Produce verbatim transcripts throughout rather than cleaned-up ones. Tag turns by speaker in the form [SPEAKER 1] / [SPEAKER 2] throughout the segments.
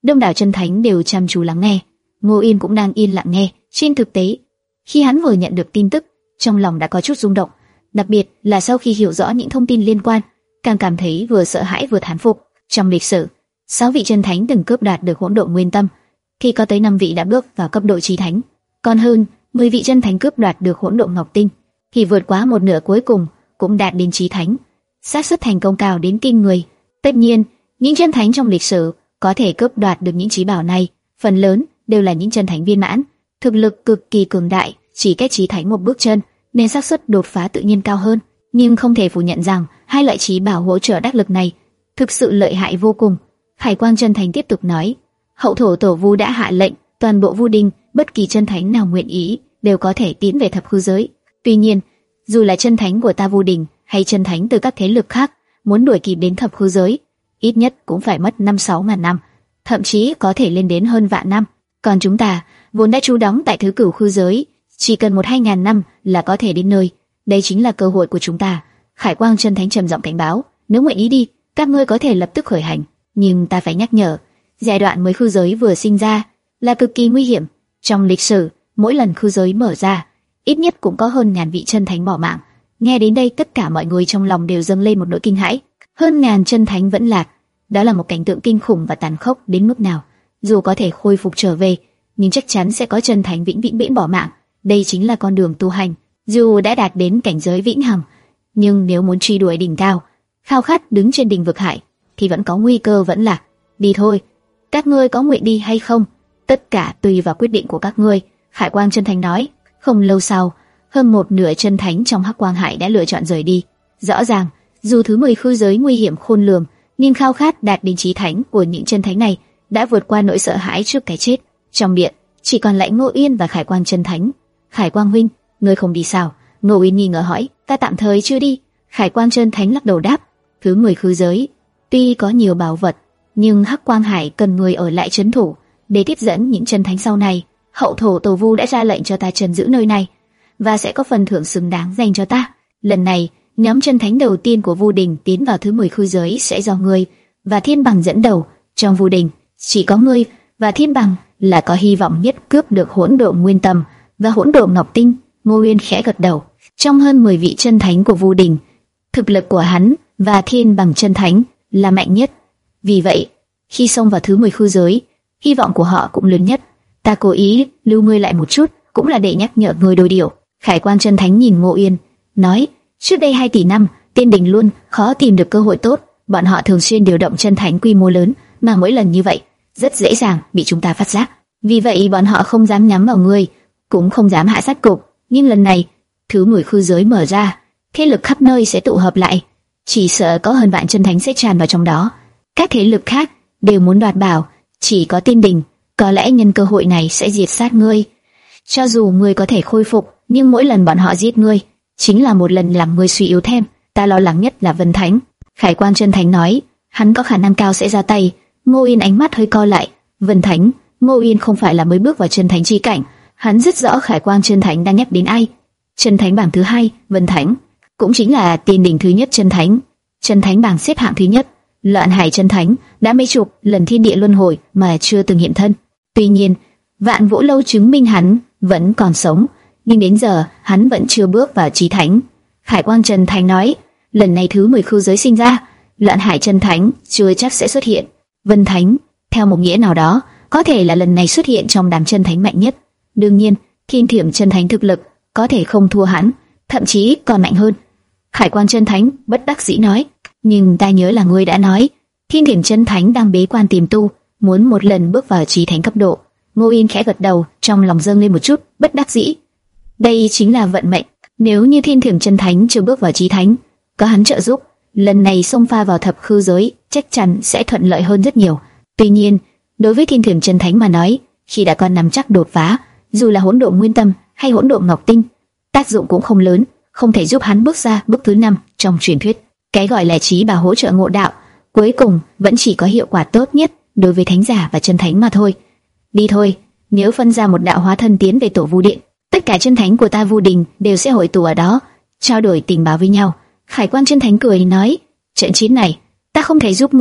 [SPEAKER 1] đông đảo chân thánh đều chăm chú lắng nghe. Ngô Yên cũng đang yên lặng nghe. Trên thực tế, khi hắn vừa nhận được tin tức, trong lòng đã có chút rung động, đặc biệt là sau khi hiểu rõ những thông tin liên quan, càng cảm thấy vừa sợ hãi vừa thán phục. Trong lịch sử, sáu vị chân thánh từng cướp đoạt được hỗn độn nguyên tâm, khi có tới năm vị đã bước vào cấp độ chí thánh, còn hơn mười vị chân thánh cướp đoạt được hỗn độn ngọc tinh, thì vượt quá một nửa cuối cùng cũng đạt đến chí thánh. Xác suất thành công cao đến kinh người. Tất nhiên, những chân thánh trong lịch sử có thể cướp đoạt được những chí bảo này, phần lớn đều là những chân thánh viên mãn, thực lực cực kỳ cường đại, chỉ cách chí thánh một bước chân, nên xác suất đột phá tự nhiên cao hơn. Nhưng không thể phủ nhận rằng hai loại chí bảo hỗ trợ đắc lực này thực sự lợi hại vô cùng. Hải Quang chân thánh tiếp tục nói, hậu thổ tổ vu đã hạ lệnh, toàn bộ vu đình, bất kỳ chân thánh nào nguyện ý đều có thể tiến về thập hư giới. Tuy nhiên, dù là chân thánh của ta vu đình hay chân thánh từ các thế lực khác, muốn đuổi kịp đến thập hư giới, ít nhất cũng phải mất năm sáu ngàn năm, thậm chí có thể lên đến hơn vạn năm. Còn chúng ta vốn đã trú đóng tại thứ cửu hư giới, chỉ cần một hai ngàn năm là có thể đến nơi. Đây chính là cơ hội của chúng ta. Hải Quang chân thánh trầm giọng cảnh báo, nếu nguyện ý đi, các ngươi có thể lập tức khởi hành, nhưng ta phải nhắc nhở, giai đoạn mới khư giới vừa sinh ra là cực kỳ nguy hiểm. Trong lịch sử, mỗi lần khư giới mở ra, ít nhất cũng có hơn ngàn vị chân thánh bỏ mạng. Nghe đến đây, tất cả mọi người trong lòng đều dâng lên một nỗi kinh hãi. Hơn ngàn chân thánh vẫn lạc, đó là một cảnh tượng kinh khủng và tàn khốc đến mức nào. Dù có thể khôi phục trở về, nhưng chắc chắn sẽ có chân thánh vĩnh viễn viễn bỏ mạng. Đây chính là con đường tu hành. Dù đã đạt đến cảnh giới vĩnh hằng, nhưng nếu muốn truy đuổi đỉnh cao, khao khát đứng trên đỉnh vực hải, thì vẫn có nguy cơ vẫn lạc. Đi thôi, các ngươi có nguyện đi hay không? Tất cả tùy vào quyết định của các ngươi. Hải Quang chân thánh nói. Không lâu sau, hơn một nửa chân thánh trong Hắc Quang Hải đã lựa chọn rời đi. Rõ ràng, dù thứ mười khư giới nguy hiểm khôn lường, nhưng khao khát đạt đến chí thánh của những chân thánh này đã vượt qua nỗi sợ hãi trước cái chết. Trong điện, chỉ còn lại Ngô Yên và Hải Quang chân thánh. Hải Quang huynh, ngươi không đi sao? Ngô Yên nghi ngờ hỏi. Ta tạm thời chưa đi. Hải Quang chân thánh lắc đầu đáp. Thứ mười khư giới tuy có nhiều bảo vật, nhưng Hắc Quang Hải cần người ở lại trấn thủ để tiếp dẫn những chân thánh sau này. Hậu thổ tổ vu đã ra lệnh cho ta trấn giữ nơi này, và sẽ có phần thưởng xứng đáng dành cho ta. Lần này, nhóm chân thánh đầu tiên của Vu Đình tiến vào thứ mười khư giới sẽ do ngươi và Thiên Bằng dẫn đầu. Trong Vu Đình, chỉ có ngươi và Thiên Bằng là có hy vọng nhất cướp được hỗn độn nguyên tâm và hỗn độn ngọc tinh. Ngô Uyên khẽ gật đầu. Trong hơn mười vị chân thánh của Vu Đình, thực lực của hắn và Thiên Bằng chân thánh là mạnh nhất. Vì vậy, khi xông vào thứ mười khư giới, hy vọng của họ cũng lớn nhất. Ta cố ý lưu ngươi lại một chút, cũng là để nhắc nhở ngươi đôi điều. Khải Quan chân thánh nhìn Ngô Uyên, nói: trước đây hai tỷ năm, Tiên Đình luôn khó tìm được cơ hội tốt. Bọn họ thường xuyên điều động chân thánh quy mô lớn, mà mỗi lần như vậy rất dễ dàng bị chúng ta phát giác. Vì vậy bọn họ không dám nhắm vào ngươi, cũng không dám hạ sát cục. Nhưng lần này, thứ mười khư giới mở ra, thế lực khắp nơi sẽ tụ hợp lại, chỉ sợ có hơn vạn chân thánh sẽ tràn vào trong đó. Các thế lực khác đều muốn đoạt bảo, chỉ có Tiên Đình có lẽ nhân cơ hội này sẽ diệt sát ngươi. Cho dù ngươi có thể khôi phục, nhưng mỗi lần bọn họ giết ngươi chính là một lần làm ngươi suy yếu thêm. Ta lo lắng nhất là Vân Thánh. Khải Quan chân thánh nói, hắn có khả năng cao sẽ ra tay. Ngô Yên ánh mắt hơi co lại. Vân Thánh? Ngô Yên không phải là mới bước vào chân thánh chi cảnh, hắn rất rõ Khải Quan chân thánh đang nhắc đến ai. Chân thánh bảng thứ hai, Vân Thánh, cũng chính là Tiên Đình thứ nhất chân thánh. Chân thánh bảng xếp hạng thứ nhất, Loạn Hải chân thánh đã mấy chục lần thiên địa luân hồi mà chưa từng hiện thân. Tuy nhiên, Vạn Vũ Lâu chứng minh hắn vẫn còn sống, nhưng đến giờ hắn vẫn chưa bước vào chí thánh. Khải Quang chân thánh nói, lần này thứ mười khư giới sinh ra, Loạn Hải chân thánh chưa chắc sẽ xuất hiện. Vân Thánh, theo một nghĩa nào đó, có thể là lần này xuất hiện trong đám chân thánh mạnh nhất. Đương nhiên, Thiên Thiểm chân thánh thực lực có thể không thua hắn, thậm chí còn mạnh hơn. Khải Quang chân thánh bất đắc dĩ nói, nhưng ta nhớ là ngươi đã nói, Thiên Thiểm chân thánh đang bế quan tìm tu, muốn một lần bước vào chí thánh cấp độ. Ngô Yên khẽ gật đầu, trong lòng dâng lên một chút bất đắc dĩ. Đây chính là vận mệnh. Nếu như Thiên Thiểm chân thánh chưa bước vào chí thánh, có hắn trợ giúp, lần này xông pha vào thập khư giới chắc chắn sẽ thuận lợi hơn rất nhiều. Tuy nhiên, đối với Thiên Thiểm chân thánh mà nói, khi đã còn nắm chắc đột phá, dù là hỗn độn nguyên tâm hay hỗn độn ngọc tinh, tác dụng cũng không lớn, không thể giúp hắn bước ra bước thứ năm trong truyền thuyết. Cái gọi là chí bảo hỗ trợ ngộ đạo, cuối cùng vẫn chỉ có hiệu quả tốt nhất đối với thánh giả và chân thánh mà thôi. Đi thôi, nếu phân ra một đạo hóa thân tiến về tổ Vu Điện, tất cả chân thánh của ta Vu Đình đều sẽ hội tụ ở đó, trao đổi tình báo với nhau. Khải Quan chân thánh cười nói, trận chiến này ta không thể giúp ngươi,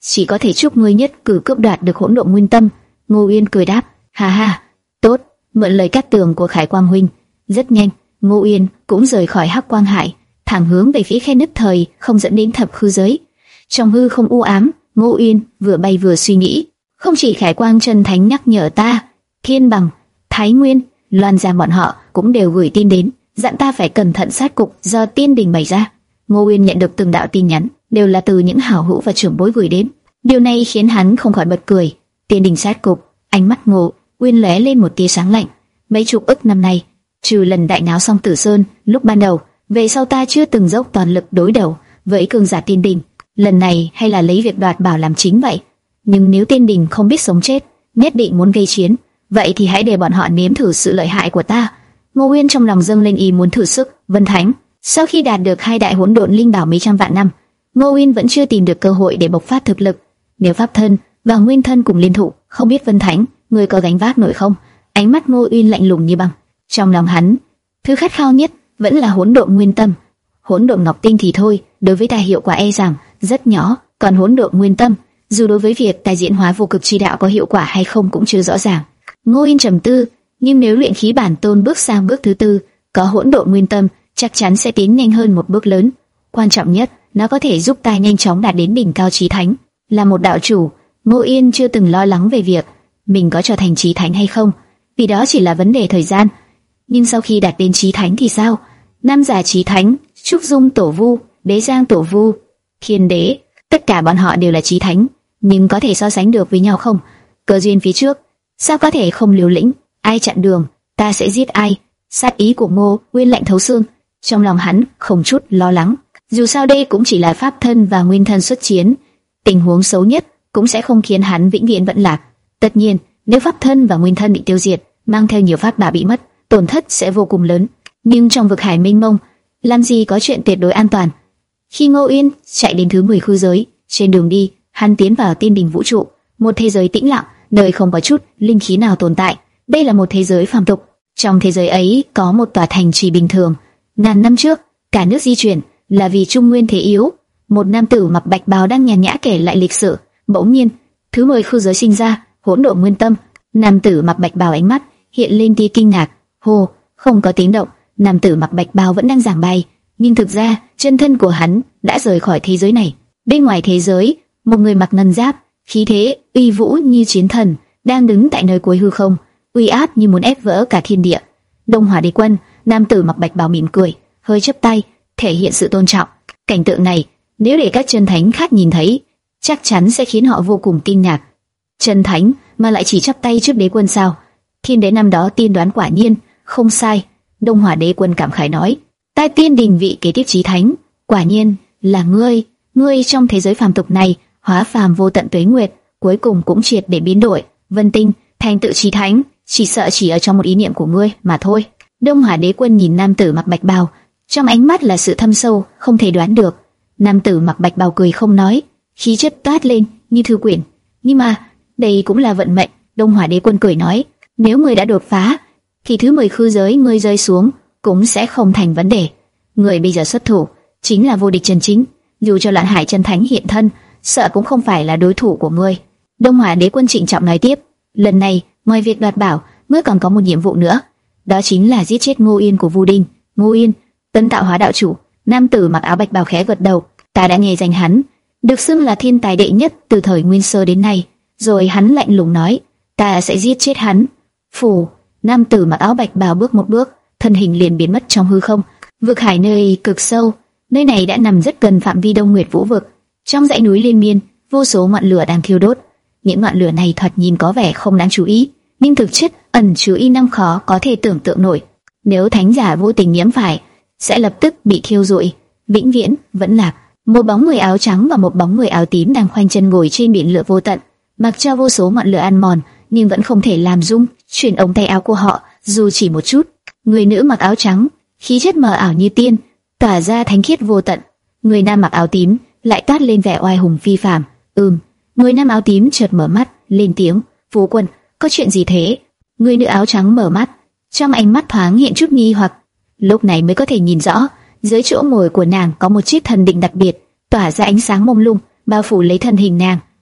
[SPEAKER 1] chỉ có thể chúc ngươi nhất cử cướp đoạt được hỗn độn nguyên tâm. Ngô Uyên cười đáp, ha ha, tốt, mượn lời cát tường của Khải Quang huynh. Rất nhanh, Ngô Uyên cũng rời khỏi Hắc Quang Hải, thẳng hướng về phía khe nứt thời không dẫn đến thập hư giới. Trong hư không u ám, Ngô Uyên vừa bay vừa suy nghĩ, không chỉ Khải Quang chân thánh nhắc nhở ta, Thiên Bằng, Thái Nguyên, Loan Gia bọn họ cũng đều gửi tin đến, dặn ta phải cẩn thận sát cục do tiên đình bày ra. Ngô Uyên nhận được từng đạo tin nhắn, đều là từ những hảo hữu và trưởng bối gửi đến. Điều này khiến hắn không khỏi bật cười. Tiên đình sát cục, ánh mắt Ngô Uyên lóe lên một tia sáng lạnh. Mấy chục ức năm nay, trừ lần đại náo Song Tử Sơn lúc ban đầu, về sau ta chưa từng dốc toàn lực đối đầu với cường giả tiên đình. Lần này hay là lấy việc đoạt bảo làm chính vậy. Nhưng nếu tiên đình không biết sống chết, nhất định muốn gây chiến, vậy thì hãy để bọn họ nếm thử sự lợi hại của ta. Ngô Uyên trong lòng dâng lên ý muốn thử sức. Vân Thánh, sau khi đạt được hai đại hỗn độn linh bảo mấy trăm vạn năm, Ngô Uyên vẫn chưa tìm được cơ hội để bộc phát thực lực. Nếu pháp thân và nguyên thân cùng liên thủ, không biết Vân Thánh, người có gánh vác nổi không? Ánh mắt Ngô Uyên lạnh lùng như băng. Trong lòng hắn, thứ khát khao nhất vẫn là hỗn độn nguyên tâm. Hỗn độn ngọc tinh thì thôi, đối với ta hiệu quả e rằng rất nhỏ, còn hỗn độn nguyên tâm, dù đối với việc ta diễn hóa vô cực chi đạo có hiệu quả hay không cũng chưa rõ ràng. Ngô Uyên trầm tư, nhưng nếu luyện khí bản tôn bước sang bước thứ tư, có hỗn độn nguyên tâm, chắc chắn sẽ tiến nhanh hơn một bước lớn. Quan trọng nhất, nó có thể giúp ta nhanh chóng đạt đến đỉnh cao chí thánh. Là một đạo chủ, Ngô Uyên chưa từng lo lắng về việc mình có trở thành chí thánh hay không, vì đó chỉ là vấn đề thời gian. Nhưng sau khi đạt đến chí thánh thì sao? Nam giả chí thánh, Trúc Dung Tổ Vu, Đế Giang Tổ Vu, Thiên Đế, tất cả bọn họ đều là chí thánh, nhưng có thể so sánh được với nhau không? Cơ duyên phía trước, sao có thể không liều lĩnh? Ai chặn đường, ta sẽ giết ai. Sát ý của Ngô Uyên lạnh thấu xương. Trong lòng hắn không chút lo lắng. Dù sao đây cũng chỉ là pháp thân và nguyên thân xuất chiến, tình huống xấu nhất cũng sẽ không khiến hắn vĩnh viễn vẫn lạc. Tất nhiên, nếu pháp thân và nguyên thân bị tiêu diệt, mang theo nhiều pháp bảo bị mất, tổn thất sẽ vô cùng lớn. Nhưng trong vực hải mênh mông, làm gì có chuyện tuyệt đối an toàn? Khi Ngô Uyên chạy đến thứ mười khư giới, trên đường đi, hắn tiến vào tiên đình vũ trụ, một thế giới tĩnh lặng, nơi không có chút linh khí nào tồn tại. Đây là một thế giới phàm tục. Trong thế giới ấy có một tòa thành trì bình thường. Ngàn năm trước, cả nước di chuyển là vì Trung Nguyên thế yếu. Một nam tử mặc bạch bào đang nhàn nhã kể lại lịch sử. Bỗng nhiên, thứ mười khư giới sinh ra, hỗn độn nguyên tâm. Nam tử mặc bạch bào ánh mắt hiện lên tia kinh ngạc. Hồ, không có tiếng động. Nam tử mặc bạch bào vẫn đang giảng bài, nhưng thực ra chân thân của hắn đã rời khỏi thế giới này. Bên ngoài thế giới, một người mặc ngân giáp, khí thế uy vũ như chiến thần, đang đứng tại nơi cuối hư không, uy áp như muốn ép vỡ cả thiên địa. Đông Hỏa Đế Quân, nam tử mặc bạch bào mỉm cười, hơi chắp tay, thể hiện sự tôn trọng. Cảnh tượng này, nếu để các chân thánh khác nhìn thấy, chắc chắn sẽ khiến họ vô cùng kinh ngạc. Chân thánh mà lại chỉ chắp tay trước đế quân sao? Thiên đế năm đó tiên đoán quả nhiên không sai. Đông Hỏa Đế Quân cảm khái nói, tai tiên đình vị kế tiếp chí thánh, quả nhiên là ngươi. Ngươi trong thế giới phàm tục này hóa phàm vô tận tuế nguyệt, cuối cùng cũng triệt để biến đổi. Vân Tinh thành tựu chí thánh, chỉ sợ chỉ ở trong một ý niệm của ngươi mà thôi. Đông Hỏa Đế Quân nhìn nam tử mặc bạch bào, trong ánh mắt là sự thâm sâu không thể đoán được. Nam tử mặc bạch bào cười không nói, khí chất toát lên như thư quyển. Nhưng mà đây cũng là vận mệnh. Đông Hỏa Đế Quân cười nói, nếu ngươi đã đột phá, thì thứ mười khư giới ngươi rơi xuống cũng sẽ không thành vấn đề. Người bây giờ xuất thủ chính là vô địch chân chính, dù cho Loạn Hải chân thánh hiện thân, sợ cũng không phải là đối thủ của ngươi. Đông Hỏa Đế Quân trịnh trọng nói tiếp, lần này ngoài việc đoạt bảo, ngươi còn có một nhiệm vụ nữa, đó chính là giết chết Ngô Uyên của Vu Đinh. Ngô Uyên, Tân Tạo Hóa đạo chủ. Nam tử mặc áo bạch bào khẽ gật đầu, ta đã nghe danh hắn, được xưng là thiên tài đệ nhất từ thời Nguyên Sơ đến nay. Rồi hắn lạnh lùng nói, ta sẽ giết chết hắn. Phù. Nam tử mặc áo bạch bào bước một bước, thân hình liền biến mất trong hư không. Vực hải nơi cực sâu, nơi này đã nằm rất gần phạm vi Đông Nguyệt Vũ vực. Trong dãy núi liên miên, vô số ngọn lửa đang thiêu đốt. Những ngọn lửa này thoạt nhìn có vẻ không đáng chú ý, nhưng thực chất ẩn chứa uy năng khó có thể tưởng tượng nổi. Nếu thánh giả vô tình nhiễm phải, sẽ lập tức bị thiêu rụi, vĩnh viễn vẫn lạc. Một bóng người áo trắng và một bóng người áo tím đang khoanh chân ngồi trên biển lửa vô tận, mặc cho vô số ngọn lửa ăn mòn, nhưng vẫn không thể làm rung chuyển ống tay áo của họ dù chỉ một chút. Người nữ mặc áo trắng, khí chất mờ ảo như tiên, tỏa ra thánh khiết vô tận. Người nam mặc áo tím lại toát lên vẻ oai hùng phi phàm. Ừm, người nam áo tím chợt mở mắt, lên tiếng, "Phú quân, có chuyện gì thế?" Người nữ áo trắng mở mắt, trong ánh mắt thoáng hiện chút nghi hoặc. Lúc này mới có thể nhìn rõ, dưới chỗ ngồi của nàng có một chiếc thần định đặc biệt, tỏa ra ánh sáng mông lung, bao phủ lấy thân hình nàng.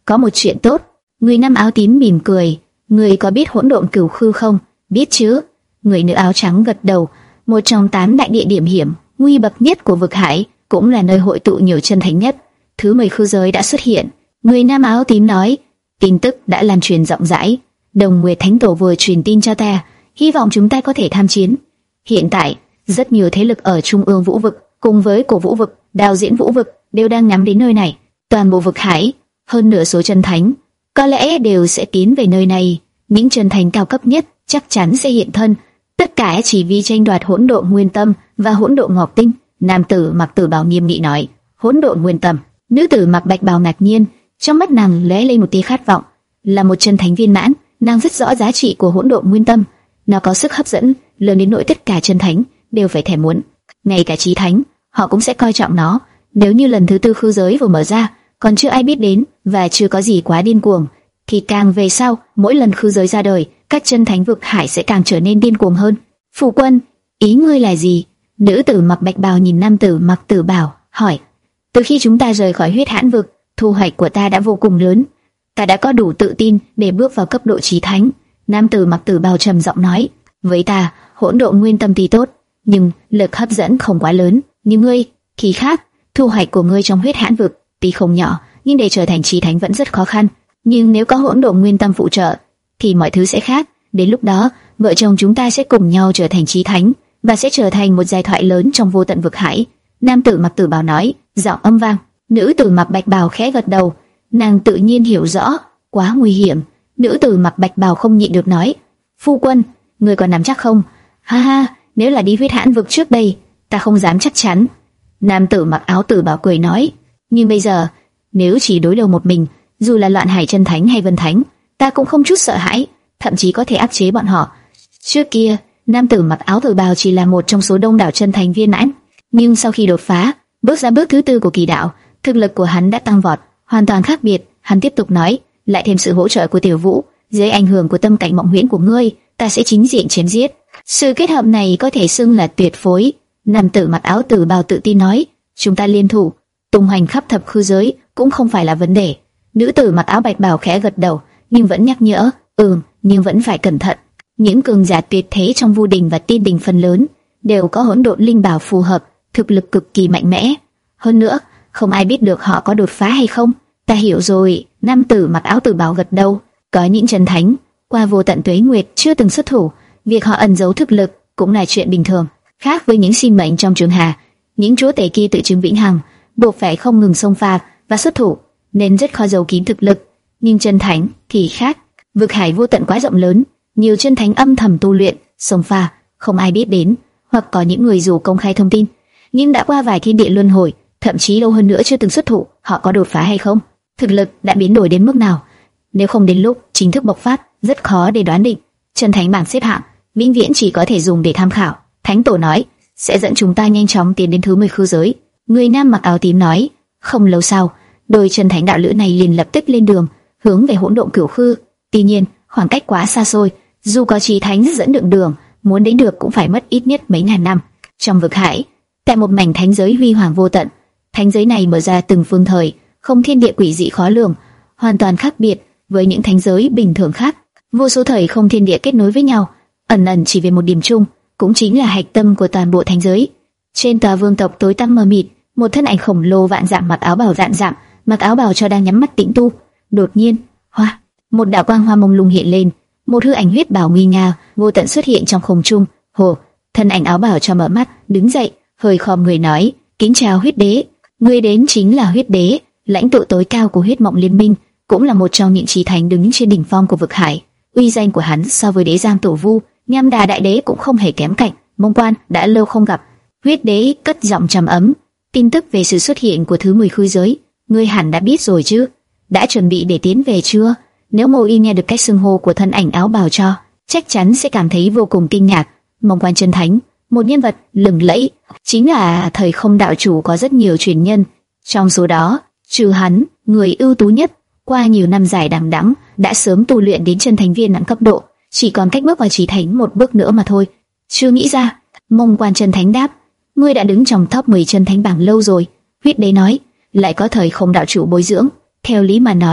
[SPEAKER 1] có một chuyện tốt. Người nam áo tím mỉm cười, người có biết hỗn độn cửu khư không? Biết chứ. Người nữ áo trắng gật đầu. Một trong tám đại địa điểm hiểm nguy bậc nhất của vực hải, cũng là nơi hội tụ nhiều chân thánh nhất. Thứ mười khư giới đã xuất hiện. Người nam áo tím nói, tin tức đã lan truyền rộng rãi. Đồng Nguyệt Thánh Tổ vừa truyền tin cho ta, hy vọng chúng ta có thể tham chiến. Hiện tại, rất nhiều thế lực ở Trung ương Vũ vực, cùng với Cổ Vũ vực, Đao Diễn Vũ vực đều đang nhắm đến nơi này. Toàn bộ vực hải, hơn nửa số chân thánh, có lẽ đều sẽ tiến về nơi này. Những chân thánh cao cấp nhất chắc chắn sẽ hiện thân, tất cả chỉ vì tranh đoạt hỗn độn nguyên tâm và hỗn độn ngọc tinh. Nam tử mặc tử bào nghiêm nghị nói, hỗn độn nguyên tâm. Nữ tử mặc bạch bào ngạc nhiên, trong mắt nàng lóe lên một tia khát vọng. Là một chân thánh viên mãn, nàng rất rõ giá trị của hỗn độn nguyên tâm. Nó có sức hấp dẫn lớn đến nỗi tất cả chân thánh đều phải thèm muốn. Ngay cả chí thánh, họ cũng sẽ coi trọng nó. Nếu như lần thứ tư khư giới vừa mở ra, còn chưa ai biết đến và chưa có gì quá điên cuồng, thì càng về sau, mỗi lần khư giới ra đời, các chân thánh vực hải sẽ càng trở nên điên cuồng hơn. Phụ quân, ý ngươi là gì? Nữ tử mặc bạch bào nhìn nam tử mặc tử bào, hỏi. Từ khi chúng ta rời khỏi huyết hãn vực, thu hoạch của ta đã vô cùng lớn. Ta đã có đủ tự tin để bước vào cấp độ chí thánh. Nam tử mặc tử bào trầm giọng nói. Với ta, hỗn độn nguyên tâm thì tốt, nhưng lực hấp dẫn không quá lớn. Như ngươi, thì khác. Thu hoạch của ngươi trong huyết hãn vực tuy không nhỏ, nhưng để trở thành chí thánh vẫn rất khó khăn. Nhưng nếu có hỗn độn nguyên tâm phụ trợ, thì mọi thứ sẽ khác. Đến lúc đó, vợ chồng chúng ta sẽ cùng nhau trở thành chí thánh, và sẽ trở thành một giai thoại lớn trong vô tận vực hải. Nam tử mặc tử bào nói, giọng âm vang. Nữ tử mặc bạch bào khẽ gật đầu, nàng tự nhiên hiểu rõ, quá nguy hiểm. Nữ tử mặc bạch bào không nhịn được nói, phu quân, người còn nắm chắc không? Ha ha, nếu là đi huyết hãn vực trước đây, ta không dám chắc chắn. Nam tử mặc áo tử bào cười nói, nhưng bây giờ, nếu chỉ đối đầu một mình, dù là loạn hải chân thánh hay vân thánh, ta cũng không chút sợ hãi, thậm chí có thể áp chế bọn họ. Trước kia, nam tử mặc áo tử bào chỉ là một trong số đông đảo chân thánh viên mãn, nhưng sau khi đột phá, bước ra bước thứ tư của kỳ đạo, thực lực của hắn đã tăng vọt, hoàn toàn khác biệt. Hắn tiếp tục nói, lại thêm sự hỗ trợ của Tiểu Vũ, dưới ảnh hưởng của tâm cảnh mộng huyễn của ngươi, ta sẽ chính diện chém giết. Sự kết hợp này có thể xưng là tuyệt phối. Nam tử mặc áo tử bào tự tin nói, chúng ta liên thủ, tung hoành khắp thập khư giới cũng không phải là vấn đề. Nữ tử mặc áo bạch bào khẽ gật đầu, nhưng vẫn nhắc nhở, ừm, nhưng vẫn phải cẩn thận. Những cường giả tuyệt thế trong Vu Đình và Tiên Đình phần lớn đều có hỗn độn linh bảo phù hợp, thực lực cực kỳ mạnh mẽ. Hơn nữa, không ai biết được họ có đột phá hay không. Ta hiểu rồi. Nam tử mặc áo tử bào gật đầu. Có những chân thánh qua vô tận tuế nguyệt chưa từng xuất thủ, việc họ ẩn giấu thực lực cũng là chuyện bình thường. Khác với những sinh mệnh trong trường hà, những chúa tể kia tự chứng vĩnh hằng, buộc phải không ngừng xông pha và xuất thủ, nên rất khó giấu kín thực lực. Nhưng chân thánh thì khác. Vực hải vô tận quá rộng lớn, nhiều chân thánh âm thầm tu luyện, xông pha, không ai biết đến, hoặc có những người dù công khai thông tin, nhưng đã qua vài thiên địa luân hồi, thậm chí lâu hơn nữa chưa từng xuất thủ, họ có đột phá hay không, thực lực đã biến đổi đến mức nào. Nếu không đến lúc chính thức bộc phát, rất khó để đoán định. Chân thánh bảng xếp hạng vĩnh viễn chỉ có thể dùng để tham khảo. Thánh tổ nói sẽ dẫn chúng ta nhanh chóng tiến đến thứ mười khư giới. Người nam mặc áo tím nói. Không lâu sau, đôi chân thánh đạo lữ này liền lập tức lên đường, hướng về hỗn độn cửu khư. Tuy nhiên, khoảng cách quá xa xôi, dù có chí thánh dẫn đường đường, muốn đến được cũng phải mất ít nhất mấy ngàn năm. Trong vực hải, tại một mảnh thánh giới huy hoàng vô tận, thánh giới này mở ra từng phương thời, không thiên địa quỷ dị khó lường, hoàn toàn khác biệt với những thánh giới bình thường khác. Vô số thời không thiên địa kết nối với nhau, ẩn ẩn chỉ về một điểm chung, cũng chính là hạch tâm của toàn bộ thánh giới. Trên tòa vương tộc tối tăm mờ mịt, một thân ảnh khổng lồ vạn dặm mặc áo bào dạn dặm, mặc áo bào cho đang nhắm mắt tĩnh tu. Đột nhiên, hoa, một đạo quang hoa mông lung hiện lên, một hư ảnh huyết bào nguy nga vô tận xuất hiện trong không trung. Hồ, thân ảnh áo bào cho mở mắt, đứng dậy, hơi khom người nói: "Kính chào huyết đế." Người đến chính là huyết đế, lãnh tụ tối cao của huyết mộng liên minh, cũng là một trong những chí thánh đứng trên đỉnh phong của vực hải. Uy danh của hắn so với đế giang tổ vu, nham đà đại đế cũng không hề kém cạnh. Mông quan đã lâu không gặp. Huyết đế cất giọng trầm ấm: "Tin tức về sự xuất hiện của thứ mười khư giới, ngươi hẳn đã biết rồi chứ? Đã chuẩn bị để tiến về chưa?" Nếu Mộ Y nghe được cách xưng hô của thân ảnh áo bào cho, chắc chắn sẽ cảm thấy vô cùng kinh ngạc. Mông quan chân thánh, một nhân vật lừng lẫy, chính là thời không đạo chủ có rất nhiều truyền nhân. Trong số đó, trừ hắn, người ưu tú nhất, qua nhiều năm dài đằng đẵng, đã sớm tu luyện đến chân thánh viên nặng cấp độ, chỉ còn cách bước vào chí thánh một bước nữa mà thôi. Chưa nghĩ ra. Mông quan chân thánh đáp: "Ngươi đã đứng trong top mười chân thánh bảng lâu rồi." Huyết đế nói: "Lại có thời không đạo chủ bồi dưỡng, theo lý mà nói,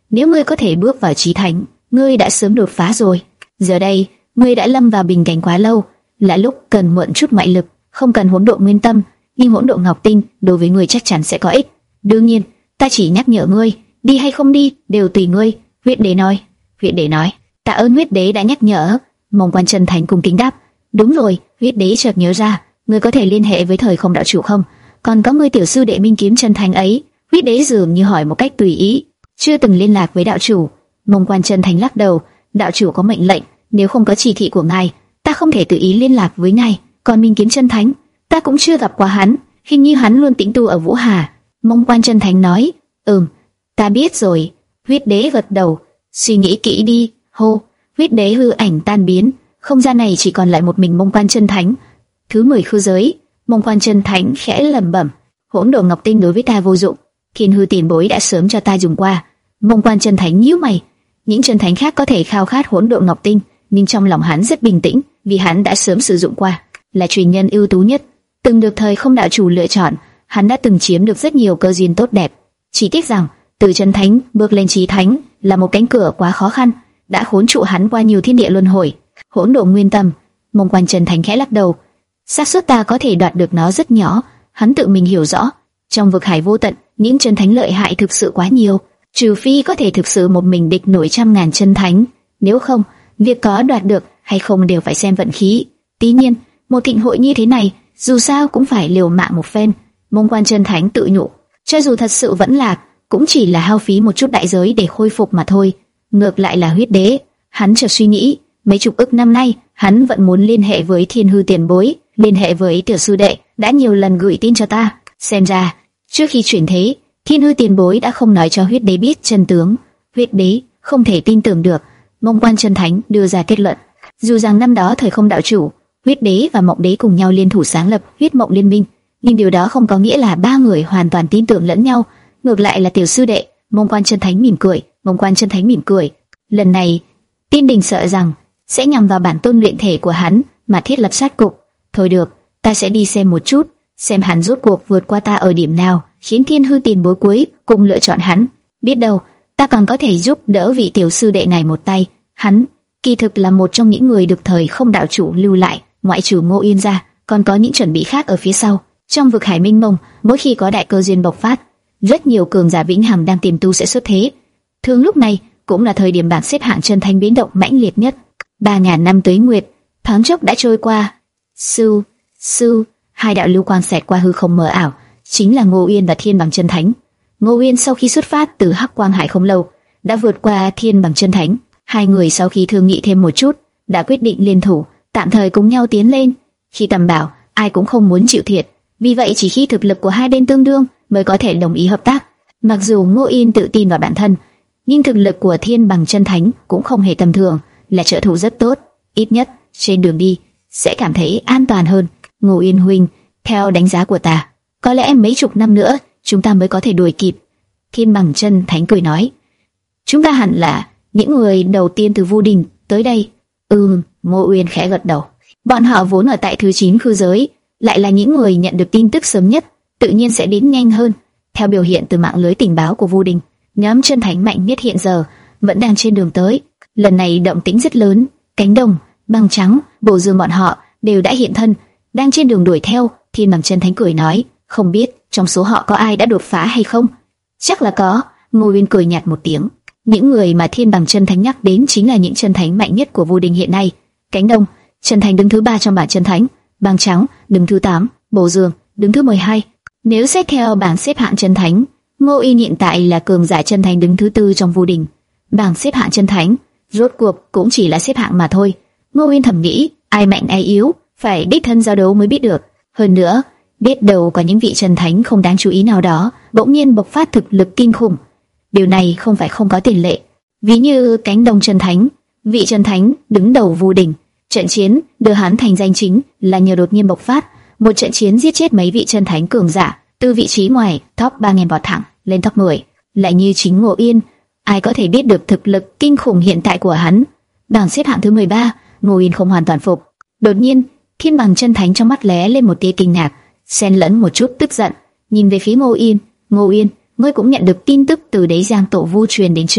[SPEAKER 1] nếu ngươi có thể bước vào chí thánh, ngươi đã sớm đột phá rồi. Giờ đây, ngươi đã lâm vào bình cảnh quá lâu, là lúc cần mượn chút ngoại lực, không cần hỗn độn nguyên tâm, nhưng hỗn độn ngọc tinh đối với ngươi chắc chắn sẽ có ích. Đương nhiên, ta chỉ nhắc nhở ngươi, đi hay không đi đều tùy ngươi." Huyết Đế nói. Huyết Đế nói, "Tạ ơn Huyết Đế đã nhắc nhở." Mông Quan chân thành cung kính đáp, "Đúng rồi." Huyết Đế chợt nhớ ra, "Ngươi có thể liên hệ với Thời Không đạo chủ không? Còn có ngươi tiểu sư đệ Minh Kiếm chân thành ấy." Huyết Đế dường như hỏi một cách tùy ý, "Chưa từng liên lạc với đạo chủ." Mông Quan chân thành lắc đầu, "Đạo chủ có mệnh lệnh, nếu không có chỉ thị của ngài, ta không thể tự ý liên lạc với ngài. Còn Minh Kiếm chân thánh, ta cũng chưa gặp qua hắn, hình như hắn luôn tĩnh tu ở Vũ Hà." Mông Quan chân thành nói, "Ừm, ta biết rồi." Huyết Đế gật đầu, "Suy nghĩ kỹ đi." Hô, Huyết Đế hư ảnh tan biến, không gian này chỉ còn lại một mình Mông Quan chân thánh. Thứ mười khư giới. Mông Quan chân thánh khẽ lẩm bẩm, "Hỗn độn ngọc tinh đối với ta vô dụng, Thiên Hư tiền bối đã sớm cho ta dùng qua." Mông Quan chân thánh nhíu mày, những chân thánh khác có thể khao khát hỗn độn ngọc tinh, nhưng trong lòng hắn rất bình tĩnh, vì hắn đã sớm sử dụng qua, là truyền nhân ưu tú nhất, từng được Thời Không đạo chủ lựa chọn. Hắn đã từng chiếm được rất nhiều cơ duyên tốt đẹp, chỉ tiếc rằng từ chân thánh bước lên chí thánh là một cánh cửa quá khó khăn, đã khốn trụ hắn qua nhiều thiên địa luân hồi. Hỗn độn nguyên tâm. Mông Quan chân thánh khẽ lắc đầu, xác suất ta có thể đoạt được nó rất nhỏ. Hắn tự mình hiểu rõ, trong vực hải vô tận, những chân thánh lợi hại thực sự quá nhiều, trừ phi có thể thực sự một mình địch nổi trăm ngàn chân thánh, nếu không, việc có đoạt được hay không đều phải xem vận khí. Tuy nhiên, một thịnh hội như thế này, dù sao cũng phải liều mạng một phen. Mông Quan chân thánh tự nhủ, cho dù thật sự vẫn lạc, cũng chỉ là hao phí một chút đại giới để khôi phục mà thôi. Ngược lại là Huyết Đế, hắn chợt suy nghĩ, mấy chục ức năm nay, hắn vẫn muốn liên hệ với Thiên Hư tiền bối, liên hệ với tiểu sư đệ, đã nhiều lần gửi tin cho ta. Xem ra, trước khi chuyển thế, Thiên Hư tiền bối đã không nói cho Huyết Đế biết chân tướng. Huyết Đế không thể tin tưởng được. Mông Quan chân thánh đưa ra kết luận, dù rằng năm đó Thời Không đạo chủ, Huyết Đế và Mộng Đế cùng nhau liên thủ sáng lập Huyết Mộng Liên minh, nhưng điều đó không có nghĩa là ba người hoàn toàn tin tưởng lẫn nhau. Ngược lại là tiểu sư đệ. Mông Quan chân thánh mỉm cười. Mông Quan chân thánh mỉm cười. Lần này, Tiên Đình sợ rằng sẽ nhằm vào bản tôn luyện thể của hắn mà thiết lập sát cục. Thôi được, ta sẽ đi xem một chút, xem hắn rốt cuộc vượt qua ta ở điểm nào, khiến Thiên Hư tiền bối cuối cùng lựa chọn hắn. Biết đâu, ta còn có thể giúp đỡ vị tiểu sư đệ này một tay. Hắn kỳ thực là một trong những người được Thời Không đạo chủ lưu lại, ngoại trừ Ngô Yên ra, còn có những chuẩn bị khác ở phía sau. Trong vực hải minh mông, mỗi khi có đại cơ duyên bộc phát, rất nhiều cường giả vĩnh hằng đang tìm tu sẽ xuất thế. Thường lúc này cũng là thời điểm bảng xếp hạng chân thánh biến động mãnh liệt nhất. Ba ngàn năm tuế nguyệt, thoáng chốc đã trôi qua. Sư, sư, hai đạo lưu quang xẹt qua hư không mờ ảo, chính là Ngô Uyên và Thiên Bằng chân thánh. Ngô Uyên sau khi xuất phát từ Hắc Quang Hải không lâu, đã vượt qua Thiên Bằng chân thánh. Hai người sau khi thương nghị thêm một chút, đã quyết định liên thủ, tạm thời cùng nhau tiến lên. Khi tầm bảo, ai cũng không muốn chịu thiệt, vì vậy chỉ khi thực lực của hai bên tương đương mới có thể đồng ý hợp tác. Mặc dù Ngô Yên tự tin vào bản thân, nhưng thực lực của Thiên Bằng chân thánh cũng không hề tầm thường, là trợ thủ rất tốt, ít nhất trên đường đi sẽ cảm thấy an toàn hơn. Ngô Yên huynh, theo đánh giá của ta, có lẽ mấy chục năm nữa chúng ta mới có thể đuổi kịp. Thiên Bằng chân thánh cười nói, chúng ta hẳn là những người đầu tiên từ Vu Đình tới đây. Ừ, Ngô Uyên khẽ gật đầu. Bọn họ vốn ở tại thứ chín khư giới, lại là những người nhận được tin tức sớm nhất, tự nhiên sẽ đến nhanh hơn. Theo biểu hiện từ mạng lưới tình báo của Vu Đình, nhóm chân thánh mạnh nhất hiện giờ vẫn đang trên đường tới. Lần này động tĩnh rất lớn, Cánh Đồng, Băng Trắng, Bổ Dương bọn họ đều đã hiện thân, đang trên đường đuổi theo. Thiên Bằng chân thánh cười nói, không biết trong số họ có ai đã đột phá hay không? Chắc là có. Ngô Uyên cười nhạt một tiếng. Những người mà Thiên Bằng chân thánh nhắc đến chính là những chân thánh mạnh nhất của Vu Đình hiện nay. Cánh Đông, chân thánh đứng thứ ba trong bảng chân thánh, Băng Trắng đứng thứ tám, Bổ Dương đứng thứ mười hai. Nếu xét theo bảng xếp hạng chân thánh, Ngô Uyên hiện tại là cường giả chân thánh đứng thứ tư trong Vu Đình. Bảng xếp hạng chân thánh, rốt cuộc cũng chỉ là xếp hạng mà thôi. Ngô Uyên thầm nghĩ, ai mạnh ai yếu, phải đích thân giao đấu mới biết được. Hơn nữa, biết đâu có những vị chân thánh không đáng chú ý nào đó bỗng nhiên bộc phát thực lực kinh khủng. Điều này không phải không có tiền lệ. Ví như Cánh Đông chân thánh, vị chân thánh đứng đầu Vu Đình, trận chiến đưa hắn thành danh chính là nhờ đột nhiên bộc phát, một trận chiến giết chết mấy vị chân thánh cường giả, từ vị trí ngoài top ba nghìn vọt thẳng lên top mười. Lại như chính Ngô Yên, ai có thể biết được thực lực kinh khủng hiện tại của hắn. Bảng xếp hạng thứ mười ba, Ngô Yên không hoàn toàn phục. Đột nhiên, Thiên Bằng chân thánh trong mắt lóe lên một tia kinh ngạc, xen lẫn một chút tức giận, nhìn về phía Ngô Yên. Ngô Yên, ngươi cũng nhận được tin tức từ Đế Giang Tổ Vu truyền đến chứ?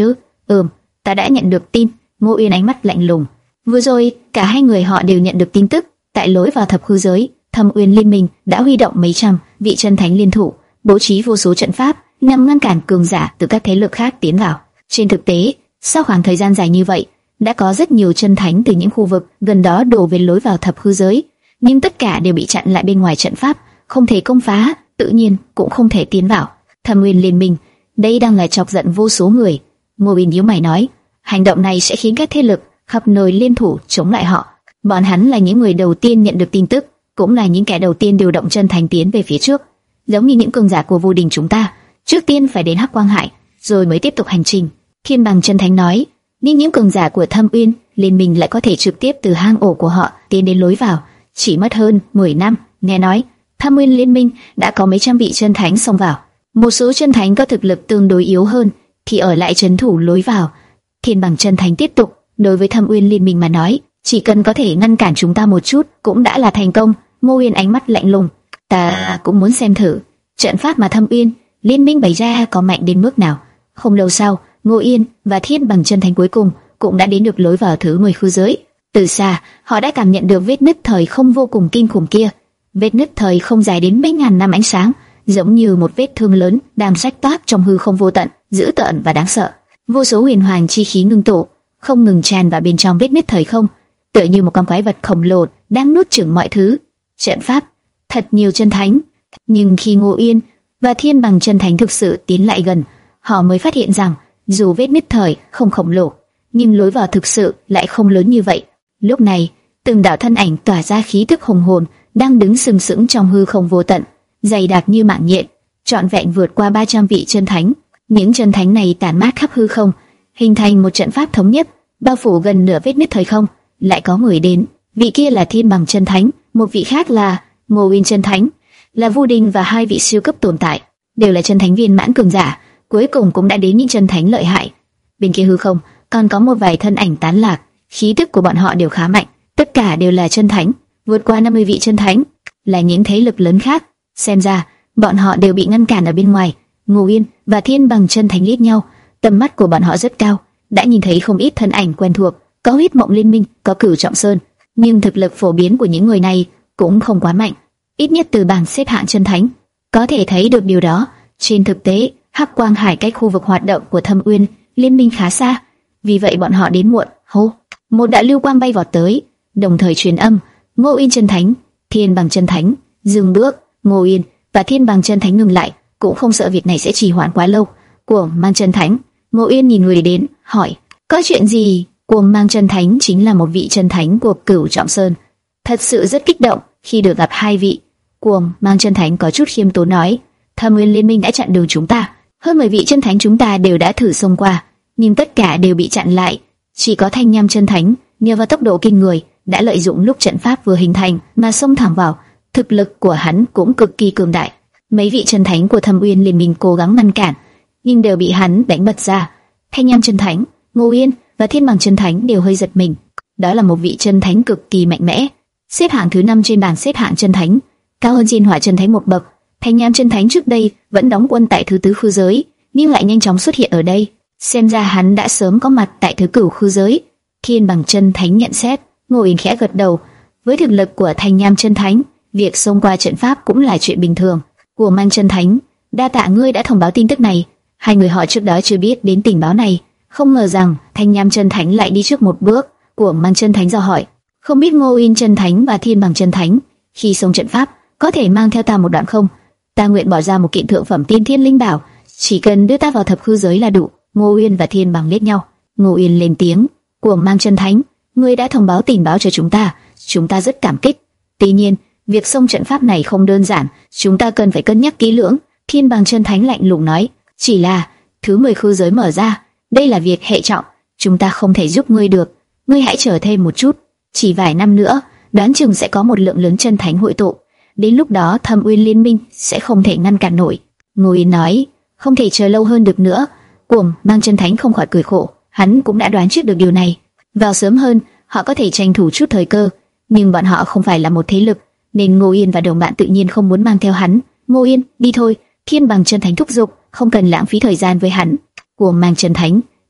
[SPEAKER 1] Ừm, ta đã nhận được tin. Ngô Uyên ánh mắt lạnh lùng. Vừa rồi, cả hai người họ đều nhận được tin tức, tại lối vào thập hư giới, Thâm Uyên Liên Minh đã huy động mấy trăm vị chân thánh liên thủ, bố trí vô số trận pháp nhằm ngăn cản cường giả từ các thế lực khác tiến vào. Trên thực tế, sau khoảng thời gian dài như vậy, đã có rất nhiều chân thánh từ những khu vực gần đó đổ về lối vào thập hư giới, nhưng tất cả đều bị chặn lại bên ngoài trận pháp, không thể công phá, tự nhiên cũng không thể tiến vào. Thâm Uyên Liên Minh, đây đang là chọc giận vô số người. Ngô Uyên nhíu mày nói, hành động này sẽ khiến các thế lực khắp nơi liên thủ chống lại họ. Bọn hắn là những người đầu tiên nhận được tin tức, cũng là những kẻ đầu tiên điều động chân thành tiến về phía trước. Giống như những cường giả của vô đình chúng ta, trước tiên phải đến Hắc Quang Hải, rồi mới tiếp tục hành trình. Thiên Bằng chân thánh nói, nhưng những cường giả của Thâm Uyên Liên Minh lại có thể trực tiếp từ hang ổ của họ tiến đến lối vào, chỉ mất hơn mười năm. Nghe nói, Thâm Uyên Liên Minh đã có mấy trăm vị chân thánh xông vào. Một số chân thánh có thực lực tương đối yếu hơn thì ở lại trấn thủ lối vào. Thiên Bằng chân thánh tiếp tục, đối với Thâm Uyên Liên Minh mà nói, chỉ cần có thể ngăn cản chúng ta một chút cũng đã là thành công. Ngô Uyên ánh mắt lạnh lùng, ta cũng muốn xem thử trận pháp mà Thâm Uyên Liên Minh bày ra có mạnh đến mức nào. Không lâu sau, Ngô Uyên và Thiên Bằng chân thánh cuối cùng cũng đã đến được lối vào thứ mười khư giới. Từ xa, họ đã cảm nhận được vết nứt thời không vô cùng kinh khủng kia. Vết nứt thời không dài đến mấy ngàn năm ánh sáng, giống như một vết thương lớn đang rách toác trong hư không vô tận, dữ tợn và đáng sợ. Vô số huyền hoàng chi khí ngưng tụ, không ngừng tràn vào bên trong vết nứt thời không, tựa như một con quái vật khổng lồ đang nuốt chửng mọi thứ. Trận pháp, thật nhiều chân thánh. Nhưng khi Ngô Uyên và Thiên Bằng chân thánh thực sự tiến lại gần, họ mới phát hiện rằng dù vết nứt thời không khổng lồ, nhưng lối vào thực sự lại không lớn như vậy. Lúc này, từng đạo thân ảnh tỏa ra khí tức hùng hồn đang đứng sừng sững trong hư không vô tận, dày đặc như mạng nhện, trọn vẹn vượt qua ba trăm vị chân thánh. Những chân thánh này tản mát khắp hư không, hình thành một trận pháp thống nhất, bao phủ gần nửa vết nứt thời không. Lại có người đến, vị kia là Thiên Bằng chân thánh, một vị khác là Ngô Uyên chân thánh, là Vu Đình và hai vị siêu cấp tồn tại, đều là chân thánh viên mãn cường giả. Cuối cùng cũng đã đến những chân thánh lợi hại. Bên kia hư không còn có một vài thân ảnh tán lạc, khí tức của bọn họ đều khá mạnh, tất cả đều là chân thánh, vượt qua năm mươi vị chân thánh, là những thế lực lớn khác. Xem ra bọn họ đều bị ngăn cản ở bên ngoài. Ngô Uyên và Thiên Bằng chân thánh liếc nhau, tầm mắt của bọn họ rất cao, đã nhìn thấy không ít thân ảnh quen thuộc, có Huyết Mộng Liên Minh, có Cửu Trọng Sơn, nhưng thực lực phổ biến của những người này cũng không quá mạnh, ít nhất từ bảng xếp hạng chân thánh có thể thấy được điều đó. Trên thực tế, Hắc Quang Hải cách khu vực hoạt động của Thâm Uyên Liên Minh khá xa, vì vậy bọn họ đến muộn. Hô, một đạo lưu quang bay vọt tới, đồng thời truyền âm, Ngô Uyên chân thánh, Thiên Bằng chân thánh, dừng bước. Ngô Uyên và Thiên Bằng chân thánh ngừng lại, cũng không sợ việc này sẽ trì hoãn quá lâu. Cuồng Mang chân thánh, Ngô Uyên nhìn người đến, hỏi, có chuyện gì? Cuồng Mang chân thánh chính là một vị chân thánh của Cửu Trọng Sơn, thật sự rất kích động khi được gặp hai vị. Cuồng Mang chân thánh có chút khiêm tốn nói, Thâm Uyên Liên Minh đã chặn đường chúng ta, hơn mười vị chân thánh chúng ta đều đã thử xông qua, nhưng tất cả đều bị chặn lại. Chỉ có Thanh Nham chân thánh nhờ vào tốc độ kinh người đã lợi dụng lúc trận pháp vừa hình thành mà xông thẳng vào. Thực lực của hắn cũng cực kỳ cường đại. Mấy vị chân thánh của Thâm Uyên Liên Minh cố gắng ngăn cản, nhưng đều bị hắn đánh bật ra. Thanh Nham chân thánh, Ngô Uyên và Thiên Bằng chân thánh đều hơi giật mình. Đó là một vị chân thánh cực kỳ mạnh mẽ, xếp hạng thứ năm trên bảng xếp hạng chân thánh, cao hơn Diên Hỏa chân thánh một bậc. Thanh Nham chân thánh trước đây vẫn đóng quân tại thứ tứ khư giới, nhưng lại nhanh chóng xuất hiện ở đây. Xem ra hắn đã sớm có mặt tại thứ cửu khư giới. Thiên Bằng chân thánh nhận xét. Ngô Uyên khẽ gật đầu. Với thực lực của Thanh Nham chân thánh, việc xông qua trận pháp cũng là chuyện bình thường. Của Mang chân thánh, đa tạ ngươi đã thông báo tin tức này. Hai người họ trước đó chưa biết đến tình báo này, không ngờ rằng Thanh Nham chân thánh lại đi trước một bước. Của Mang chân thánh dò hỏi, không biết Ngô Uyên chân thánh và Thiên Bằng chân thánh khi xông trận pháp có thể mang theo ta một đoạn không? Ta nguyện bỏ ra một kiện thượng phẩm tiên thiên linh bảo, chỉ cần đưa ta vào thập khư giới là đủ. Ngô Uyên và Thiên Bằng liếc nhau. Ngô Uyên lên tiếng, Của Mang chân thánh, ngươi đã thông báo tình báo cho chúng ta, chúng ta rất cảm kích. Tuy nhiên, việc xông trận pháp này không đơn giản, chúng ta cần phải cân nhắc kỹ lưỡng. Thiên Bằng chân thánh lạnh lùng nói, chỉ là thứ mười khư giới mở ra, đây là việc hệ trọng, chúng ta không thể giúp ngươi được. Ngươi hãy chờ thêm một chút, chỉ vài năm nữa, đoán chừng sẽ có một lượng lớn chân thánh hội tụ. Đến lúc đó Thâm Uyên Liên Minh sẽ không thể ngăn cản nổi. Ngô Uyên nói, không thể chờ lâu hơn được nữa. Cuồng Mang chân thánh không khỏi cười khổ, hắn cũng đã đoán trước được điều này. Vào sớm hơn, họ có thể tranh thủ chút thời cơ, nhưng bọn họ không phải là một thế lực, nên Ngô Uyên và đồng bạn tự nhiên không muốn mang theo hắn. Ngô Uyên, đi thôi. Thiên Bằng chân thánh thúc giục, không cần lãng phí thời gian với hắn. Cuồng Mang chân thánh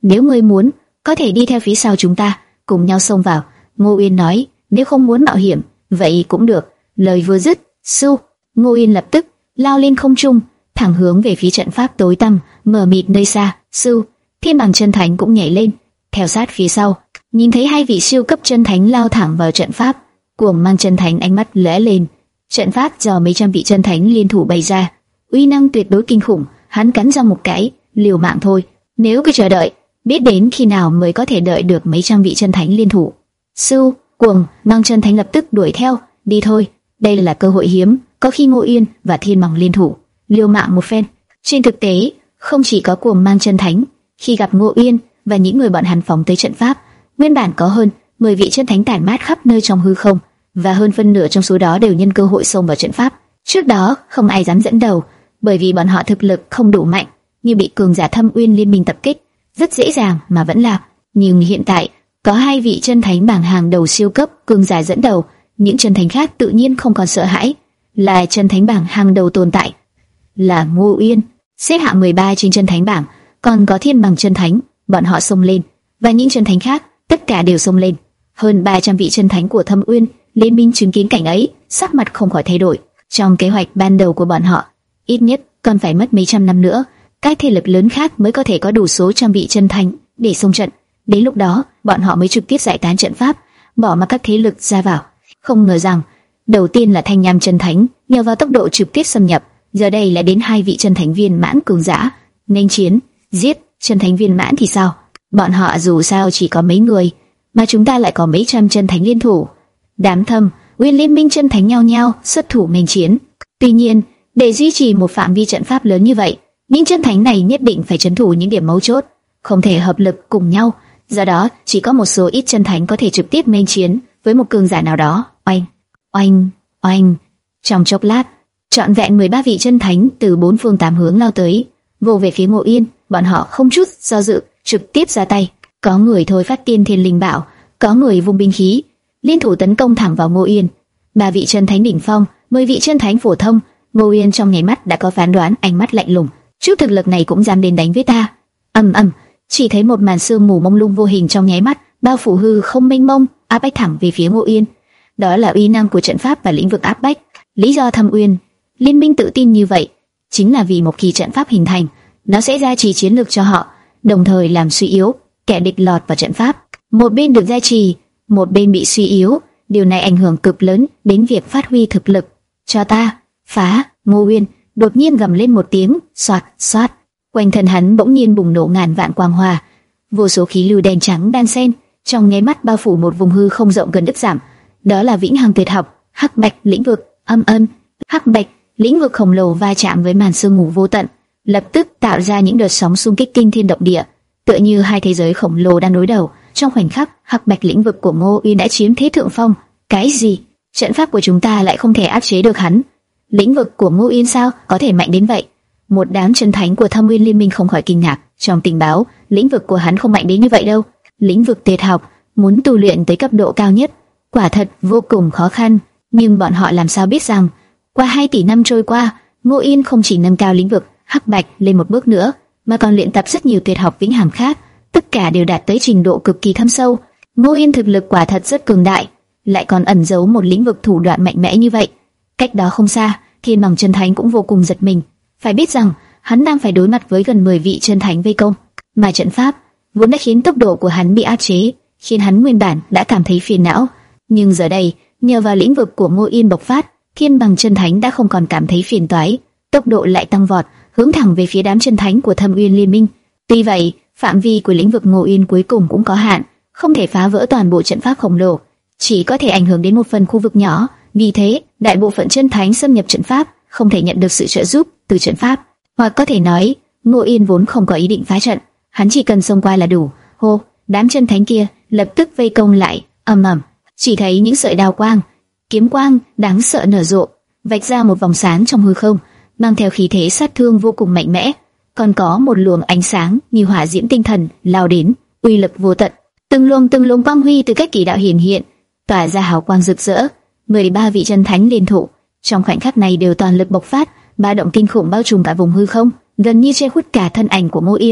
[SPEAKER 1] Nếu ngươi muốn, có thể đi theo phía sau chúng ta, cùng nhau xông vào. Ngô Uyên nói, nếu không muốn mạo hiểm, vậy cũng được. Lời vừa dứt, su, Ngô Uyên lập tức lao lên không trung, thẳng hướng về phía trận pháp tối tăm, mờ mịt nơi xa. Su, Thiên Bằng chân thánh cũng nhảy lên, theo sát phía sau. Nhìn thấy hai vị siêu cấp chân thánh lao thẳng vào trận pháp, Cuồng Mang chân thánh ánh mắt lóe lên. Trận pháp do mấy trăm vị chân thánh liên thủ bày ra, uy năng tuyệt đối kinh khủng. Hắn cắn răng một cái, liều mạng thôi. Nếu cứ chờ đợi, biết đến khi nào mới có thể đợi được mấy trăm vị chân thánh liên thủ. Sư, Cuồng Mang chân thánh lập tức đuổi theo. Đi thôi, đây là cơ hội hiếm, có khi Ngô Uyên và Thiên Bằng liên thủ, liều mạng một phen. Trên thực tế, không chỉ có Cuồng Mang chân thánh, khi gặp Ngô Uyên và những người bọn hắn phóng tới trận pháp, nguyên bản có hơn mười vị chân thánh tản mát khắp nơi trong hư không, và hơn phân nửa trong số đó đều nhân cơ hội xông vào trận pháp. Trước đó không ai dám dẫn đầu, bởi vì bọn họ thực lực không đủ mạnh, như bị cường giả Thâm Uyên liên minh tập kích, rất dễ dàng mà vẫn lạc. Nhưng hiện tại có hai vị chân thánh bảng hàng đầu siêu cấp cường giả dẫn đầu, những chân thánh khác tự nhiên không còn sợ hãi. Là chân thánh bảng hàng đầu tồn tại, là Ngô Uyên, xếp hạng mười ba trên chân thánh bảng, còn có Thiên Bằng chân thánh, bọn họ xông lên, và những chân thánh khác tất cả đều xông lên. Hơn ba trăm vị chân thánh của Thâm Uyên liên minh chứng kiến cảnh ấy, sắc mặt không khỏi thay đổi. Trong kế hoạch ban đầu của bọn họ, ít nhất còn phải mất mấy trăm năm nữa, các thế lực lớn khác mới có thể có đủ số trăm vị chân thánh để xông trận. Đến lúc đó, bọn họ mới trực tiếp giải tán trận pháp, bỏ mặc các thế lực ra vào. Không ngờ rằng, đầu tiên là Thanh Nham chân thánh, nhờ vào tốc độ trực tiếp xâm nhập, giờ đây lại đến hai vị chân thánh viên mãn cường giả, nghênh chiến, giết. Chân thánh viên mãn thì sao? Bọn họ dù sao chỉ có mấy người, mà chúng ta lại có mấy trăm chân thánh liên thủ. Đám Thâm Uyên liên minh chân thánh nhau nhau xuất thủ nghênh chiến. Tuy nhiên, để duy trì một phạm vi trận pháp lớn như vậy, những chân thánh này nhất định phải trấn thủ những điểm mấu chốt, không thể hợp lực cùng nhau. Do đó, chỉ có một số ít chân thánh có thể trực tiếp nghênh chiến với một cường giả nào đó. Oanh, oanh, oanh. Trong chốc lát, trọn vẹn mười ba vị chân thánh từ bốn phương tám hướng lao tới, vồ về phía Ngô Uyên. Bọn họ không chút do dự, trực tiếp ra tay. Có người thôi phát tiên thiên linh bảo, có người vung binh khí, liên thủ tấn công thẳng vào Ngô Uyên. Ba vị chân thánh đỉnh phong, mười vị chân thánh phổ thông. Ngô Uyên trong nháy mắt đã có phán đoán, ánh mắt lạnh lùng. Chút thực lực này cũng dám đến đánh với ta? Ầm ầm, chỉ thấy một màn sương mù mông lung vô hình trong nháy mắt bao phủ hư không mênh mông, áp bách thẳng về phía Ngô Uyên. Đó là uy năng của trận pháp và lĩnh vực áp bách. Lý do Thâm Uyên liên minh tự tin như vậy, chính là vì một khi trận pháp hình thành, nó sẽ gia trì chiến lược cho họ, đồng thời làm suy yếu kẻ địch lọt vào trận pháp. Một bên được gia trì, một bên bị suy yếu, điều này ảnh hưởng cực lớn đến việc phát huy thực lực. Cho ta phá! Ngô Uyên đột nhiên gầm lên một tiếng, xoạt xoạt, quanh thân hắn bỗng nhiên bùng nổ ngàn vạn quang hoa, vô số khí lưu đen trắng đan xen, trong nháy mắt bao phủ một vùng hư không rộng gần đứt giảm. Đó là vĩnh hằng tuyệt học, hắc bạch lĩnh vực. Âm âm, hắc bạch lĩnh vực khổng lồ va chạm với màn sương mù vô tận, lập tức tạo ra những đợt sóng xung kích kinh thiên động địa, tựa như hai thế giới khổng lồ đang đối đầu. Trong khoảnh khắc, hắc bạch lĩnh vực của Ngô Uyên đã chiếm thế thượng phong. Cái gì? Trận pháp của chúng ta lại không thể áp chế được hắn? Lĩnh vực của Ngô Uyên sao có thể mạnh đến vậy? Một đám chân thánh của Thâm Uyên liên minh không khỏi kinh ngạc. Trong tình báo, lĩnh vực của hắn không mạnh đến như vậy đâu. Lĩnh vực tuyệt học, muốn tu luyện tới cấp độ cao nhất, quả thật vô cùng khó khăn. Nhưng bọn họ làm sao biết rằng, qua hai tỷ năm trôi qua, Ngô Uyên không chỉ nâng cao lĩnh vực hắc bạch lên một bước nữa, mà còn luyện tập rất nhiều tuyệt học vĩnh hằng khác, tất cả đều đạt tới trình độ cực kỳ thâm sâu. Ngô Uyên thực lực quả thật rất cường đại, lại còn ẩn giấu một lĩnh vực thủ đoạn mạnh mẽ như vậy. Cách đó không xa, Thiên Bằng chân thánh cũng vô cùng giật mình. Phải biết rằng, hắn đang phải đối mặt với gần mười vị chân thánh vây công, mà trận pháp vốn đã khiến tốc độ của hắn bị áp chế, khiến hắn nguyên bản đã cảm thấy phiền não. Nhưng giờ đây, nhờ vào lĩnh vực của Ngô Uyên bộc phát, Thiên Bằng chân thánh đã không còn cảm thấy phiền toái, tốc độ lại tăng vọt, hướng thẳng về phía đám chân thánh của Thâm Uyên liên minh. Tuy vậy, phạm vi của lĩnh vực Ngô Uyên cuối cùng cũng có hạn, không thể phá vỡ toàn bộ trận pháp khổng lồ, chỉ có thể ảnh hưởng đến một phần khu vực nhỏ. Vì thế, đại bộ phận chân thánh xâm nhập trận pháp không thể nhận được sự trợ giúp từ trận pháp, hoặc có thể nói, Ngô Uyên vốn không có ý định phá trận, hắn chỉ cần xông qua là đủ. Hô, đám chân thánh kia lập tức vây công lại. Ầm ầm, chỉ thấy những sợi đao quang, kiếm quang đáng sợ nở rộ, vạch ra một vòng sáng trong hư không, mang theo khí thế sát thương vô cùng mạnh mẽ. Còn có một luồng ánh sáng như hỏa diễm tinh thần lao đến, uy lực vô tận. Từng luồng từng luồng quang huy từ các kỳ đạo hiển hiện, tỏa ra hào quang rực rỡ. mười ba vị chân thánh liên thủ, trong khoảnh khắc này đều toàn lực bộc phát, ba động kinh khủng bao trùm cả vùng hư không, gần như che khuất cả thân ảnh của Ngô Uyên.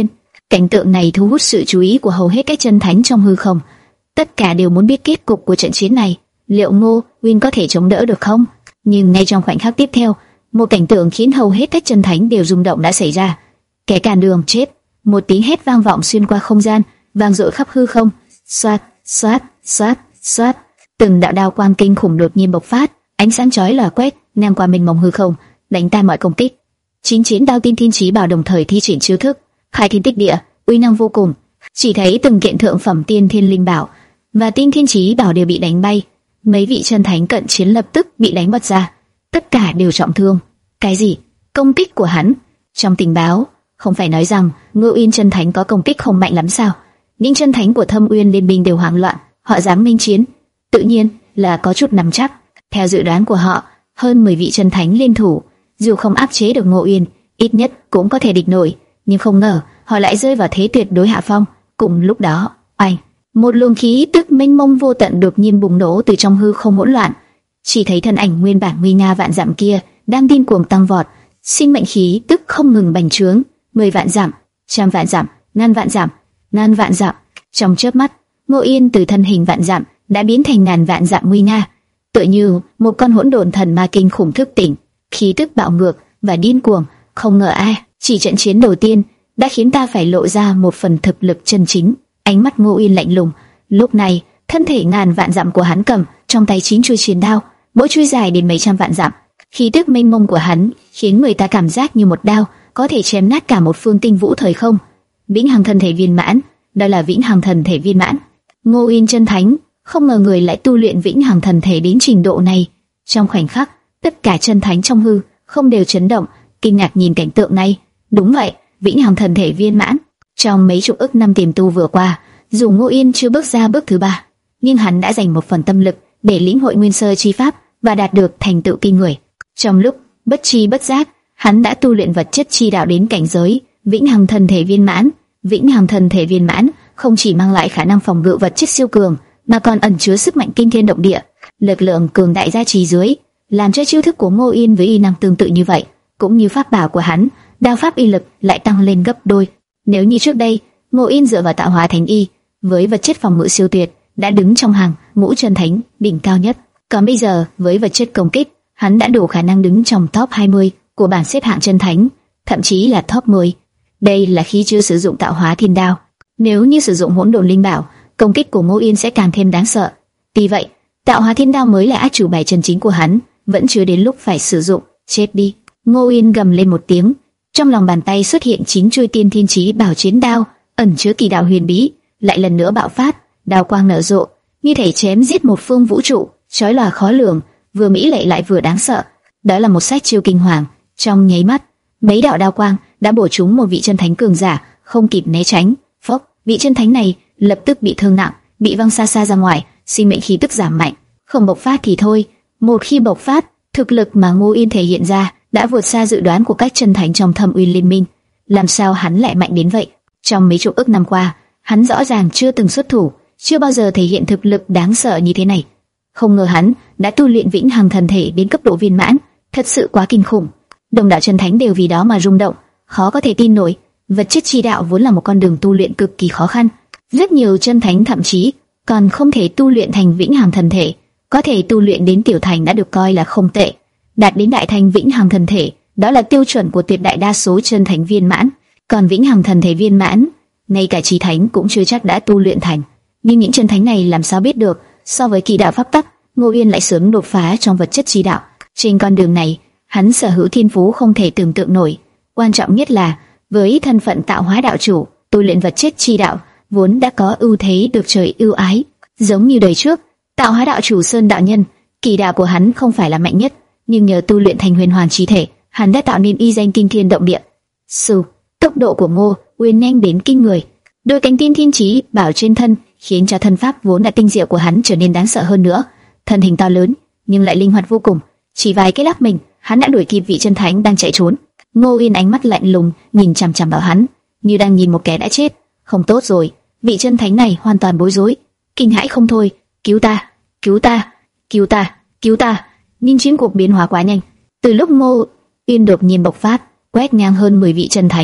[SPEAKER 1] Cảnh tượng này thu hút sự chú ý của hầu hết các chân thánh trong hư không. Tất cả đều muốn biết kết cục của trận chiến này. Liệu Ngô Uyên có thể chống đỡ được không? Nhưng ngay trong khoảnh khắc tiếp theo, một cảnh tượng khiến hầu hết các chân thánh đều rung động đã xảy ra. Kẻ cản đường chết! Một tiếng hét vang vọng xuyên qua không gian, vang dội khắp hư không. Xoát, xoát, xoát, xoát. Từng đạo đao quang kinh khủng đột nhiên bộc phát, ánh sáng chói lòa quét ngang qua mênh mông hư không, đánh tan mọi công kích. Chín chiến đao tiên thiên chí bảo đồng thời thi triển chiêu thức, khai thiên tích địa, uy năng vô cùng. Chỉ thấy từng kiện thượng phẩm tiên thiên linh bảo và tiên thiên chí bảo đều bị đánh bay. Mấy vị chân thánh cận chiến lập tức bị đánh bật ra, tất cả đều trọng thương. Cái gì? Công kích của hắn? Trong tình báo, không phải nói rằng Ngô Uyên chân thánh có công kích không mạnh lắm sao? Những chân thánh của Thâm Uyên liên minh đều hoảng loạn, họ dám minh chiến, tự nhiên là có chút nắm chắc. Theo dự đoán của họ, hơn mười vị chân thánh liên thủ, dù không áp chế được Ngô Uyên, ít nhất cũng có thể địch nổi. Nhưng không ngờ họ lại rơi vào thế tuyệt đối hạ phong. Cùng lúc đó, oanh, một luồng khí tức mênh mông vô tận đột nhiên bùng nổ từ trong hư không hỗn loạn. Chỉ thấy thân ảnh nguyên bản nguy nga vạn dặm kia đang điên cuồng tăng vọt, sinh mệnh khí tức không ngừng bành trướng. Mười vạn dặm, trăm vạn dặm, ngàn vạn dặm, ngàn vạn dặm. Trong chớp mắt, Ngô Uyên từ thân hình vạn dặm đã biến thành ngàn vạn dặm nguy nga, tựa như một con hỗn độn thần ma kinh khủng thức tỉnh, khí tức bạo ngược và điên cuồng. Không ngờ ai, chỉ trận chiến đầu tiên đã khiến ta phải lộ ra một phần thực lực chân chính. Ánh mắt Ngô Uyên lạnh lùng. Lúc này, thân thể ngàn vạn dặm của hắn cầm trong tay chín chuôi chiến đao, mỗi chuôi dài đến mấy trăm vạn dặm. Khí tức mênh mông của hắn khiến người ta cảm giác như một đao có thể chém nát cả một phương tinh vũ thời không. Vĩnh hằng thân thể viên mãn, đó là vĩnh hằng thần thể viên mãn. Ngô Uyên chân thánh, không ngờ người lại tu luyện vĩnh hằng thần thể đến trình độ này. Trong khoảnh khắc, tất cả chân thánh trong hư không đều chấn động, kinh ngạc nhìn cảnh tượng này. Đúng vậy, vĩnh hằng thần thể viên mãn. Trong mấy chục ức năm tiềm tu vừa qua, dù Ngô Uyên chưa bước ra bước thứ ba, nhưng hắn đã dành một phần tâm lực để lĩnh hội nguyên sơ chi pháp và đạt được thành tựu kinh người. Trong lúc bất chi bất giác, hắn đã tu luyện vật chất chi đạo đến cảnh giới vĩnh hằng thần thể viên mãn. Vĩnh hằng thần thể viên mãn không chỉ mang lại khả năng phòng ngự vật chất siêu cường, mà còn ẩn chứa sức mạnh kinh thiên động địa, lực lượng cường đại gia trì dưới, làm cho chiêu thức của Ngô Uyên với y năng tương tự như vậy, cũng như pháp bảo của hắn, đao pháp y lực lại tăng lên gấp đôi. Nếu như trước đây, Ngô Uyên dựa vào tạo hóa thành y, với vật chất phòng ngự siêu tuyệt, đã đứng trong hàng ngũ chân thánh đỉnh cao nhất, còn bây giờ với vật chất công kích, hắn đã đủ khả năng đứng trong top hai mươi của bảng xếp hạng chân thánh, thậm chí là top mười. Đây là khi chưa sử dụng tạo hóa thiên đao. Nếu như sử dụng hỗn độn linh bảo, công kích của Ngô Uyên sẽ càng thêm đáng sợ. Vì vậy, tạo hóa thiên đao mới là át chủ bài chân chính của hắn, vẫn chưa đến lúc phải sử dụng. Chết đi! Ngô Uyên gầm lên một tiếng, trong lòng bàn tay xuất hiện chín chuôi tiên thiên chí bảo chiến đao, ẩn chứa kỳ đạo huyền bí, lại lần nữa bạo phát, đao quang nở rộ, như thể chém giết một phương vũ trụ, chói lòa khó lường, vừa mỹ lệ lại vừa đáng sợ. Đó là một sát chiêu kinh hoàng. Trong nháy mắt, mấy đạo đao quang đã bổ trúng một vị chân thánh cường giả, không kịp né tránh. Phốc, vị chân thánh này lập tức bị thương nặng, bị văng xa xa ra ngoài, sinh mệnh khí tức giảm mạnh. Không bộc phát thì thôi, một khi bộc phát, thực lực mà Ngô Uyên thể hiện ra đã vượt xa dự đoán của các chân thánh trong Thâm Uyên liên minh. Làm sao hắn lại mạnh đến vậy? Trong mấy chục ức năm qua, hắn rõ ràng chưa từng xuất thủ, chưa bao giờ thể hiện thực lực đáng sợ như thế này. Không ngờ hắn đã tu luyện vĩnh hằng thần thể đến cấp độ viên mãn, thật sự quá kinh khủng. Đồng đạo chân thánh đều vì đó mà rung động, khó có thể tin nổi. Vật chất chi đạo vốn là một con đường tu luyện cực kỳ khó khăn, rất nhiều chân thánh thậm chí còn không thể tu luyện thành vĩnh hằng thần thể, có thể tu luyện đến tiểu thành đã được coi là không tệ. Đạt đến đại thành vĩnh hằng thần thể, đó là tiêu chuẩn của tuyệt đại đa số chân thánh viên mãn. Còn vĩnh hằng thần thể viên mãn, ngay cả chí thánh cũng chưa chắc đã tu luyện thành. Nhưng những chân thánh này làm sao biết được, so với kỳ đạo pháp tắc, Ngô Uyên lại sớm đột phá trong vật chất chi đạo. Trên con đường này, hắn sở hữu thiên phú không thể tưởng tượng nổi. Quan trọng nhất là, với thân phận tạo hóa đạo chủ, tu luyện vật chất chi đạo vốn đã có ưu thế được trời ưu ái. Giống như đời trước, tạo hóa đạo chủ Sơn đạo nhân, kỳ đạo của hắn không phải là mạnh nhất, nhưng nhờ tu luyện thành huyền hoàng chí thể, hắn đã tạo nên y danh kinh thiên động địa. Sư, tốc độ của Ngô Uyên nhanh đến kinh người, đôi cánh tiên thiên chí bảo trên thân khiến cho thân pháp vốn đã tinh diệu của hắn trở nên đáng sợ hơn nữa. Thân hình to lớn nhưng lại linh hoạt vô cùng, chỉ vài cái lắc mình, hắn đã đuổi kịp vị chân thánh đang chạy trốn. Ngô Uyên ánh mắt lạnh lùng nhìn chằm chằm vào hắn, như đang nhìn một kẻ đã chết. Không tốt rồi, vị chân thánh này hoàn toàn bối rối, kinh hãi không thôi. Cứu ta, cứu ta, cứu ta, cứu ta! Nhưng chiến cuộc biến hóa quá nhanh. Từ lúc Ngô Uyên đột nhiên bộc phát, quét ngang hơn mười vị chân thánh,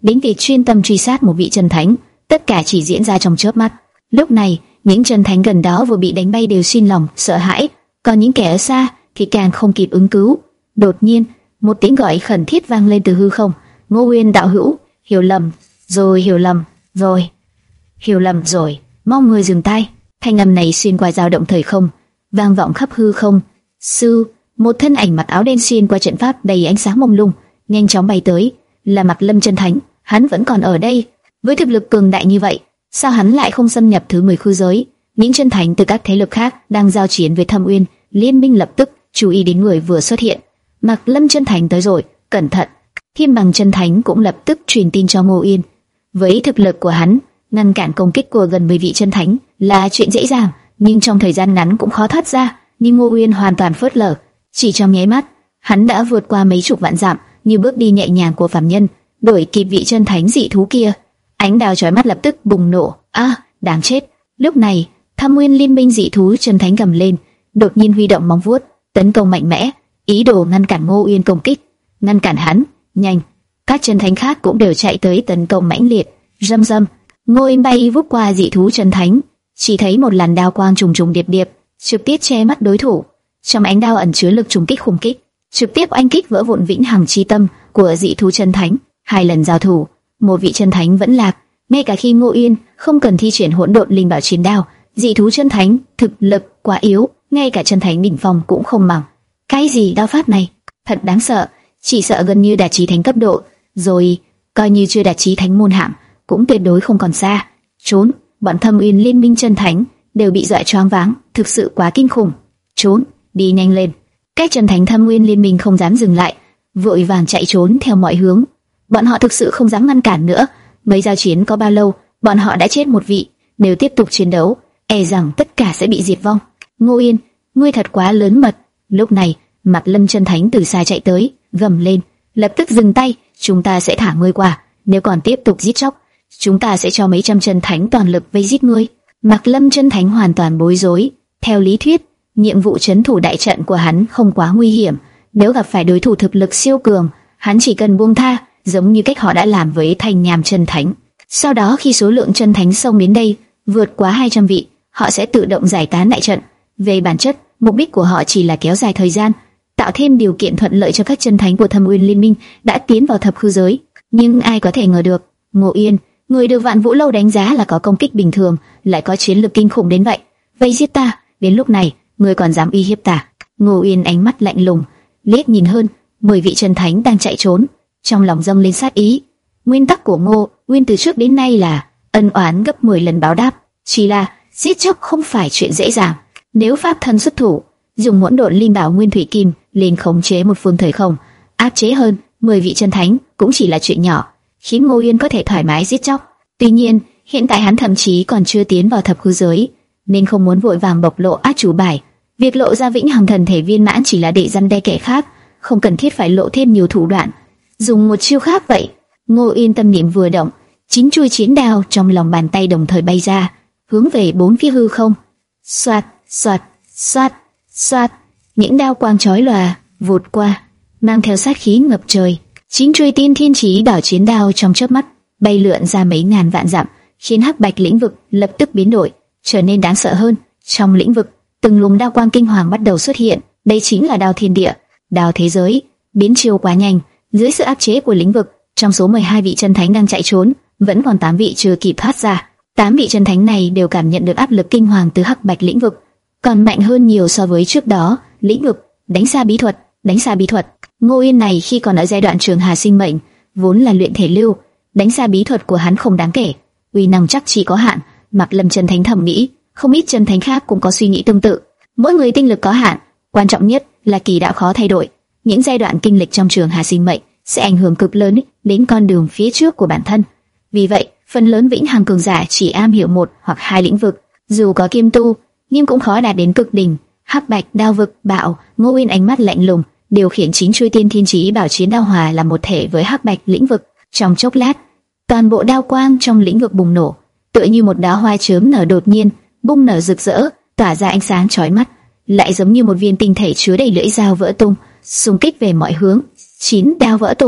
[SPEAKER 1] đến việc chuyên tâm truy sát một vị chân thánh, tất cả chỉ diễn ra trong chớp mắt. Lúc này, những chân thánh gần đó vừa bị đánh bay đều xin lòng sợ hãi, còn những kẻ ở xa thì càng không kịp ứng cứu. Đột nhiên, một tiếng gọi khẩn thiết vang lên từ hư không. Ngô Uyên đạo hữu, hiểu lầm rồi, hiểu lầm rồi, hiểu lầm rồi, mong người dừng tay. Thanh âm này xuyên qua dao động thời không, vang vọng khắp hư không. Sư, một thân ảnh mặc áo đen xuyên qua trận pháp đầy ánh sáng mông lung, nhanh chóng bay tới, là Mạc Lâm chân thánh. Hắn vẫn còn ở đây, với thực lực cường đại như vậy, sao hắn lại không xâm nhập thứ mười khu giới? Những chân thánh từ các thế lực khác đang giao chiến với Thâm Uyên liên minh lập tức chú ý đến người vừa xuất hiện. Mạc Lâm chân thánh tới rồi, cẩn thận. Thiên Bằng chân thánh cũng lập tức truyền tin cho Ngô Uyên. Với thực lực của hắn, ngăn cản công kích của gần mười vị chân thánh là chuyện dễ dàng, nhưng trong thời gian ngắn cũng khó thoát ra. Nhưng Ngô Uyên hoàn toàn phớt lờ, chỉ trong nháy mắt, hắn đã vượt qua mấy chục vạn dặm, như bước đi nhẹ nhàng của phàm nhân, đuổi kịp vị chân thánh dị thú kia. Ánh đao chói mắt lập tức bùng nổ. A, à, đáng chết! Lúc này, Thâm Uyên liên minh dị thú chân thánh gầm lên, đột nhiên huy động móng vuốt, tấn công mạnh mẽ, ý đồ ngăn cản Ngô Uyên công kích. Ngăn cản hắn, nhanh! Các chân thánh khác cũng đều chạy tới tấn công mãnh liệt. Rầm rầm, Ngô Uyên bay vút qua dị thú chân thánh, chỉ thấy một làn đao quang trùng trùng điệp điệp, trực tiếp che mắt đối thủ. Trong ánh đao ẩn chứa lực trùng kích khủng khiếp, trực tiếp oanh kích vỡ vụn vĩnh hằng chi tâm của dị thú chân thánh. Hai lần giao thủ, một vị chân thánh vẫn lạc. Ngay cả khi Ngô Uyên không cần thi triển hỗn độn linh bảo chiến đao, dị thú chân thánh thực lực quá yếu, ngay cả chân thánh đỉnh phong cũng không bằng. Cái gì đao pháp này, thật đáng sợ, chỉ sợ gần như đạt chí thánh cấp độ rồi, coi như chưa đạt chí thánh môn hạm, cũng tuyệt đối không còn xa. Trốn! Bọn Thâm Uyên liên minh chân thánh đều bị dọa choáng váng, thực sự quá kinh khủng. Trốn, đi nhanh lên! Các chân thánh Thâm Uyên liên minh không dám dừng lại, vội vàng chạy trốn theo mọi hướng. Bọn họ thực sự không dám ngăn cản nữa. Mấy giao chiến có bao lâu, bọn họ đã chết một vị. Nếu tiếp tục chiến đấu, e rằng tất cả sẽ bị diệt vong. Ngô Uyên, ngươi thật quá lớn mật! Lúc này, Mạc Lâm chân thánh từ xa chạy tới, gầm lên, lập tức dừng tay. Chúng ta sẽ thả ngươi qua. Nếu còn tiếp tục giết chóc, chúng ta sẽ cho mấy trăm chân thánh toàn lực vây giết ngươi. Mạc Lâm chân thánh hoàn toàn bối rối. Theo lý thuyết, nhiệm vụ trấn thủ đại trận của hắn không quá nguy hiểm. Nếu gặp phải đối thủ thực lực siêu cường, hắn chỉ cần buông tha, giống như cách họ đã làm với Thanh Nham chân thánh. Sau đó khi số lượng chân thánh xông đến đây vượt quá hai trăm vị, họ sẽ tự động giải tán đại trận. Về bản chất, mục đích của họ chỉ là kéo dài thời gian, tạo thêm điều kiện thuận lợi cho các chân thánh của Thâm Uyên liên minh đã tiến vào thập hư giới. Nhưng ai có thể ngờ được, Ngô Uyên, người được Vạn Vũ lâu đánh giá là có công kích bình thường, lại có chiến lược kinh khủng đến vậy. Vây giết ta, đến lúc này, ngươi còn dám uy hiếp ta? Ngô Uyên ánh mắt lạnh lùng, liếc nhìn hơn mười vị chân thánh đang chạy trốn, trong lòng dâng lên sát ý. Nguyên tắc của Ngô Uyên từ trước đến nay là ân oán gấp mười lần báo đáp, chỉ là giết chóc không phải chuyện dễ dàng. Nếu pháp thân xuất thủ, dùng hỗn độn linh bảo Nguyên Thủy Kim lên khống chế một phương thời không, áp chế hơn mười vị chân thánh cũng chỉ là chuyện nhỏ, khiến Ngô Uyên có thể thoải mái giết chóc. Tuy nhiên, hiện tại hắn thậm chí còn chưa tiến vào thập hư giới, nên không muốn vội vàng bộc lộ át chủ bài. Việc lộ ra vĩnh hằng thần thể viên mãn chỉ là để răn đe kẻ khác, không cần thiết phải lộ thêm nhiều thủ đoạn. Dùng một chiêu khác vậy. Ngô Uyên tâm niệm vừa động, chín chuôi chiến đao trong lòng bàn tay đồng thời bay ra, hướng về bốn phía hư không. Xoạt, xoạt, xoạt, xoạt, những đao quang chói lòa vụt qua, mang theo sát khí ngập trời. Chín chuôi tiên thiên chí đảo chiến đao trong chớp mắt bay lượn ra mấy ngàn vạn dặm, khiến hắc bạch lĩnh vực lập tức biến đổi, trở nên đáng sợ hơn. Trong lĩnh vực, từng luồng đao quang kinh hoàng bắt đầu xuất hiện. Đây chính là đao thiên địa, đao thế giới. Biến chiêu quá nhanh, dưới sự áp chế của lĩnh vực, trong số mười hai vị chân thánh đang chạy trốn, vẫn còn tám vị chưa kịp thoát ra. Tám vị chân thánh này đều cảm nhận được áp lực kinh hoàng từ hắc bạch lĩnh vực, còn mạnh hơn nhiều so với trước đó. Lĩnh vực, đánh xa bí thuật, đánh xa bí thuật. Ngô Uyên này khi còn ở giai đoạn trường hà sinh mệnh, vốn là luyện thể lưu, đánh xa bí thuật của hắn không đáng kể, uy năng chắc chỉ có hạn. Mạc Lâm chân thánh thầm nghĩ, không ít chân thánh khác cũng có suy nghĩ tương tự. Mỗi người tinh lực có hạn, quan trọng nhất là kỳ đạo khó thay đổi. Những giai đoạn kinh lịch trong trường hà sinh mệnh sẽ ảnh hưởng cực lớn đến con đường phía trước của bản thân. Vì vậy, phần lớn vĩnh hằng cường giả chỉ am hiểu một hoặc hai lĩnh vực, dù có kiêm tu, nhưng cũng khó đạt đến cực đỉnh. Hắc bạch đao vực bạo, Ngô Uyên ánh mắt lạnh lùng, điều khiển chín chuôi tiên thiên chí bảo chiến đao hòa là một thể với hắc bạch lĩnh vực. Trong chốc lát, toàn bộ đao quang trong lĩnh vực bùng nổ, tựa như một đóa hoa chớm nở đột nhiên, bung nở rực rỡ, tỏa ra ánh sáng chói mắt, lại giống như một viên tinh thể chứa đầy lưỡi dao vỡ tung, xung kích về mọi hướng. Chín đao vỡ tung,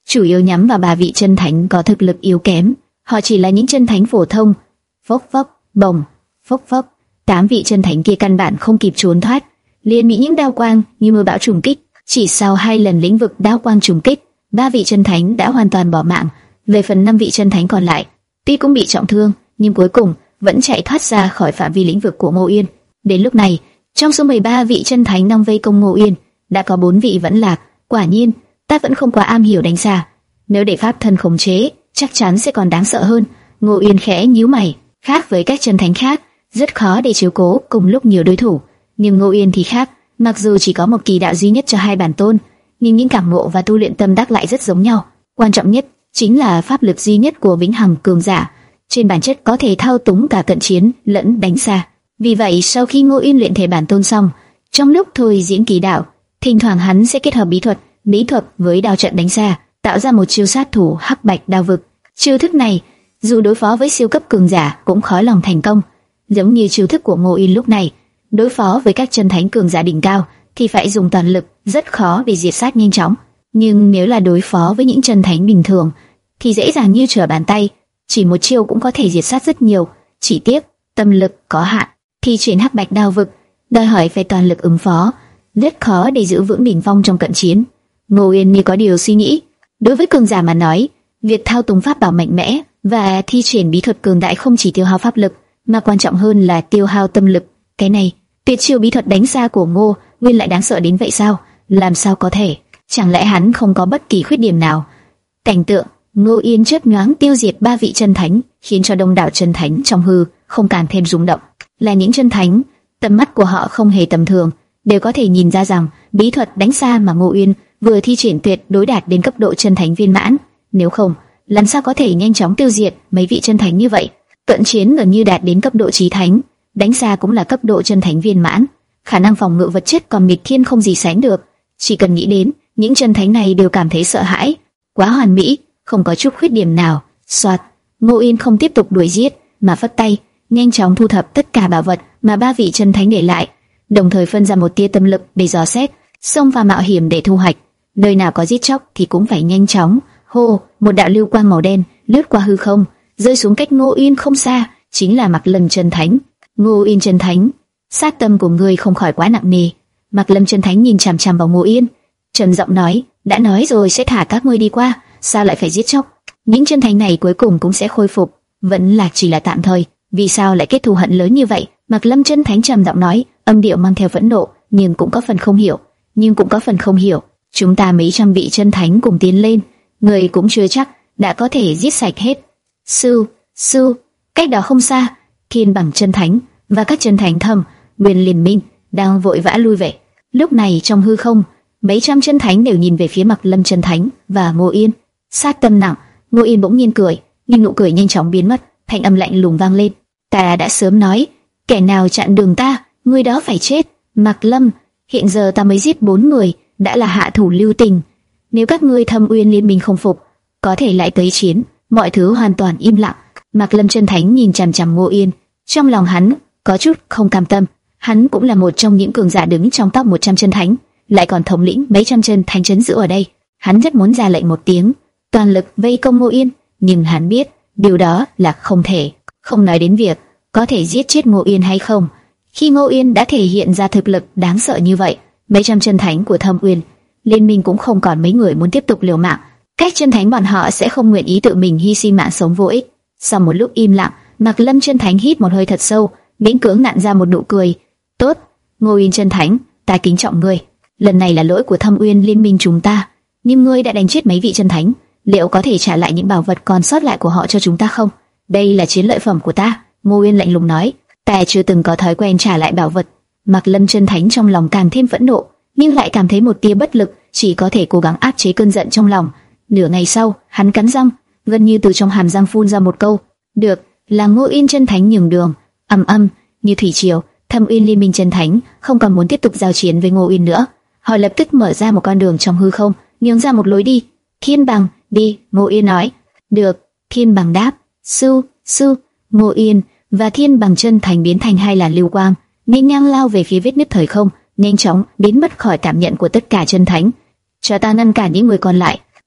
[SPEAKER 1] chủ yếu nhắm vào ba vị chân thánh có thực lực yếu kém. Họ chỉ là những chân thánh phổ thông. Phốc phốc, bồng, phốc phốc. Tám vị chân thánh kia căn bản không kịp trốn thoát, liền bị những đao quang như mưa bão trùng kích. Chỉ sau hai lần lĩnh vực đao quang trùng kích, ba vị chân thánh đã hoàn toàn bỏ mạng. Về phần năm vị chân thánh còn lại, tuy cũng bị trọng thương, nhưng cuối cùng vẫn chạy thoát ra khỏi phạm vi lĩnh vực của Ngô Yên. Đến lúc này, trong số mười ba vị chân thánh đang vây công Ngô Yên, đã có bốn vị vẫn lạc. Quả nhiên, ta vẫn không quá am hiểu đánh xa. Nếu để pháp thân khống chế, chắc chắn sẽ còn đáng sợ hơn. Ngô Yên khẽ nhíu mày. Khác với các chân thánh khác, rất khó để chiếu cố cùng lúc nhiều đối thủ. Nhưng Ngô Yên thì khác, mặc dù chỉ có một kỳ đạo duy nhất cho hai bản tôn, nhưng những cảm ngộ và tu luyện tâm đắc lại rất giống nhau. Quan trọng nhất chính là pháp lực duy nhất của vĩnh hằng cường giả, trên bản chất có thể thao túng cả cận chiến lẫn đánh xa. Vì vậy, sau khi Ngô Yên luyện thể bản tôn xong, trong lúc thôi diễn kỳ đạo, thỉnh thoảng hắn sẽ kết hợp bí thuật, mỹ thuật với đao trận đánh xa, tạo ra một chiêu sát thủ hắc bạch đao vực. Chiêu thức này, dù đối phó với siêu cấp cường giả cũng khó lòng thành công. Giống như chiêu thức của Ngô Yên lúc này, đối phó với các chân thánh cường giả đỉnh cao thì phải dùng toàn lực, rất khó để diệt sát nhanh chóng. Nhưng nếu là đối phó với những chân thánh bình thường thì dễ dàng như trở bàn tay, chỉ một chiêu cũng có thể diệt sát rất nhiều. Chỉ tiếc tâm lực có hạn, thì chuyển hắc bạch đao vực đòi hỏi phải toàn lực ứng phó, rất khó để giữ vững đỉnh phong trong cận chiến. Ngô Yên như có điều suy nghĩ. Đối với cường giả mà nói, việc thao túng pháp bảo mạnh mẽ và thi triển bí thuật cường đại không chỉ tiêu hao pháp lực, mà quan trọng hơn là tiêu hao tâm lực. Cái này, tuyệt chiêu bí thuật đánh xa của Ngô Nguyên lại đáng sợ đến vậy sao? Làm sao có thể? Chẳng lẽ hắn không có bất kỳ khuyết điểm nào? Cảnh tượng Ngô Yên chớp nhoáng tiêu diệt ba vị chân thánh, khiến cho đông đảo chân thánh trong hư không càng thêm rung động. Là những chân thánh, tầm mắt của họ không hề tầm thường, đều có thể nhìn ra rằng bí thuật đánh xa mà Ngô Yên vừa thi triển tuyệt đối đạt đến cấp độ chân thánh viên mãn. Nếu không, làm sao có thể nhanh chóng tiêu diệt mấy vị chân thánh như vậy? Cận chiến gần như đạt đến cấp độ chí thánh, đánh xa cũng là cấp độ chân thánh viên mãn, khả năng phòng ngự vật chất còn nghịch thiên không gì sánh được. Chỉ cần nghĩ đến, những chân thánh này đều cảm thấy sợ hãi, quá hoàn mỹ, không có chút khuyết điểm nào. Soạt, Ngô Yên không tiếp tục đuổi giết, mà phất tay, nhanh chóng thu thập tất cả bảo vật mà ba vị chân thánh để lại, đồng thời phân ra một tia tâm lực để dò xét, xông vào mạo hiểm để thu hoạch. Nơi nào có giết chóc thì cũng phải nhanh chóng. Hô, một đạo lưu quang màu đen lướt qua hư không, rơi xuống cách Ngô Yên không xa, chính là Mạc Lâm chân thánh. Ngô Yên chân thánh, sát tâm của ngươi không khỏi quá nặng nề. Mạc Lâm chân thánh nhìn chằm chằm vào Ngô Yên, trầm giọng nói, đã nói rồi sẽ thả các ngươi đi qua, sao lại phải giết chóc? Những chân thánh này cuối cùng cũng sẽ khôi phục, vẫn là chỉ là tạm thời, vì sao lại kết thù hận lớn như vậy? Mạc Lâm chân thánh trầm giọng nói, âm điệu mang theo phẫn nộ, nhưng cũng có phần không hiểu, nhưng cũng có phần không hiểu. Chúng ta mấy trăm vị chân thánh cùng tiến lên, người cũng chưa chắc đã có thể giết sạch hết. Sư, sư, cách đó không xa, Thiên Bằng chân thánh và các chân thánh thầm Nguyên liên minh đang vội vã lui về. Lúc này trong hư không, mấy trăm chân thánh đều nhìn về phía Mạc Lâm chân thánh và Ngô Yên. Sát tâm nặng, Ngô Yên bỗng nhiên cười, nhưng nụ cười nhanh chóng biến mất, thanh âm lạnh lùng vang lên. Ta đã sớm nói, kẻ nào chặn đường ta, người đó phải chết. Mạc Lâm, hiện giờ ta mới giết bốn người, đã là hạ thủ lưu tình. Nếu các ngươi Thâm Uyên liên minh không phục, có thể lại tới chiến. Mọi thứ hoàn toàn im lặng. Mạc Lâm chân thánh nhìn chằm chằm Ngô Yên, trong lòng hắn có chút không cam tâm. Hắn cũng là một trong những cường giả đứng trong top một trăm chân thánh, lại còn thống lĩnh mấy trăm chân thánh trấn giữ ở đây. Hắn rất muốn ra lệnh một tiếng, toàn lực vây công Ngô Yên, nhưng hắn biết điều đó là không thể. Không nói đến việc có thể giết chết Ngô Yên hay không, khi Ngô Yên đã thể hiện ra thực lực đáng sợ như vậy, mấy trăm chân thánh của Thâm Uyên liên minh cũng không còn mấy người muốn tiếp tục liều mạng. Các chân thánh bọn họ sẽ không nguyện ý tự mình hy sinh mạng sống vô ích. Sau một lúc im lặng, Mạc Lâm chân thánh hít một hơi thật sâu, miễn cưỡng nặn ra một nụ cười. Tốt, Ngô Yên chân thánh, ta kính trọng ngươi. Lần này là lỗi của Thâm Uyên liên minh chúng ta, nhưng ngươi đã đánh chết mấy vị chân thánh, liệu có thể trả lại những bảo vật còn sót lại của họ cho chúng ta không? Đây là chiến lợi phẩm của ta. Ngô Yên lạnh lùng nói, ta chưa từng có thói quen trả lại bảo vật. Mạc Lâm chân thánh trong lòng càng thêm phẫn nộ, nhưng lại cảm thấy một tia bất lực, chỉ có thể cố gắng áp chế cơn giận trong lòng. Nửa ngày sau, hắn cắn răng, gần như từ trong hàm răng phun ra một câu, được, là Ngô Yên chân thánh nhường đường. Ầm ầm, như thủy triều, Thâm Uyên liên minh chân thánh không còn muốn tiếp tục giao chiến với Ngô Yên nữa. Họ lập tức mở ra một con đường trong hư không, nhường ra một lối đi. Thiên Bằng, đi, Ngô Yên nói. Được, Thiên Bằng đáp. Sư, sư, Ngô Yên và Thiên Bằng chân thành biến thành hai làn lưu quang, nên ngang lao về phía vết nứt thời không, nhanh chóng biến mất khỏi cảm nhận của tất cả chân thánh. Cho ta ngăn cản những người còn lại.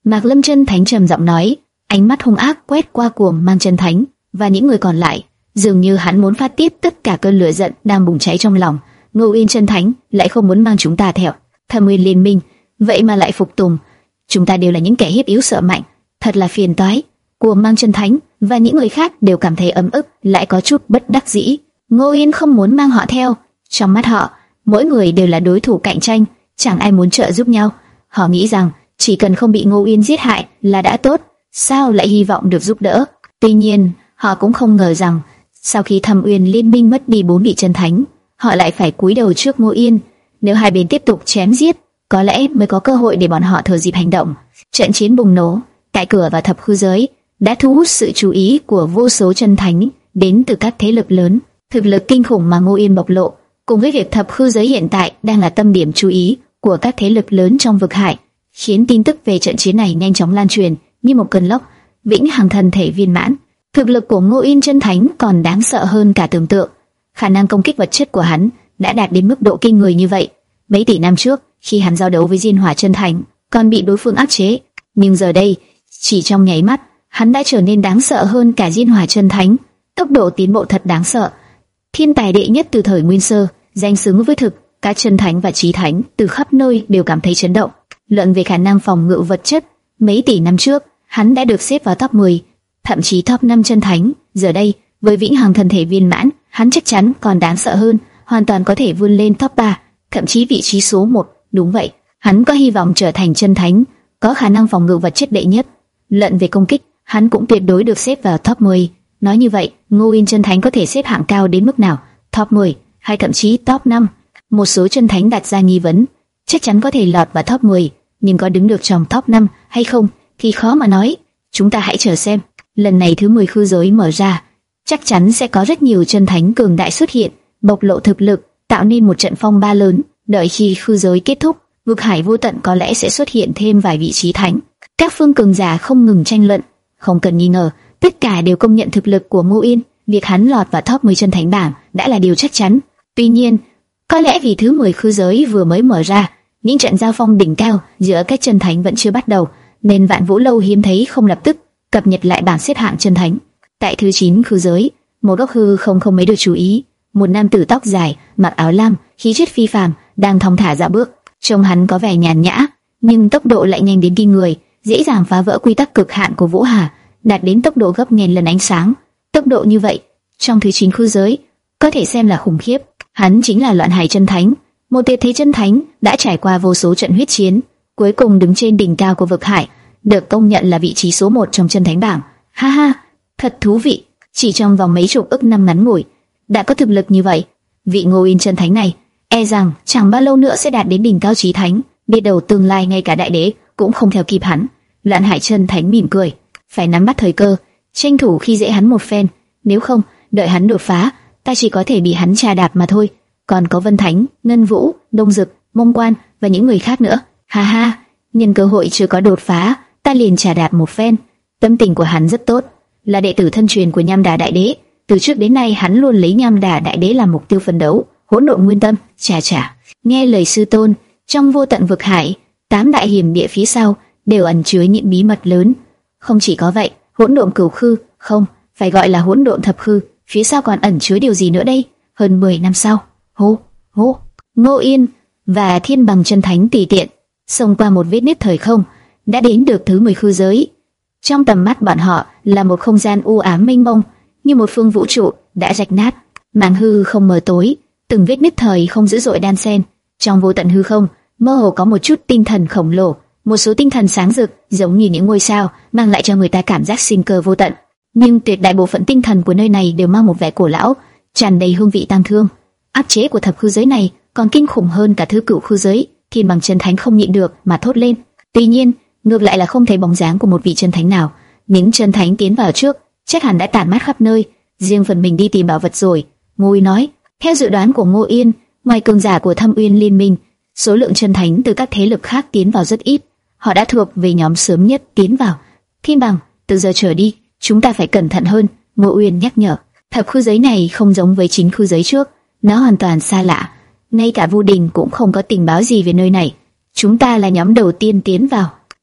[SPEAKER 1] Mạc Lâm Chân Thánh trầm giọng nói, ánh mắt hung ác quét qua Cuồng Mang Chân Thánh và những người còn lại, dường như hắn muốn phát tiết tất cả cơn lửa giận đang bùng cháy trong lòng. Ngô Yên Chân Thánh lại không muốn mang chúng ta theo. Thâm Uyên Liên Minh vậy mà lại phục tùng. Chúng ta đều là những kẻ hiếp yếu sợ mạnh, thật là phiền toái. Cuồng Mang Chân Thánh và những người khác đều cảm thấy ấm ức, lại có chút bất đắc dĩ. Ngô Yên không muốn mang họ theo. Trong mắt họ, mỗi người đều là đối thủ cạnh tranh, chẳng ai muốn trợ giúp nhau. Họ nghĩ rằng chỉ cần không bị Ngô Yên giết hại là đã tốt, sao lại hy vọng được giúp đỡ. Tuy nhiên, họ cũng không ngờ rằng sau khi Thâm Uyên Liên Minh mất đi bốn vị chân thánh, họ lại phải cúi đầu trước Ngô Yên. Nếu hai bên tiếp tục chém giết, có lẽ mới có cơ hội để bọn họ thừa dịp hành động. Trận chiến bùng nổ tại cửa và thập khư giới đã thu hút sự chú ý của vô số chân thánh đến từ các thế lực lớn. Thực lực kinh khủng mà Ngô Yên bộc lộ, cùng với việc thập khư giới hiện tại đang là tâm điểm chú ý của các thế lực lớn trong vực hải, khiến tin tức về trận chiến này nhanh chóng lan truyền như một cơn lốc. Vĩnh Hằng thân thể viên mãn, thực lực của Ngô Yên chân thánh còn đáng sợ hơn cả tưởng tượng. Khả năng công kích vật chất của hắn đã đạt đến mức độ kinh người như vậy. Mấy tỷ năm trước, khi hắn giao đấu với Diên Hỏa chân thánh, còn bị đối phương áp chế, nhưng giờ đây, chỉ trong nháy mắt, hắn đã trở nên đáng sợ hơn cả Diên Hỏa chân thánh. Tốc độ tiến bộ thật đáng sợ. Thiên tài đệ nhất từ thời Nguyên Sơ, danh xứng với thực, các chân thánh và chí thánh từ khắp nơi đều cảm thấy chấn động. Luận về khả năng phòng ngự vật chất, mấy tỷ năm trước, hắn đã được xếp vào top mười, thậm chí top năm chân thánh. Giờ đây, với Vĩnh Hằng thân thể viên mãn, hắn chắc chắn còn đáng sợ hơn, hoàn toàn có thể vươn lên top ba, thậm chí vị trí số một. Đúng vậy, hắn có hy vọng trở thành chân thánh, có khả năng phòng ngự vật chất đệ nhất. Luận về công kích, hắn cũng tuyệt đối được xếp vào top mười. Nói như vậy, Ngô Yên chân thánh có thể xếp hạng cao đến mức nào? Top mười, hay thậm chí top năm? Một số chân thánh đặt ra nghi vấn, chắc chắn có thể lọt vào top mười, nhưng có đứng được trong top năm hay không thì khó mà nói. Chúng ta hãy chờ xem. Lần này thứ mười khư giới mở ra, chắc chắn sẽ có rất nhiều chân thánh cường đại xuất hiện, bộc lộ thực lực, tạo nên một trận phong ba lớn. Đợi khi khư giới kết thúc, vực hải vô tận có lẽ sẽ xuất hiện thêm vài vị trí thánh. Các phương cường giả không ngừng tranh luận, không cần nghi ngờ, tất cả đều công nhận thực lực của Ngô Yên. Việc hắn lọt vào top mười chân thánh bảng đã là điều chắc chắn. Tuy nhiên, có lẽ vì thứ mười khư giới vừa mới mở ra, những trận giao phong đỉnh cao giữa các chân thánh vẫn chưa bắt đầu, nên Vạn Vũ Lâu hiếm thấy không lập tức cập nhật lại bảng xếp hạng chân thánh. Tại thứ chín khư giới, một góc hư không không mấy được chú ý, một nam tử tóc dài, mặc áo lam, khí chất phi phàm, đang thong thả dạo bước. Trông hắn có vẻ nhàn nhã, nhưng tốc độ lại nhanh đến kinh người, dễ dàng phá vỡ quy tắc cực hạn của Vũ Hà, đạt đến tốc độ gấp nghìn lần ánh sáng. Tốc độ như vậy, trong thứ chín khư giới, có thể xem là khủng khiếp. Hắn chính là Loạn Hải chân thánh, một tuyệt thế chân thánh đã trải qua vô số trận huyết chiến, cuối cùng đứng trên đỉnh cao của vực hải, được công nhận là vị trí số một trong chân thánh bảng. Ha ha, thật thú vị. Chỉ trong vòng mấy chục ức năm ngắn ngủi, đã có thực lực như vậy. Vị Ngô Yên chân thánh này, e rằng chẳng bao lâu nữa sẽ đạt đến đỉnh cao chí thánh, biết đầu tương lai ngay cả đại đế cũng không theo kịp hắn. Loạn Hải chân thánh mỉm cười, phải nắm bắt thời cơ, tranh thủ khi dễ hắn một phen, nếu không, đợi hắn đột phá, ta chỉ có thể bị hắn trà đạp mà thôi. Còn có Vân Thánh, Ngân Vũ, Đông Dực, Mông Quan và những người khác nữa. Ha ha, nhân cơ hội chưa có đột phá, ta liền trà đạp một phen. Tâm tình của hắn rất tốt, là đệ tử thân truyền của Nham Đà Đại Đế, từ trước đến nay hắn luôn lấy Nham Đà Đại Đế làm mục tiêu phấn đấu. Hỗn Độn Nguyên Tâm, chà chà, nghe lời sư tôn, trong vô tận vực hải, tám đại hiểm địa phía sau đều ẩn chứa những bí mật lớn. Không chỉ có vậy, Hỗn Độn Cửu Khư, không, phải gọi là Hỗn Độn Thập Khư, phía sau còn ẩn chứa điều gì nữa đây? Hơn mười năm sau, hô, hô, Ngô Yên và Thiên Bằng chân thánh tùy tiện xông qua một vết nứt thời không, đã đến được thứ mười khư giới. Trong tầm mắt bọn họ là một không gian u ám mênh mông, như một phương vũ trụ đã rách nát, màn hư không mờ tối, từng vết nứt thời không dữ dội đan xen. Trong vô tận hư không, mơ hồ có một chút tinh thần khổng lồ, một số tinh thần sáng rực, giống như những ngôi sao, mang lại cho người ta cảm giác sinh cơ vô tận. Nhưng tuyệt đại bộ phận tinh thần của nơi này đều mang một vẻ cổ lão, tràn đầy hương vị tang thương. Áp chế của thập khư giới này còn kinh khủng hơn cả thứ cửu khư giới. Thiên Bằng chân thánh không nhịn được mà thốt lên. Tuy nhiên, ngược lại là không thấy bóng dáng của một vị chân thánh nào. Những chân thánh tiến vào trước, chắc hẳn đã tản mát khắp nơi, riêng phần mình đi tìm bảo vật rồi. Ngô Uy nói, theo dự đoán của Ngô Yên, ngoài cường giả của Thâm Uyên Liên Minh, số lượng chân thánh từ các thế lực khác tiến vào rất ít. Họ đã thuộc về nhóm sớm nhất tiến vào. Thiên Bằng, từ giờ trở đi, chúng ta phải cẩn thận hơn. Ngô Uyên nhắc nhở. Thập khư giới này không giống với chính khư giới trước, nó hoàn toàn xa lạ. Ngay cả Vu Đình cũng không có tình báo gì về nơi này. Chúng ta là nhóm đầu tiên tiến vào.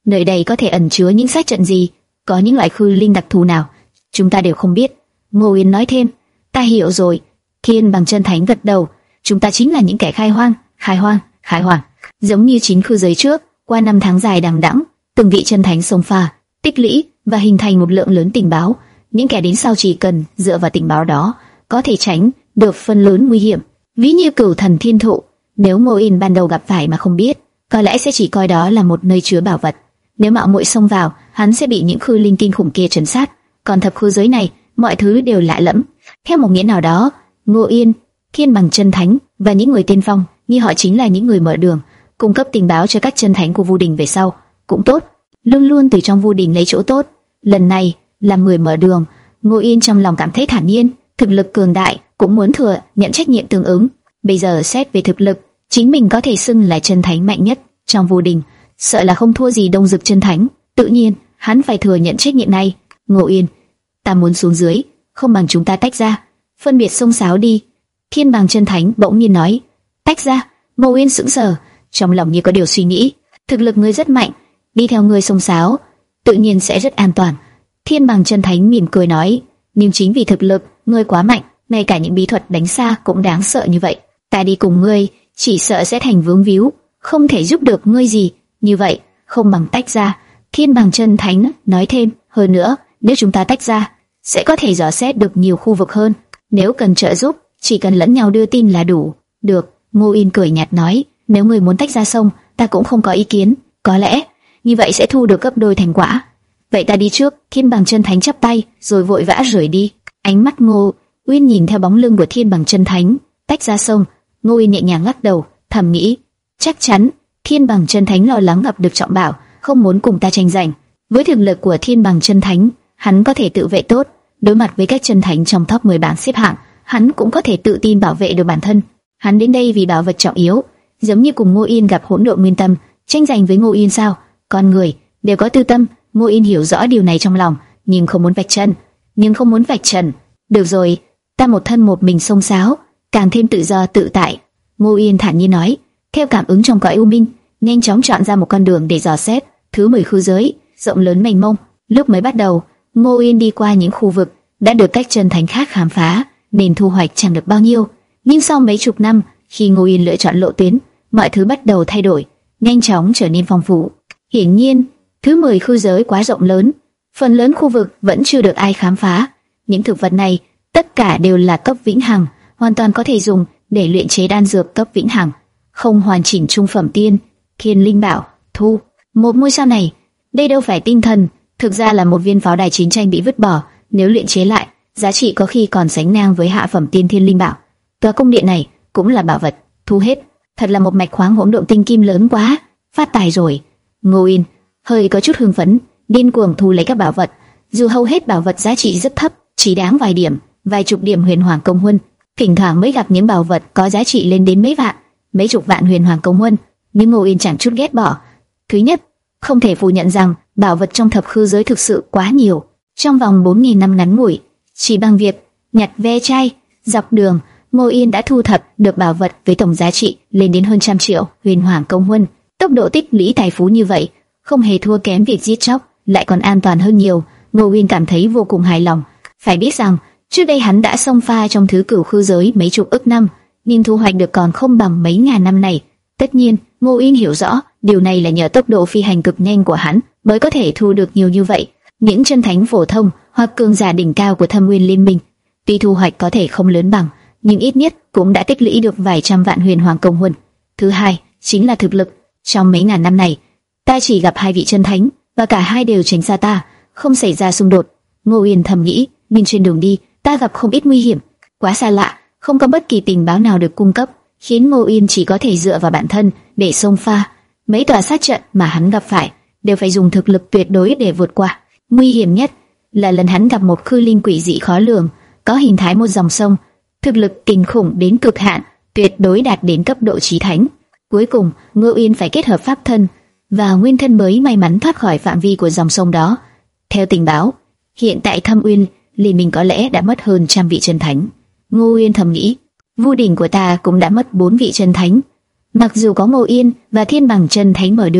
[SPEAKER 1] Nơi đây có thể ẩn chứa những sát trận gì, có những loại khư linh đặc thù nào, chúng ta đều không biết. Ngô Uyên nói thêm. Ta hiểu rồi. Thiên Bằng Chân Thánh gật đầu. Chúng ta chính là những kẻ khai hoang, khai hoang, khai hoang. Giống như chín khư giới trước, qua năm tháng dài đằng đẵng, từng vị chân thánh xông pha, tích lũy và hình thành một lượng lớn tình báo. Những kẻ đến sau chỉ cần dựa vào tình báo đó, có thể tránh được phần lớn nguy hiểm. Ví như Cửu Thần Thiên Thụ, nếu Ngô Uyên ban đầu gặp phải mà không biết, có lẽ sẽ chỉ coi đó là một nơi chứa bảo vật. Nếu mạo muội xông vào, hắn sẽ bị những khư linh kinh khủng kia trấn sát. Còn thập khư giới này, mọi thứ đều lạ lẫm. Theo một nghĩa nào đó, Ngô Uyên, Thiên Bằng Chân Thánh và những người tiên phong như họ chính là những người mở đường, cung cấp tình báo cho các chân thánh của Vu Đình về sau. Cũng tốt, luôn luôn từ trong Vu Đình lấy chỗ tốt. Lần này làm người mở đường, Ngô Uyên trong lòng cảm thấy thản nhiên. Thực lực cường đại, cũng muốn thừa nhận trách nhiệm tương ứng. Bây giờ xét về thực lực, chính mình có thể xưng là chân thánh mạnh nhất trong Vu Đình, sợ là không thua gì Đông Dực chân thánh. Tự nhiên, hắn phải thừa nhận trách nhiệm này. Ngô Uyên, ta muốn xuống dưới, không bằng chúng ta tách ra, phân biệt xông xáo đi. Thiên Bằng Chân Thánh bỗng nhiên nói. Tách ra? Ngô Uyên sững sờ, trong lòng như có điều suy nghĩ. Thực lực ngươi rất mạnh, đi theo ngươi xông xáo, tự nhiên sẽ rất an toàn. Thiên Bằng Chân Thánh mỉm cười nói. Nhưng chính vì thực lực ngươi quá mạnh, ngay cả những bí thuật đánh xa cũng đáng sợ như vậy. Ta đi cùng ngươi, chỉ sợ sẽ thành vướng víu, không thể giúp được ngươi gì. Như vậy, không bằng tách ra. Thiên Bằng Chân Thánh nói thêm. Hơn nữa, nếu chúng ta tách ra, sẽ có thể dò xét được nhiều khu vực hơn. Nếu cần trợ giúp, chỉ cần lẫn nhau đưa tin là đủ. Được, Ngô Uyên cười nhạt nói. Nếu ngươi muốn tách ra sông, ta cũng không có ý kiến. Có lẽ, như vậy sẽ thu được gấp đôi thành quả. Vậy ta đi trước. Thiên Bằng Chân Thánh chắp tay, rồi vội vã rời đi. Ánh mắt Ngô Uyên nhìn theo bóng lưng của Thiên Bằng Chân Thánh. Tách ra sông, Ngô Uyên nhẹ nhàng lắc đầu, thầm nghĩ, chắc chắn Thiên Bằng Chân Thánh lo lắng gặp được trọng bảo, không muốn cùng ta tranh giành. Với thực lực của Thiên Bằng Chân Thánh, hắn có thể tự vệ tốt. Đối mặt với các chân thánh trong top mười bảng xếp hạng, hắn cũng có thể tự tin bảo vệ được bản thân. Hắn đến đây vì bảo vật trọng yếu, giống như cùng Ngô Uyên gặp hỗn độn nguyên tâm, tranh giành với Ngô Uyên sao? Con người đều có tư tâm, Ngô Uyên hiểu rõ điều này trong lòng, nhưng không muốn vạch trần, nhưng không muốn vạch trần. Được rồi, ta một thân một mình xông xáo, càng thêm tự do tự tại. Ngô Uyên thản nhiên nói, theo cảm ứng trong cõi u minh, nhanh chóng chọn ra một con đường để dò xét. Thứ mười khư giới, rộng lớn mênh mông. Lúc mới bắt đầu, Ngô Uyên đi qua những khu vực đã được các chân thánh khác khám phá, nên thu hoạch chẳng được bao nhiêu. Nhưng sau mấy chục năm, khi Ngô Uyên lựa chọn lộ tuyến, mọi thứ bắt đầu thay đổi, nhanh chóng trở nên phong phú. Hiển nhiên, thứ mười khư giới quá rộng lớn, phần lớn khu vực vẫn chưa được ai khám phá. Những thực vật này tất cả đều là cấp vĩnh hằng, hoàn toàn có thể dùng để luyện chế đan dược cấp vĩnh hằng. Không hoàn chỉnh trung phẩm tiên, Thiên Linh Bảo, thu một ngôi sao này. Đây đâu phải tinh thần, thực ra là một viên pháo đài chiến tranh bị vứt bỏ. Nếu luyện chế lại, giá trị có khi còn sánh ngang với hạ phẩm tiên Thiên Linh Bảo. Tòa cung điện này cũng là bảo vật, thu hết. Thật là một mạch khoáng hỗn độn tinh kim lớn quá, phát tài rồi. Ngô Uyên hơi có chút hưng phấn, điên cuồng thu lấy các bảo vật. Dù hầu hết bảo vật giá trị rất thấp, chỉ đáng vài điểm, vài chục điểm huyền hoàng công huân. Thỉnh thoảng mới gặp những bảo vật có giá trị lên đến mấy vạn, mấy chục vạn huyền hoàng công huân, nhưng Ngô Uyên chẳng chút ghét bỏ. Thứ nhất, không thể phủ nhận rằng bảo vật trong thập khư giới thực sự quá nhiều. Trong vòng bốn nghìn năm ngắn ngủi, chỉ bằng việc nhặt ve chai dọc đường, Ngô Uyên đã thu thập được bảo vật với tổng giá trị lên đến hơn trăm triệu huyền hoàng công huân. Tốc độ tích lũy tài phú như vậy, không hề thua kém việc giết chóc, lại còn an toàn hơn nhiều. Ngô Uyên cảm thấy vô cùng hài lòng. Phải biết rằng, trước đây hắn đã xông pha trong thứ cửu khư giới mấy chục ức năm, nhưng thu hoạch được còn không bằng mấy ngàn năm này. Tất nhiên, Ngô Uyên hiểu rõ, điều này là nhờ tốc độ phi hành cực nhanh của hắn mới có thể thu được nhiều như vậy. Những chân thánh phổ thông hoặc cường giả đỉnh cao của Thâm Nguyên Liên Minh, tuy thu hoạch có thể không lớn bằng, nhưng ít nhất cũng đã tích lũy được vài trăm vạn huyền hoàng công huân. Thứ hai, chính là thực lực. Trong mấy ngàn năm này, ta chỉ gặp hai vị chân thánh, và cả hai đều tránh xa ta, không xảy ra xung đột. Ngô Uyên thầm nghĩ, nhưng trên đường đi, ta gặp không ít nguy hiểm, quá xa lạ, không có bất kỳ tình báo nào được cung cấp, khiến Ngô Uyên chỉ có thể dựa vào bản thân để xông pha. Mấy tòa sát trận mà hắn gặp phải đều phải dùng thực lực tuyệt đối để vượt qua. Nguy hiểm nhất là lần hắn gặp một khư linh quỷ dị khó lường, có hình thái một dòng sông, thực lực kinh khủng đến cực hạn, tuyệt đối đạt đến cấp độ chí thánh. Cuối cùng, Ngô Uyên phải kết hợp pháp thân và nguyên thân mới may mắn thoát khỏi phạm vi của dòng sông đó. Theo tình báo, hiện tại Thâm Uyên Liên Minh có lẽ đã mất hơn trăm vị chân thánh. Ngô Uyên thầm nghĩ, Vu Đình của ta cũng đã mất bốn vị chân thánh. Mặc dù có Ngô Uyên và Thiên Bằng chân thánh mở đường,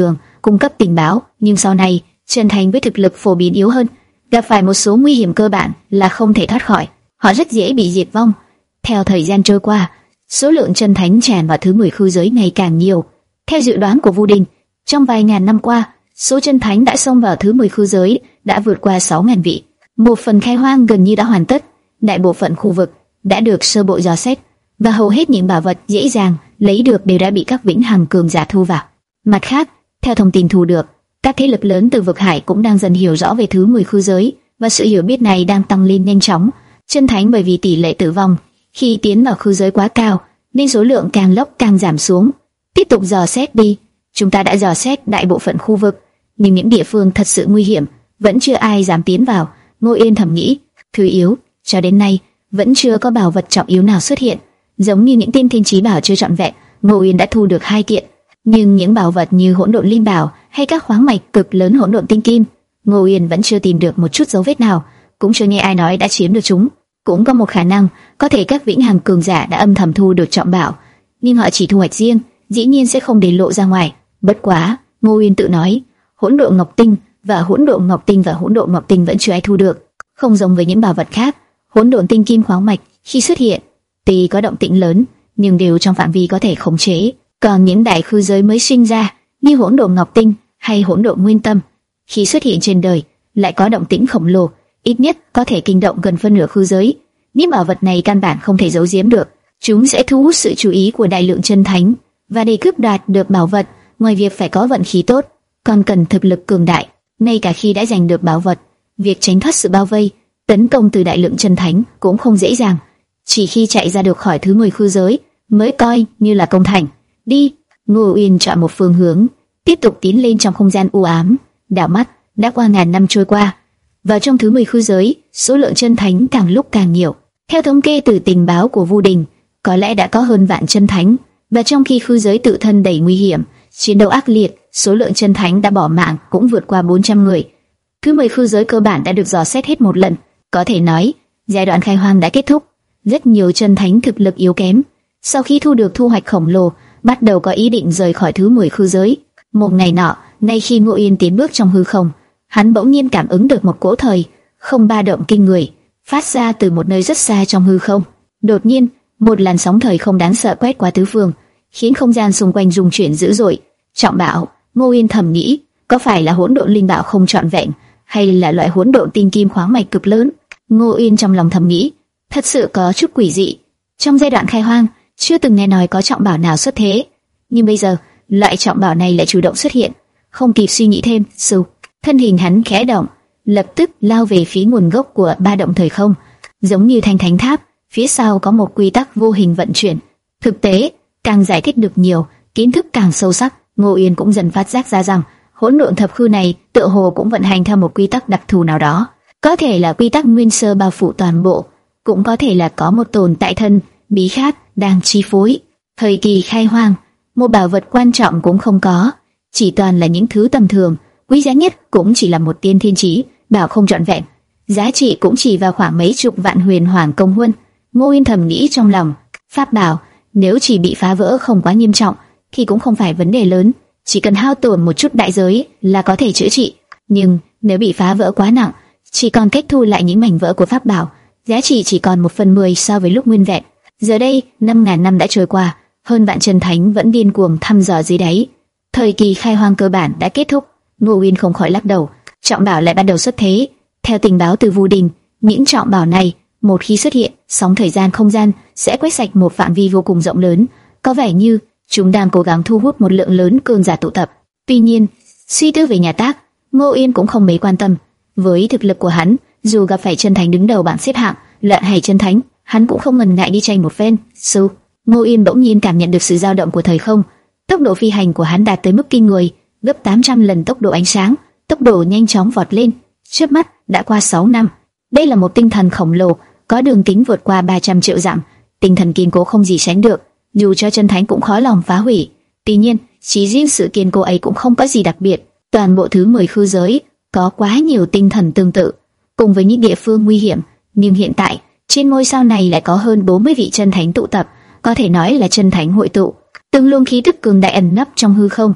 [SPEAKER 1] cung cấp tình báo, nhưng sau này chân thánh với thực lực phổ biến yếu hơn, gặp phải một số nguy hiểm cơ bản là không thể thoát khỏi, họ rất dễ bị diệt vong. Theo thời gian trôi qua, số lượng chân thánh tràn vào thứ mười khư giới ngày càng nhiều. Theo dự đoán của Vu Đình, trong vài ngàn năm qua, số chân thánh đã xông vào thứ mười khư giới đã vượt qua sáu nghìn vị. Một phần khai hoang gần như đã hoàn tất, đại bộ phận khu vực đã được sơ bộ dò xét và hầu hết những bảo vật dễ dàng lấy được đều đã bị các vĩnh hằng cường giả thu vào. Mặt khác, theo thông tin thu được, các thế lực lớn từ vực hải cũng đang dần hiểu rõ về thứ mười khư giới và sự hiểu biết này đang tăng lên nhanh chóng. Chân thánh bởi vì tỷ lệ tử vong khi tiến vào khư giới quá cao nên số lượng càng lúc càng giảm xuống. Tiếp tục dò xét đi, chúng ta đã dò xét đại bộ phận khu vực, nhưng những địa phương thật sự nguy hiểm vẫn chưa ai dám tiến vào. Ngô Yên thầm nghĩ, thứ yếu, cho đến nay vẫn chưa có bảo vật trọng yếu nào xuất hiện, giống như những tiên thiên chí bảo chưa trọn vẹn. Ngô Yên đã thu được hai kiện, nhưng những bảo vật như hỗn độn linh bảo hay các khoáng mạch cực lớn hỗn độn tinh kim, Ngô Yên vẫn chưa tìm được một chút dấu vết nào, cũng chưa nghe ai nói đã chiếm được chúng. Cũng có một khả năng, có thể các vĩnh hằng cường giả đã âm thầm thu được trọng bảo, nhưng họ chỉ thu hoạch riêng, dĩ nhiên sẽ không để lộ ra ngoài. Bất quá, Ngô Yên tự nói, hỗn độn ngọc tinh và hỗn độn ngọc tinh và hỗn độn ngọc tinh vẫn chưa ai thu được. Không giống với những bảo vật khác, hỗn độn tinh kim khoáng mạch khi xuất hiện, tuy có động tĩnh lớn, nhưng đều trong phạm vi có thể khống chế. Còn những đại khư giới mới sinh ra, như hỗn độn ngọc tinh hay hỗn độn nguyên tâm, khi xuất hiện trên đời, lại có động tĩnh khổng lồ, ít nhất có thể kinh động gần phân nửa khư giới. Những bảo vật này căn bản không thể giấu giếm được, chúng sẽ thu hút sự chú ý của đại lượng chân thánh, và để cướp đoạt được bảo vật, ngoài việc phải có vận khí tốt, còn cần thực lực cường đại. Ngay cả khi đã giành được bảo vật, việc tránh thoát sự bao vây, tấn công từ đại lượng chân thánh cũng không dễ dàng. Chỉ khi chạy ra được khỏi thứ mười khư giới mới coi như là công thành. Đi, Ngô Uyên chọn một phương hướng, tiếp tục tiến lên trong không gian u ám. Đảo mắt, đã qua ngàn năm trôi qua. Vào trong thứ mười khư giới, số lượng chân thánh càng lúc càng nhiều. Theo thống kê từ tình báo của Vu Đình, có lẽ đã có hơn vạn chân thánh, và trong khi khư giới tự thân đầy nguy hiểm, chiến đấu ác liệt, số lượng chân thánh đã bỏ mạng cũng vượt qua bốn trăm người. Thứ mười khư giới cơ bản đã được dò xét hết một lần, có thể nói giai đoạn khai hoang đã kết thúc. Rất nhiều chân thánh thực lực yếu kém, sau khi thu được thu hoạch khổng lồ, bắt đầu có ý định rời khỏi thứ mười khư giới. Một ngày nọ, ngay khi Ngô Yên tiến bước trong hư không, hắn bỗng nhiên cảm ứng được một cỗ thời không ba động kinh người phát ra từ một nơi rất xa trong hư không. Đột nhiên, một làn sóng thời không đáng sợ quét qua tứ phương, khiến không gian xung quanh rung chuyển dữ dội. Trọng bảo, Ngô Yên thầm nghĩ, có phải là hỗn độn linh bảo không trọn vẹn, hay là loại hỗn độn tinh kim khoáng mạch cực lớn? Ngô Yên trong lòng thầm nghĩ, thật sự có chút quỷ dị. Trong giai đoạn khai hoang, chưa từng nghe nói có trọng bảo nào xuất thế, nhưng bây giờ loại trọng bảo này lại chủ động xuất hiện. Không kịp suy nghĩ thêm, sụp, thân hình hắn khẽ động, lập tức lao về phía nguồn gốc của ba động thời không, giống như thanh thánh tháp. Phía sau có một quy tắc vô hình vận chuyển. Thực tế, càng giải thích được nhiều, kiến thức càng sâu sắc. Ngô Yên cũng dần phát giác ra rằng hỗn độn thập khư này tựa hồ cũng vận hành theo một quy tắc đặc thù nào đó. Có thể là quy tắc nguyên sơ bao phủ toàn bộ, cũng có thể là có một tồn tại thân bí khát đang chi phối. Thời kỳ khai hoang, một bảo vật quan trọng cũng không có, chỉ toàn là những thứ tầm thường. Quý giá nhất cũng chỉ là một tiên thiên chí bảo không trọn vẹn, giá trị cũng chỉ vào khoảng mấy chục vạn huyền hoàng công huân. Ngô Yên thầm nghĩ trong lòng, pháp bảo nếu chỉ bị phá vỡ không quá nghiêm trọng thì cũng không phải vấn đề lớn, chỉ cần hao tổn một chút đại giới là có thể chữa trị. Nhưng nếu bị phá vỡ quá nặng, chỉ còn cách thu lại những mảnh vỡ của pháp bảo, giá trị chỉ còn một phần mười so với lúc nguyên vẹn. Giờ đây, năm ngàn năm đã trôi qua, hơn vạn chân thánh vẫn điên cuồng thăm dò dưới đáy. Thời kỳ khai hoang cơ bản đã kết thúc. Ngô Uyên không khỏi lắc đầu, trọng bảo lại bắt đầu xuất thế. Theo tình báo từ Vu Đình, những trọng bảo này một khi xuất hiện, sóng thời gian không gian sẽ quét sạch một phạm vi vô cùng rộng lớn. Có vẻ như chúng đang cố gắng thu hút một lượng lớn cường giả tụ tập. Tuy nhiên, suy tư về nhà tác, Ngô Uyên cũng không mấy quan tâm. Với thực lực của hắn, dù gặp phải chân thánh đứng đầu bảng xếp hạng, lợn hay chân thánh, hắn cũng không ngần ngại đi tranh một phen. Su, Ngô Uyên bỗng nhiên cảm nhận được sự dao động của thời không. Tốc độ phi hành của hắn đạt tới mức kinh người, gấp tám trăm lần tốc độ ánh sáng, tốc độ nhanh chóng vọt lên. Chớp mắt đã qua sáu năm. Đây là một tinh thần khổng lồ, có đường kính vượt qua ba trăm triệu dặm, tinh thần kiên cố không gì sánh được, dù cho chân thánh cũng khó lòng phá hủy. Tuy nhiên, chỉ riêng sự kiên cố ấy cũng không có gì đặc biệt. Toàn bộ thứ mười khư giới có quá nhiều tinh thần tương tự, cùng với những địa phương nguy hiểm, nhưng hiện tại trên ngôi sao này lại có hơn bốn mươi vị chân thánh tụ tập, có thể nói là chân thánh hội tụ. Từng luồng khí tức cường đại ẩn nấp trong hư không,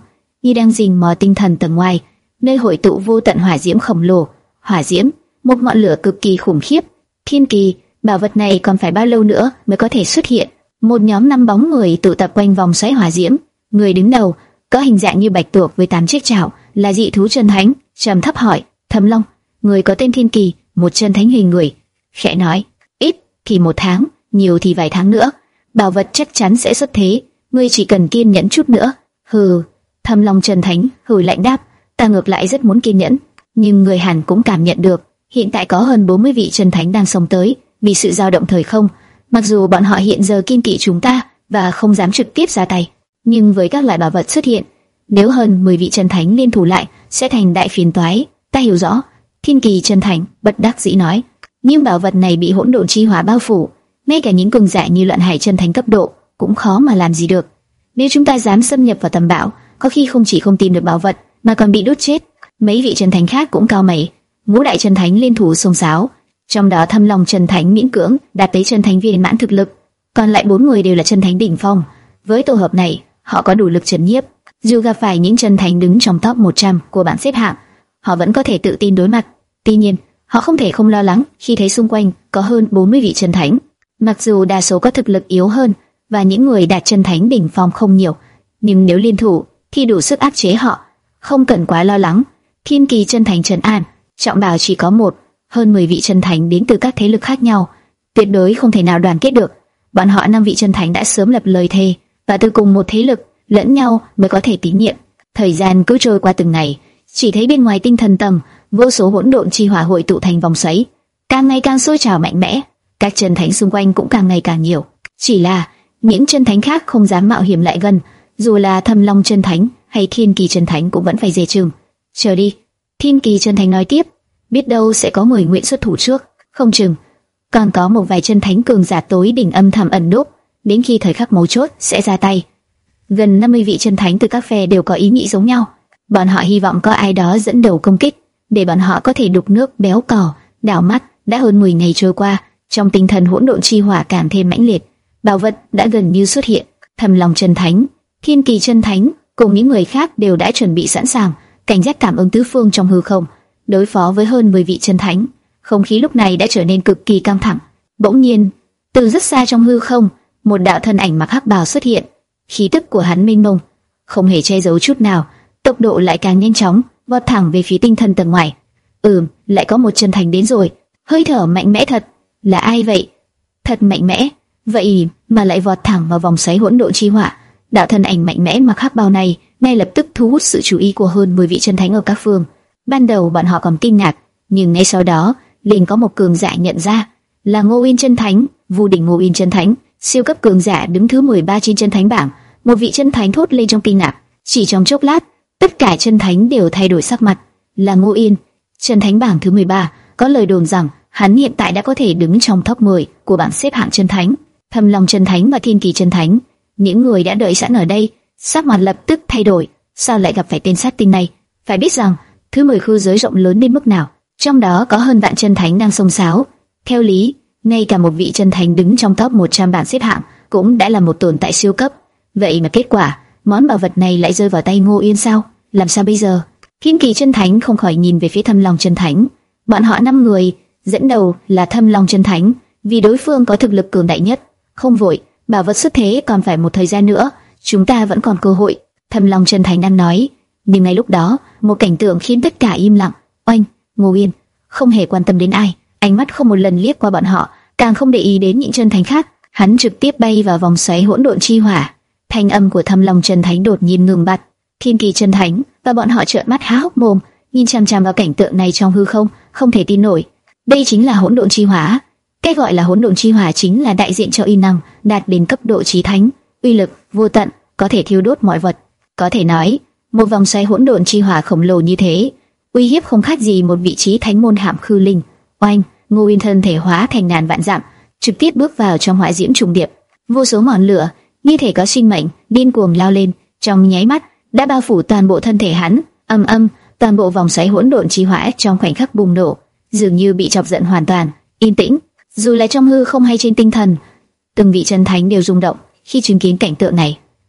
[SPEAKER 1] như đang rình mò tinh thần tầng ngoài, nơi hội tụ vô tận hỏa diễm khổng lồ. Hỏa diễm, một ngọn lửa cực kỳ khủng khiếp. Thiên kỳ, bảo vật này còn phải bao lâu nữa mới có thể xuất hiện? Một nhóm năm bóng người tụ tập quanh vòng xoáy hỏa diễm. Người đứng đầu có hình dạng như bạch tuộc với tám chiếc chảo, là dị thú chân thánh. Trầm thấp hỏi: Thẩm Long, người có tên Thiên Kỳ, một chân thánh hình người. Khẽ nói: ít thì một tháng, nhiều thì vài tháng nữa, bảo vật chắc chắn sẽ xuất thế. Ngươi chỉ cần kiên nhẫn chút nữa. Hừ. Thẩm Long chân thánh hừ lạnh đáp: ta ngược lại rất muốn kiên nhẫn, nhưng người Hàn cũng cảm nhận được hiện tại có hơn bốn mươi vị chân thánh đang xông tới. Vì sự dao động thời không, mặc dù bọn họ hiện giờ kiêng kỵ chúng ta và không dám trực tiếp ra tay, nhưng với các loại bảo vật xuất hiện, nếu hơn mười vị chân thánh liên thủ lại sẽ thành đại phiền toái. Ta hiểu rõ. Thiên Kỳ chân thánh bất đắc dĩ nói: nhưng bảo vật này bị hỗn độn chi hỏa bao phủ, ngay cả những cường giả như Loạn Hải chân thánh cấp độ cũng khó mà làm gì được. Nếu chúng ta dám xâm nhập vào tầm bảo, có khi không chỉ không tìm được bảo vật mà còn bị đốt chết. Mấy vị chân thánh khác cũng cao mày. Ngũ đại chân thánh liên thủ xông xáo, trong đó Thâm Long chân thánh miễn cưỡng đạt tới chân thánh viên mãn thực lực, còn lại bốn người đều là chân thánh đỉnh phong. Với tổ hợp này, họ có đủ lực trấn nhiếp. Dù gặp phải những chân thánh đứng trong top một trăm của bảng xếp hạng, họ vẫn có thể tự tin đối mặt. Tuy nhiên, họ không thể không lo lắng khi thấy xung quanh có hơn bốn mươi vị chân thánh. Mặc dù đa số có thực lực yếu hơn và những người đạt chân thánh đỉnh phong không nhiều, nhưng nếu liên thủ thì đủ sức áp chế họ. Không cần quá lo lắng. Thiên Kỳ chân thánh trấn an: trọng bảo chỉ có một, hơn mười vị chân thánh đến từ các thế lực khác nhau, tuyệt đối không thể nào đoàn kết được. Bọn họ năm vị chân thánh đã sớm lập lời thề, và từ cùng một thế lực lẫn nhau mới có thể tín nhiệm. Thời gian cứ trôi qua từng ngày, chỉ thấy bên ngoài tinh thần tầng, vô số hỗn độn chi hỏa hội tụ thành vòng xoáy, càng ngày càng sôi trào mạnh mẽ. Các chân thánh xung quanh cũng càng ngày càng nhiều. Chỉ là những chân thánh khác không dám mạo hiểm lại gần, dù là Thâm Long chân thánh hay Thiên Kỳ chân thánh cũng vẫn phải dè chừng. Chờ đi. Thiên Kỳ chân thánh nói tiếp: biết đâu sẽ có người nguyện xuất thủ trước, không chừng còn có một vài chân thánh cường giả tối đỉnh âm thầm ẩn núp, đến khi thời khắc mấu chốt sẽ ra tay. Gần năm mươi vị chân thánh từ các phe đều có ý nghĩ giống nhau. Bọn họ hy vọng có ai đó dẫn đầu công kích, để bọn họ có thể đục nước béo cò. Đảo mắt đã hơn mười ngày trôi qua, trong tinh thần hỗn độn chi hỏa càng thêm mãnh liệt, bảo vật đã gần như xuất hiện. Thâm Long chân thánh, Thiên Kỳ chân thánh cùng những người khác đều đã chuẩn bị sẵn sàng, cảnh giác cảm ứng tứ phương trong hư không, đối phó với hơn mười vị chân thánh. Không khí lúc này đã trở nên cực kỳ căng thẳng. Bỗng nhiên, từ rất xa trong hư không, một đạo thân ảnh mặc hắc bào xuất hiện. Khí tức của hắn mênh mông, không hề che giấu chút nào, tốc độ lại càng nhanh chóng, vọt thẳng về phía tinh thần tầng ngoài. Ừm, lại có một chân thánh đến rồi. Hơi thở mạnh mẽ thật. Là ai vậy? Thật mạnh mẽ, vậy mà lại vọt thẳng vào vòng xoáy hỗn độn chi hỏa. Đạo thân ảnh mạnh mẽ mặc hắc bào này ngay lập tức thu hút sự chú ý của hơn mười vị chân thánh ở các phương. Ban đầu bọn họ còn kinh ngạc, nhưng ngay sau đó liền có một cường giả nhận ra là Ngô Uyên chân thánh. Vu đỉnh Ngô Uyên chân thánh, siêu cấp cường giả đứng thứ mười ba trên chân thánh bảng. Một vị chân thánh thốt lên trong kinh ngạc. Chỉ trong chốc lát, tất cả chân thánh đều thay đổi sắc mặt. Là Ngô Uyên, chân thánh bảng thứ mười ba. Có lời đồn rằng hắn hiện tại đã có thể đứng trong top mười của bảng xếp hạng chân thánh. Thâm Long chân thánh và Thiên Kỳ chân thánh, những người đã đợi sẵn ở đây, sắc mặt lập tức thay đổi. Sao lại gặp phải tên sát tinh này? Phải biết rằng thứ mười khư giới rộng lớn đến mức nào, trong đó có hơn vạn chân thánh đang xông xáo. Theo lý, ngay cả một vị chân thánh đứng trong top một trăm bảng xếp hạng cũng đã là một tồn tại siêu cấp. Vậy mà kết quả, món bảo vật này lại rơi vào tay Ngô Uyên sao? Làm sao bây giờ? Thiên Kỳ chân thánh không khỏi nhìn về phía Thâm Long chân thánh. Bọn họ năm người, dẫn đầu là Thâm Long chân thánh, vì đối phương có thực lực cường đại nhất. Không vội, bảo vật xuất thế còn phải một thời gian nữa, chúng ta vẫn còn cơ hội. Thâm Long chân thánh đang nói, nhưng ngay lúc đó, một cảnh tượng khiến tất cả im lặng. Oanh, Ngô Uyên không hề quan tâm đến ai, ánh mắt không một lần liếc qua bọn họ, càng không để ý đến những chân thánh khác. Hắn trực tiếp bay vào vòng xoáy hỗn độn chi hỏa. Thanh âm của Thâm Long chân thánh đột nhiên ngừng bặt. Thiên Kỳ chân thánh và bọn họ trợn mắt há hốc mồm, nhìn chằm chằm vào cảnh tượng này trong hư không, không thể tin nổi. Đây chính là hỗn độn chi hỏa. Cái gọi là hỗn độn chi hỏa chính là đại diện cho uy năng đạt đến cấp độ chí thánh, uy lực vô tận, có thể thiêu đốt mọi vật. Có thể nói, một vòng xoáy hỗn độn chi hỏa khổng lồ như thế, uy hiếp không khác gì một vị trí thánh môn hàm khư linh. Oanh, Ngô Uyên thân thể hóa thành ngàn vạn dặm, trực tiếp bước vào trong hỏa diễm trùng điệp. Vô số ngọn lửa như thể có sinh mệnh điên cuồng lao lên, trong nháy mắt đã bao phủ toàn bộ thân thể hắn. Âm âm, toàn bộ vòng xoáy hỗn độn chi hỏa trong khoảnh khắc bùng nổ, dường như bị chọc giận hoàn toàn. Yên tĩnh, dù là trong hư không hay trên tinh thần, từng vị chân thánh đều rung động khi chứng kiến cảnh tượng này.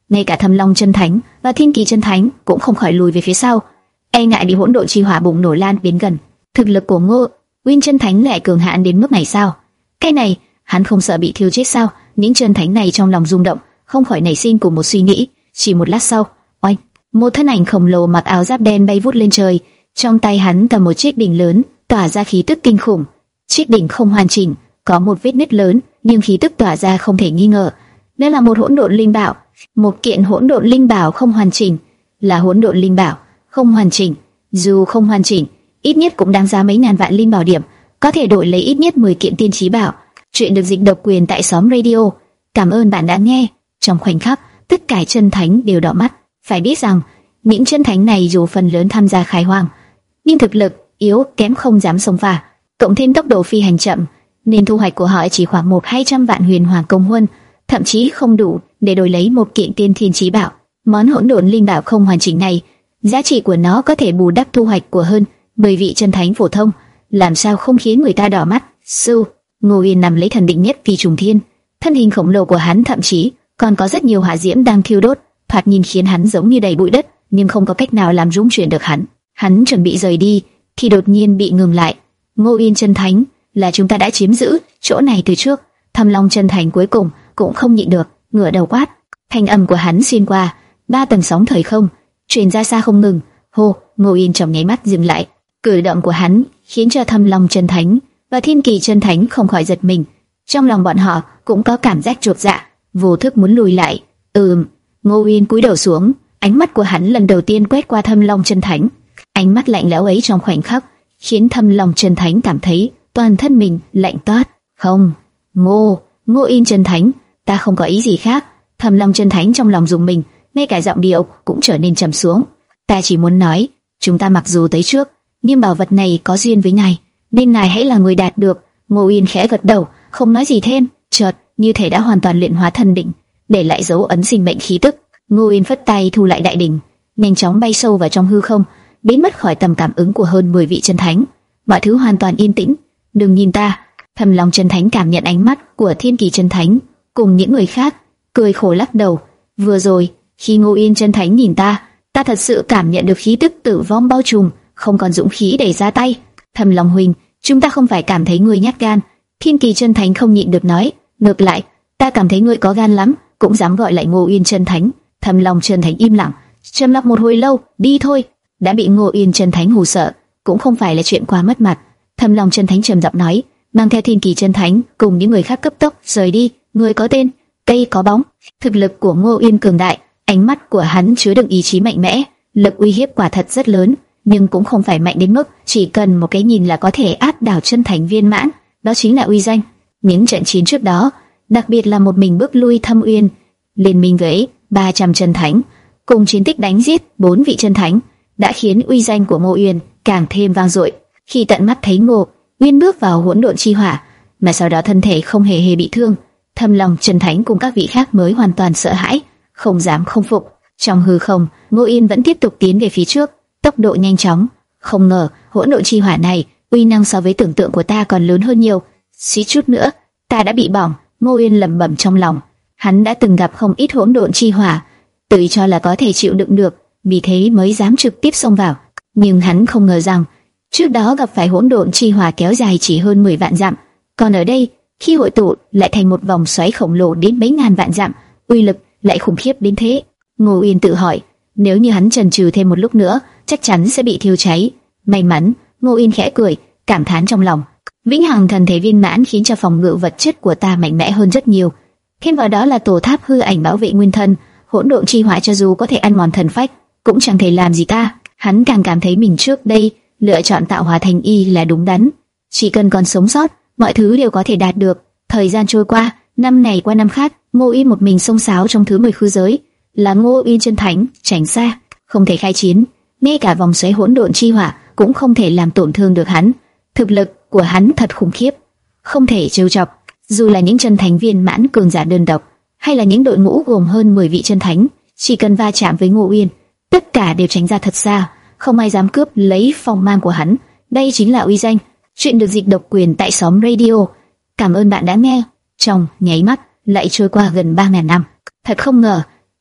[SPEAKER 1] ngay cả Thâm Long Chân Thánh và Thiên Kỳ Chân Thánh cũng không khỏi lùi về phía sau, e ngại bị hỗn độn chi hỏa bùng nổ lan đến gần. Thực lực của Ngô Uyên Chân Thánh lại cường hãn đến mức này sao? Cái này, hắn không sợ bị thiêu chết sao? Những chân thánh này trong lòng rung động, không khỏi nảy sinh cùng một suy nghĩ. Chỉ một lát sau, oanh, một thân ảnh khổng lồ mặc áo giáp đen bay vút lên trời, trong tay hắn cầm một chiếc đỉnh lớn, tỏa ra khí tức kinh khủng. Chiếc đỉnh không hoàn chỉnh, có một vết nứt lớn, nhưng khí tức tỏa ra không thể nghi ngờ. Đây là một hỗn độn linh bảo, một kiện hỗn độn linh bảo không hoàn chỉnh, là hỗn độn linh bảo không hoàn chỉnh. Dù không hoàn chỉnh, ít nhất cũng đáng giá mấy ngàn vạn linh bảo điểm, có thể đổi lấy ít nhất mười kiện tiên chí bảo. Chuyện được dịch độc quyền tại xóm radio. Cảm ơn bạn đã nghe. Trong khoảnh khắc, tất cả chân thánh đều đỏ mắt. Phải biết rằng, những chân thánh này dù phần lớn tham gia khai hoang, nhưng thực lực yếu kém không dám xông pha, cộng thêm tốc độ phi hành chậm, nên thu hoạch của họ chỉ khoảng một hai trăm vạn huyền hoàng công huân, thậm chí không đủ để đổi lấy một kiện tiên thiên chí bảo. Món hỗn độn linh bảo không hoàn chỉnh này, giá trị của nó có thể bù đắp thu hoạch của hơn mười vị chân thánh phổ thông, làm sao không khiến người ta đỏ mắt. Sư Ngô Uyên nằm lấy thần định nhất phi trùng thiên, thân hình khổng lồ của hắn thậm chí còn có rất nhiều hỏa diễm đang thiêu đốt, thoạt nhìn khiến hắn giống như đầy bụi đất, nhưng không có cách nào làm rung chuyển được hắn. Hắn chuẩn bị rời đi, thì đột nhiên bị ngừng lại. Ngô Uyên Chân Thánh, là chúng ta đã chiếm giữ chỗ này từ trước. Thâm Long Chân Thánh cuối cùng cũng không nhịn được, ngửa đầu quát. Thanh âm của hắn xuyên qua ba tầng sóng thời không, truyền ra xa không ngừng. Hô, Ngô Uyên trong nháy mắt dừng lại. Cử động của hắn khiến cho Thâm Long Chân Thánh và Thiên Kỳ Chân Thánh không khỏi giật mình. Trong lòng bọn họ cũng có cảm giác chột dạ, vô thức muốn lùi lại. Ừm, Ngô Uyên cúi đầu xuống, ánh mắt của hắn lần đầu tiên quét qua Thâm Long Chân Thánh. Ánh mắt lạnh lẽo ấy trong khoảnh khắc khiến Thâm Long Chân Thánh cảm thấy toàn thân mình lạnh toát. Không, Ngô, Ngô Uyên Chân Thánh, ta không có ý gì khác. Thâm Long Chân Thánh trong lòng rùng mình, ngay cả giọng điệu cũng trở nên trầm xuống. Ta chỉ muốn nói, chúng ta mặc dù tới trước, nhưng bảo vật này có duyên với ngài, nên ngài hãy là người đạt được. Ngô Uyên khẽ gật đầu, không nói gì thêm. Chợt, như thể đã hoàn toàn luyện hóa thần đỉnh, để lại dấu ấn sinh mệnh khí tức. Ngô Uyên phất tay thu lại đại đỉnh, nhanh chóng bay sâu vào trong hư không, biến mất khỏi tầm cảm ứng của hơn mười vị chân thánh. Mọi thứ hoàn toàn yên tĩnh. Đừng nhìn ta. Thâm Long Chân Thánh cảm nhận ánh mắt của Thiên Kỳ Chân Thánh cùng những người khác, cười khổ lắc đầu. Vừa rồi, khi Ngô Uyên Chân Thánh nhìn ta, ta thật sự cảm nhận được khí tức tử vong bao trùm, không còn dũng khí để ra tay. Thâm Long huynh, chúng ta không phải cảm thấy ngươi nhát gan. Thiên Kỳ Chân Thánh không nhịn được nói. Ngược lại, ta cảm thấy ngươi có gan lắm, cũng dám gọi lại Ngô Uyên Chân Thánh. Thâm Long Chân Thánh im lặng, trầm lặng một hồi lâu. Đi thôi. Đã bị Ngô Uyên Chân Thánh hù sợ, cũng không phải là chuyện quá mất mặt. Thâm Long Chân Thánh trầm giọng nói, mang theo Thiên Kỳ Chân Thánh cùng những người khác cấp tốc rời đi. Người có tên, cây có bóng. Thực lực của Ngô Uyên cường đại, ánh mắt của hắn chứa đựng ý chí mạnh mẽ, lực uy hiếp quả thật rất lớn, nhưng cũng không phải mạnh đến mức chỉ cần một cái nhìn là có thể áp đảo chân thánh viên mãn. Đó chính là uy danh. Những trận chiến trước đó, đặc biệt là một mình bước lui Thâm Uyên, liên minh với ba trăm chân thánh, cùng chiến tích đánh giết bốn vị chân thánh, đã khiến uy danh của Ngô Uyên càng thêm vang dội. Khi tận mắt thấy Ngô Uyên bước vào hỗn độn chi hỏa, mà sau đó thân thể không hề hề bị thương, Thâm Long Chân Thánh cùng các vị khác mới hoàn toàn sợ hãi, không dám không phục. Trong hư không, Ngô Uyên vẫn tiếp tục tiến về phía trước, tốc độ nhanh chóng. Không ngờ hỗn độn chi hỏa này uy năng so với tưởng tượng của ta còn lớn hơn nhiều. Suýt chút nữa ta đã bị bỏng. Ngô Uyên lẩm bẩm trong lòng. Hắn đã từng gặp không ít hỗn độn chi hỏa, tự cho là có thể chịu đựng được, vì thế mới dám trực tiếp xông vào. Nhưng hắn không ngờ rằng trước đó gặp phải hỗn độn chi hỏa kéo dài chỉ hơn mười vạn dặm, còn ở đây khi hội tụ lại thành một vòng xoáy khổng lồ đến mấy ngàn vạn dặm, uy lực lại khủng khiếp đến thế. Ngô Uyên tự hỏi, nếu như hắn chần chừ thêm một lúc nữa, chắc chắn sẽ bị thiêu cháy. May mắn, Ngô Uyên khẽ cười, cảm thán trong lòng. Vĩnh hằng thần thể viên mãn khiến cho phòng ngự vật chất của ta mạnh mẽ hơn rất nhiều. Thêm vào đó là tổ tháp hư ảnh bảo vệ nguyên thân, hỗn độn chi hỏa cho dù có thể ăn mòn thần phách, cũng chẳng thể làm gì ta. Hắn càng cảm thấy mình trước đây lựa chọn tạo hóa thành y là đúng đắn. Chỉ cần còn sống sót, mọi thứ đều có thể đạt được. Thời gian trôi qua, năm này qua năm khác, Ngô Uyên một mình xông xáo trong thứ mười khư giới, là Ngô Uyên Chân Thánh, tránh xa, không thể khai chiến. Ngay cả vòng xoáy hỗn độn chi hỏa cũng không thể làm tổn thương được hắn. Thực lực của hắn thật khủng khiếp, không thể trêu chọc. Dù là những chân thánh viên mãn cường giả đơn độc, hay là những đội ngũ gồm hơn mười vị chân thánh, chỉ cần va chạm với Ngô Uyên, tất cả đều tránh ra thật xa, không ai dám cướp lấy phong mang của hắn. Đây chính là uy danh. Chuyện được dịch độc quyền tại xóm radio. Cảm ơn bạn đã nghe. Trong nháy mắt lại trôi qua gần ba ngàn năm. Thật không ngờ,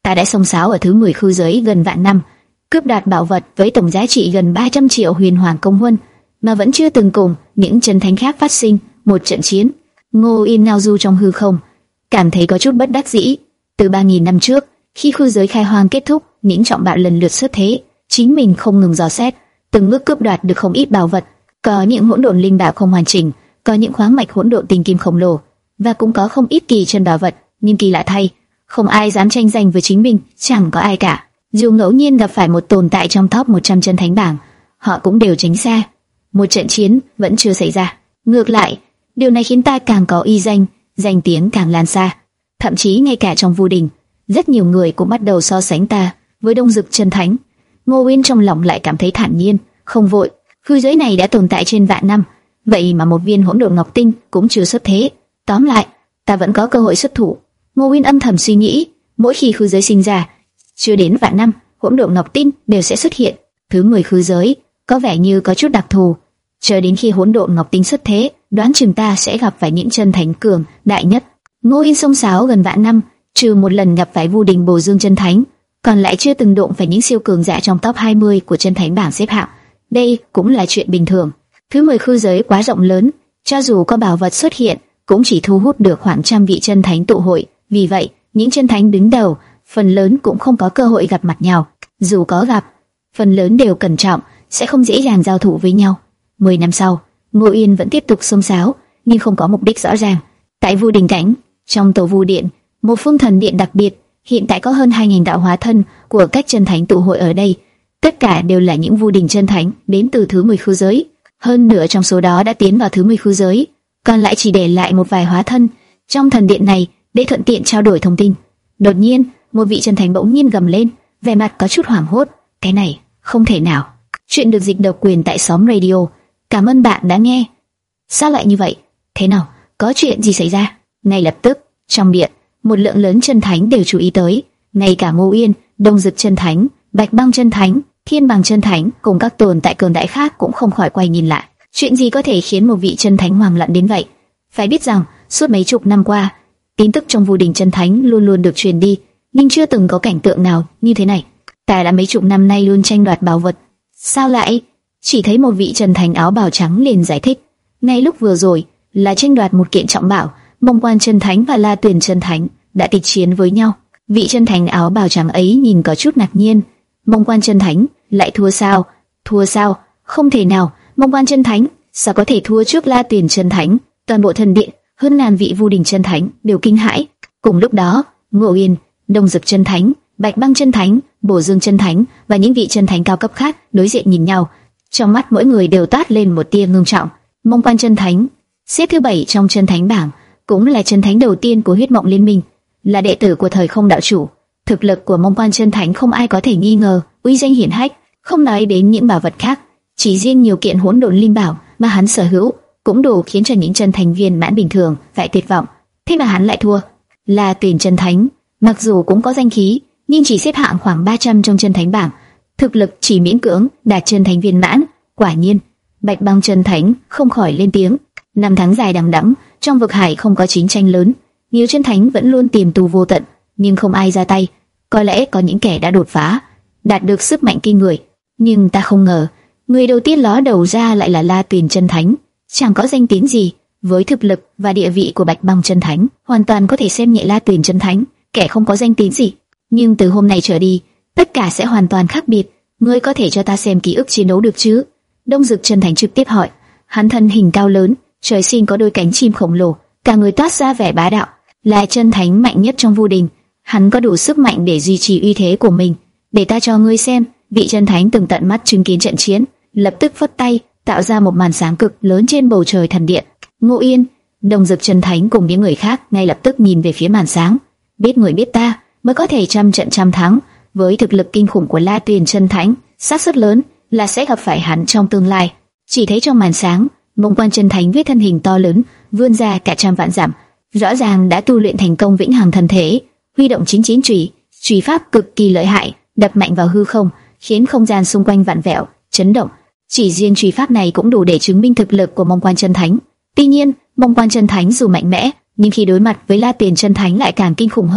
[SPEAKER 1] Ta đã xông xáo ở thứ mười khư giới gần vạn năm, cướp đoạt bảo vật với tổng giá trị gần ba trăm triệu huyền hoàng công huân, mà vẫn chưa từng cùng những chân thánh khác phát sinh một trận chiến. Ngô Yên ngao du trong hư không, cảm thấy có chút bất đắc dĩ. Từ ba nghìn năm trước, khi khư giới khai hoang kết thúc, những trọng bạo lần lượt xuất thế, chính mình không ngừng dò xét, từng bước cướp đoạt được không ít bảo vật. Có những hỗn độn linh bảo không hoàn chỉnh, có những khoáng mạch hỗn độn tinh kim khổng lồ, và cũng có không ít kỳ chân bảo vật. Nhưng kỳ lạ thay, không ai dám tranh giành với chính mình, chẳng có ai cả. Dù ngẫu nhiên gặp phải một tồn tại trong top một trăm chân thánh bảng, họ cũng đều tránh xa. Một trận chiến vẫn chưa xảy ra. Ngược lại, điều này khiến ta càng có uy danh, danh tiếng càng lan xa. Thậm chí ngay cả trong Vu Đình, rất nhiều người cũng bắt đầu so sánh ta với Đông Dực chân thánh. Ngô Uyên trong lòng lại cảm thấy thản nhiên, không vội. Khư giới này đã tồn tại trên vạn năm, vậy mà một viên hỗn độn ngọc tinh cũng chưa xuất thế. Tóm lại, ta vẫn có cơ hội xuất thủ. Ngô Uyên âm thầm suy nghĩ, mỗi khi khư giới sinh ra, chưa đến vạn năm, hỗn độn ngọc tinh đều sẽ xuất hiện. Thứ mười khư giới có vẻ như có chút đặc thù. Chờ đến khi hỗn độn ngọc tinh xuất thế, đoán chừng ta sẽ gặp phải những chân thánh cường đại nhất. Ngô Yên xông xáo gần vạn năm, trừ một lần gặp phải Vu Đình Bồ Dương chân thánh, còn lại chưa từng đụng phải những siêu cường giả trong top hai mươi của chân thánh bảng xếp hạng. Đây cũng là chuyện bình thường. Thứ mười khư giới quá rộng lớn, cho dù có bảo vật xuất hiện, cũng chỉ thu hút được khoảng trăm vị chân thánh tụ hội. Vì vậy, những chân thánh đứng đầu phần lớn cũng không có cơ hội gặp mặt nhau. Dù có gặp, phần lớn đều cẩn trọng, sẽ không dễ dàng giao thủ với nhau. Mười năm sau, Ngô Yên vẫn tiếp tục xông xáo, nhưng không có mục đích rõ ràng. Tại Vu Đình Cảnh, trong tổ Vu Điện, một phương thần điện đặc biệt, hiện tại có hơn hai nghìn đạo hóa thân của các chân thánh tụ hội ở đây. Tất cả đều là những Vu Đình chân thánh đến từ thứ mười khư giới. Hơn nửa trong số đó đã tiến vào thứ mười khư giới, còn lại chỉ để lại một vài hóa thân trong thần điện này để thuận tiện trao đổi thông tin. Đột nhiên, một vị chân thánh bỗng nhiên gầm lên, vẻ mặt có chút hoảng hốt. Cái này, không thể nào. Chuyện được dịch độc quyền tại xóm radio. Cảm ơn bạn đã nghe. Sao lại như vậy? Thế nào? Có chuyện gì xảy ra? Ngay lập tức, trong điện, một lượng lớn chân thánh đều chú ý tới. Ngay cả Ngô Yên, Đông Dực chân thánh, Bạch Băng chân thánh, Thiên Bằng chân thánh cùng các tồn tại cường đại khác cũng không khỏi quay nhìn lại. Chuyện gì có thể khiến một vị chân thánh hoảng loạn đến vậy? Phải biết rằng, suốt mấy chục năm qua, tin tức trong Vu Đình chân thánh luôn luôn được truyền đi, nhưng chưa từng có cảnh tượng nào như thế này. Ta đã mấy chục năm nay luôn tranh đoạt bảo vật, sao lại? Chỉ thấy một vị chân thánh áo bào trắng liền giải thích, ngay lúc vừa rồi là tranh đoạt một kiện trọng bảo, Mông Quan chân thánh và La Tuyền chân thánh đã kịch chiến với nhau. Vị chân thánh áo bào trắng ấy nhìn có chút ngạc nhiên. Mông Quan chân thánh lại thua sao? Thua sao? Không thể nào. Mông Quan chân thánh sao có thể thua trước La Tuyền chân thánh? Toàn bộ thần điện hơn ngàn vị Vu Đình chân thánh đều kinh hãi. Cùng lúc đó, Ngô Yên, Đông Dực chân thánh, Bạch Băng chân thánh, Bổ Dương chân thánh và những vị chân thánh cao cấp khác đối diện nhìn nhau, trong mắt mỗi người đều toát lên một tia ngưng trọng. Mông Quan chân thánh xếp thứ bảy trong chân thánh bảng, cũng là chân thánh đầu tiên của Huyết Mộng Liên Minh, là đệ tử của thời không đạo chủ. Thực lực của Mông Quan chân thánh không ai có thể nghi ngờ, uy danh hiển hách. Không nói đến những bảo vật khác, chỉ riêng nhiều kiện hỗn độn linh bảo mà hắn sở hữu cũng đủ khiến cho những chân thánh viên mãn bình thường phải tuyệt vọng. Thế mà hắn lại thua. La Tuyền chân thánh mặc dù cũng có danh khí, nhưng chỉ xếp hạng khoảng ba trăm trong chân thánh bảng, thực lực chỉ miễn cưỡng đạt chân thánh viên mãn. Quả nhiên, Bạch Băng chân thánh không khỏi lên tiếng. Năm tháng dài đằng đẵng, trong vực hải không có chiến tranh lớn, nhiều chân thánh vẫn luôn tìm tù vô tận, nhưng không ai ra tay. Có lẽ có những kẻ đã đột phá, đạt được sức mạnh kinh người, nhưng ta không ngờ người đầu tiên ló đầu ra lại là La Tuyền chân thánh. Chẳng có danh tiếng gì, với thực lực và địa vị của Bạch Băng chân thánh, hoàn toàn có thể xem nhẹ La Tuyền chân thánh, kẻ không có danh tiếng gì. Nhưng từ hôm nay trở đi, tất cả sẽ hoàn toàn khác biệt. Ngươi có thể cho ta xem ký ức chiến đấu được chứ? Đông Dực chân thánh trực tiếp hỏi. Hắn thân hình cao lớn, trời sinh có đôi cánh chim khổng lồ, cả người toát ra vẻ bá đạo, là chân thánh mạnh nhất trong Vu Đình. Hắn có đủ sức mạnh để duy trì uy thế của mình. Để ta cho ngươi xem. Vị chân thánh từng tận mắt chứng kiến trận chiến, lập tức phất tay, tạo ra một màn sáng cực lớn trên bầu trời thần điện. Ngô Yên, Đông Dực chân thánh cùng những người khác ngay lập tức nhìn về phía màn sáng. Biết người biết ta, mới có thể trăm trận trăm thắng. Với thực lực kinh khủng của La Tuyền chân thánh, xác suất lớn là sẽ gặp phải hắn trong tương lai. Chỉ thấy trong màn sáng, Mông Quan chân thánh với thân hình to lớn, vươn ra cả trăm vạn dặm, rõ ràng đã tu luyện thành công vĩnh hằng thần thể, huy động chính chín chùy, chùy pháp cực kỳ lợi hại, đập mạnh vào hư không, khiến không gian xung quanh vặn vẹo, chấn động. Chỉ riêng chùy pháp này cũng đủ để chứng minh thực lực của Mông Quan chân thánh. Tuy nhiên, Mông Quan chân thánh dù mạnh mẽ, nhưng khi đối mặt với La Tuyền chân thánh lại càng kinh khủng hơn.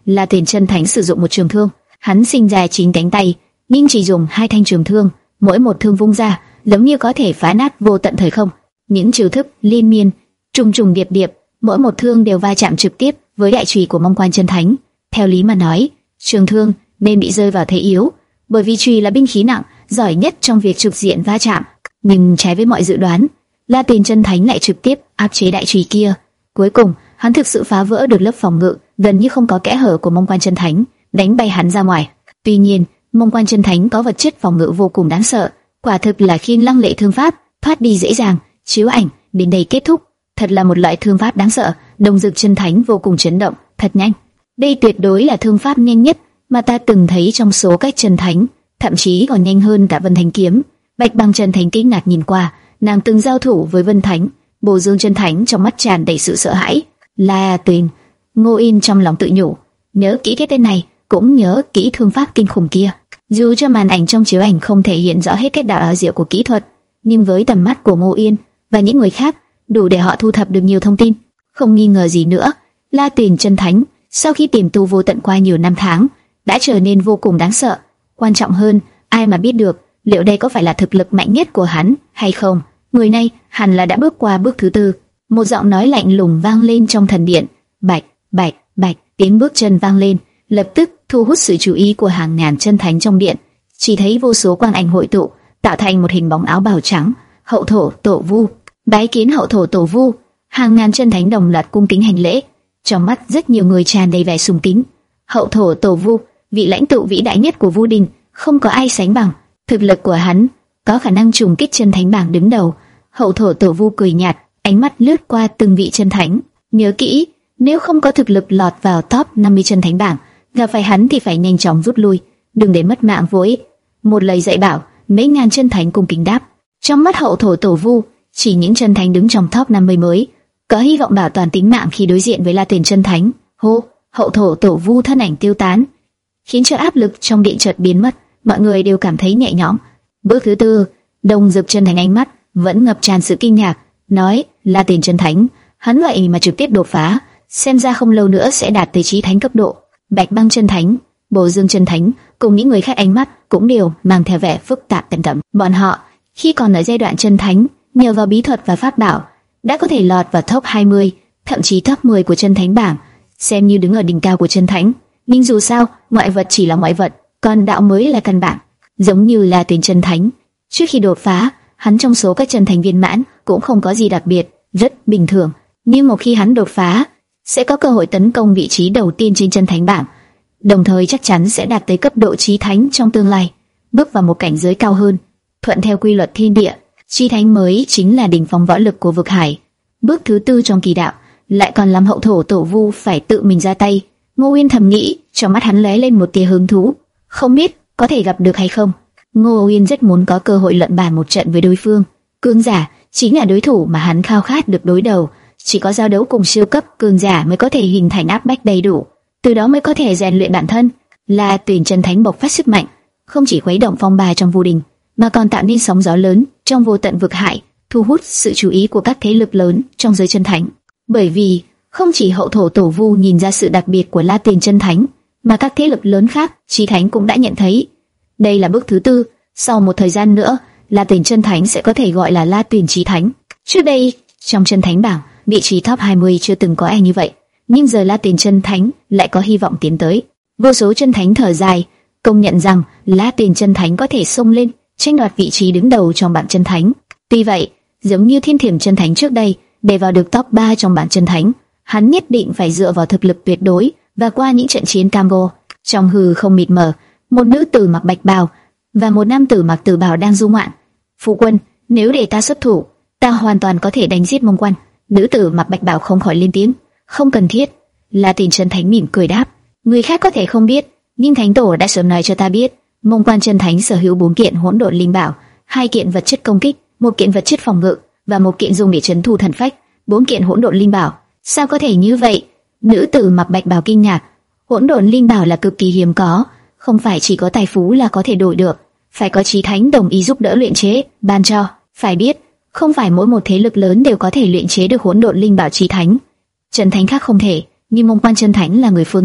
[SPEAKER 1] là Tiền Chân Thánh sử dụng một trường thương. Hắn sinh ra chín cánh tay, nhưng chỉ dùng hai thanh trường thương, mỗi một thương vung ra giống như có thể phá nát vô tận thời không. Những chiêu thức liên miên, trùng trùng điệp điệp, mỗi một thương đều va chạm trực tiếp với đại chùy của Mông Quan Chân Thánh. Theo lý mà nói, trường thương nên bị rơi vào thế yếu, bởi vì chùy là binh khí nặng, giỏi nhất trong việc trực diện va chạm. Nhưng trái với mọi dự đoán, La Tiền Chân Thánh lại trực tiếp áp chế đại chùy kia. Cuối cùng, hắn thực sự phá vỡ được lớp phòng ngự gần như không có kẽ hở của Mông Quan Chân Thánh, đánh bay hắn ra ngoài. Tuy nhiên, Mông Quan Chân Thánh có vật chất phòng ngự vô cùng đáng sợ, quả thực là khiên lăng lệ thương pháp, thoát đi dễ dàng. Chiếu ảnh đến đây kết thúc, thật là một loại thương pháp đáng sợ. Đông Dực Chân Thánh vô cùng chấn động, thật nhanh. Đây tuyệt đối là thương pháp nhanh nhất mà ta từng thấy trong số các chân thánh, thậm chí còn nhanh hơn cả Vân Thánh kiếm. Bạch Băng Chân Thánh kinh ngạc nhìn qua, nàng từng giao thủ với Vân Thánh. Bồ Dương Chân Thánh trong mắt tràn đầy sự sợ hãi. La Tuyền, Ngô Yên trong lòng tự nhủ, nhớ kỹ cái tên này, cũng nhớ kỹ thương pháp kinh khủng kia. Dù cho màn ảnh trong chiếu ảnh không thể hiện rõ hết kết đạo ảo diệu của kỹ thuật, nhưng với tầm mắt của Ngô Yên và những người khác, đủ để họ thu thập được nhiều thông tin. Không nghi ngờ gì nữa, La Tuyền Chân Thánh sau khi tiềm tu vô tận qua nhiều năm tháng, đã trở nên vô cùng đáng sợ. Quan trọng hơn, ai mà biết được liệu đây có phải là thực lực mạnh nhất của hắn hay không. Người này hẳn là đã bước qua bước thứ tư. Một giọng nói lạnh lùng vang lên trong thần điện. Bạch, bạch, bạch. Tiếng bước chân vang lên, lập tức thu hút sự chú ý của hàng ngàn chân thánh trong điện. Chỉ thấy vô số quang ảnh hội tụ, tạo thành một hình bóng áo bào trắng. Hậu thổ tổ vu. Bái kiến hậu thổ tổ vu. Hàng ngàn chân thánh đồng loạt cung kính hành lễ. Trong mắt rất nhiều người tràn đầy vẻ sùng kính. Hậu thổ tổ vu, vị lãnh tụ vĩ đại nhất của Vu Đình, không có ai sánh bằng. Thực lực của hắn có khả năng trùng kích chân thánh bảng đứng đầu. Hậu thổ tổ vu cười nhạt, ánh mắt lướt qua từng vị chân thánh. Nhớ kỹ, nếu không có thực lực lọt vào top năm mươi chân thánh bảng, gặp phải hắn thì phải nhanh chóng rút lui, đừng để mất mạng vô ích. Một lời dạy bảo, mấy ngàn chân thánh cung kính đáp. Trong mắt hậu thổ tổ vu, chỉ những chân thánh đứng trong top năm mươi mới có hy vọng bảo toàn tính mạng khi đối diện với La Tiền Chân Thánh. Hô, hậu thổ tổ vu thân ảnh tiêu tán, khiến cho áp lực trong điện chợt biến mất, mọi người đều cảm thấy nhẹ nhõm. Bước thứ tư, Đông Dực Chân Thánh ánh mắt vẫn ngập tràn sự kinh ngạc, nói: La Tiền Chân Thánh, hắn vậy mà trực tiếp đột phá, xem ra không lâu nữa sẽ đạt tới chí thánh cấp độ. Bạch Băng Chân Thánh, Bồ Dương Chân Thánh cùng những người khác ánh mắt cũng đều mang theo vẻ phức tạp tầm tầm. Bọn họ khi còn ở giai đoạn chân thánh, nhờ vào bí thuật và pháp bảo đã có thể lọt vào top hai mươi, thậm chí top mười của chân thánh bảng, xem như đứng ở đỉnh cao của chân thánh. Nhưng dù sao, ngoại vật chỉ là ngoại vật, còn đạo mới là căn bản. Giống như là Tiền Chân Thánh, trước khi đột phá, hắn trong số các chân thánh viên mãn cũng không có gì đặc biệt, rất bình thường. Nhưng một khi hắn đột phá, sẽ có cơ hội tấn công vị trí đầu tiên trên chân thánh bảng, đồng thời chắc chắn sẽ đạt tới cấp độ chí thánh trong tương lai, bước vào một cảnh giới cao hơn. Thuận theo quy luật thiên địa, chí thánh mới chính là đỉnh phong võ lực của vực hải. Bước thứ tư trong kỳ đạo lại còn làm hậu thổ tổ vu phải tự mình ra tay. Ngô Uyên thầm nghĩ, trong mắt hắn lóe lên một tia hứng thú, không biết có thể gặp được hay không. Ngô Uyên rất muốn có cơ hội luận bàn một trận với đối phương. Cường giả chính là đối thủ mà hắn khao khát được đối đầu. Chỉ có giao đấu cùng siêu cấp cường giả mới có thể hình thành áp bách đầy đủ, từ đó mới có thể rèn luyện bản thân. La Tuyền Chân Thánh bộc phát sức mạnh, không chỉ khuấy động phong ba trong Vu Đình, mà còn tạo nên sóng gió lớn trong vô tận vực hải, thu hút sự chú ý của các thế lực lớn trong giới chân thánh. Bởi vì không chỉ hậu thổ tổ vu nhìn ra sự đặc biệt của La Tuyền Chân Thánh, mà các thế lực lớn khác, chí thánh cũng đã nhận thấy. Đây là bước thứ tư, sau một thời gian nữa, La Tuyền Chân Thánh sẽ có thể gọi là La Tuyền Chí Thánh. Trước đây, trong chân thánh bảng, vị trí top hai mươi chưa từng có ai như vậy, nhưng giờ La Tuyền Chân Thánh lại có hy vọng tiến tới. Vô số chân thánh thở dài, công nhận rằng La Tuyền Chân Thánh có thể xông lên, tranh đoạt vị trí đứng đầu trong bảng chân thánh. Tuy vậy, giống như Thiên Thiểm Chân Thánh trước đây, để vào được top ba trong bảng chân thánh, hắn nhất định phải dựa vào thực lực tuyệt đối và qua những trận chiến cam go. Trong hư không mịt mờ, một nữ tử mặc bạch bào và một nam tử mặc tử bào đang du ngoạn. Phu quân, nếu để ta xuất thủ, ta hoàn toàn có thể đánh giết Mông Quan. Nữ tử mặc bạch bào không khỏi lên tiếng. Không cần thiết. La Tuyền Chân Thánh mỉm cười đáp. Người khác có thể không biết, nhưng Thánh Tổ đã sớm nói cho ta biết. Mông Quan Chân Thánh sở hữu bốn kiện hỗn độn linh bảo, hai kiện vật chất công kích, một kiện vật chất phòng ngự và một kiện dùng để trấn thu thần phách. Bốn kiện hỗn độn linh bảo, sao có thể như vậy? Nữ tử mặc bạch bào kinh ngạc. Hỗn độn linh bảo là cực kỳ hiếm có, không phải chỉ có tài phú là có thể đổi được, phải có chí thánh đồng ý giúp đỡ luyện chế, ban cho. Phải biết, không phải mỗi một thế lực lớn đều có thể luyện chế được hỗn độn linh bảo chí thánh. Chân thánh khác không thể, nhưng Mông Quan Chân Thánh là người phương nào?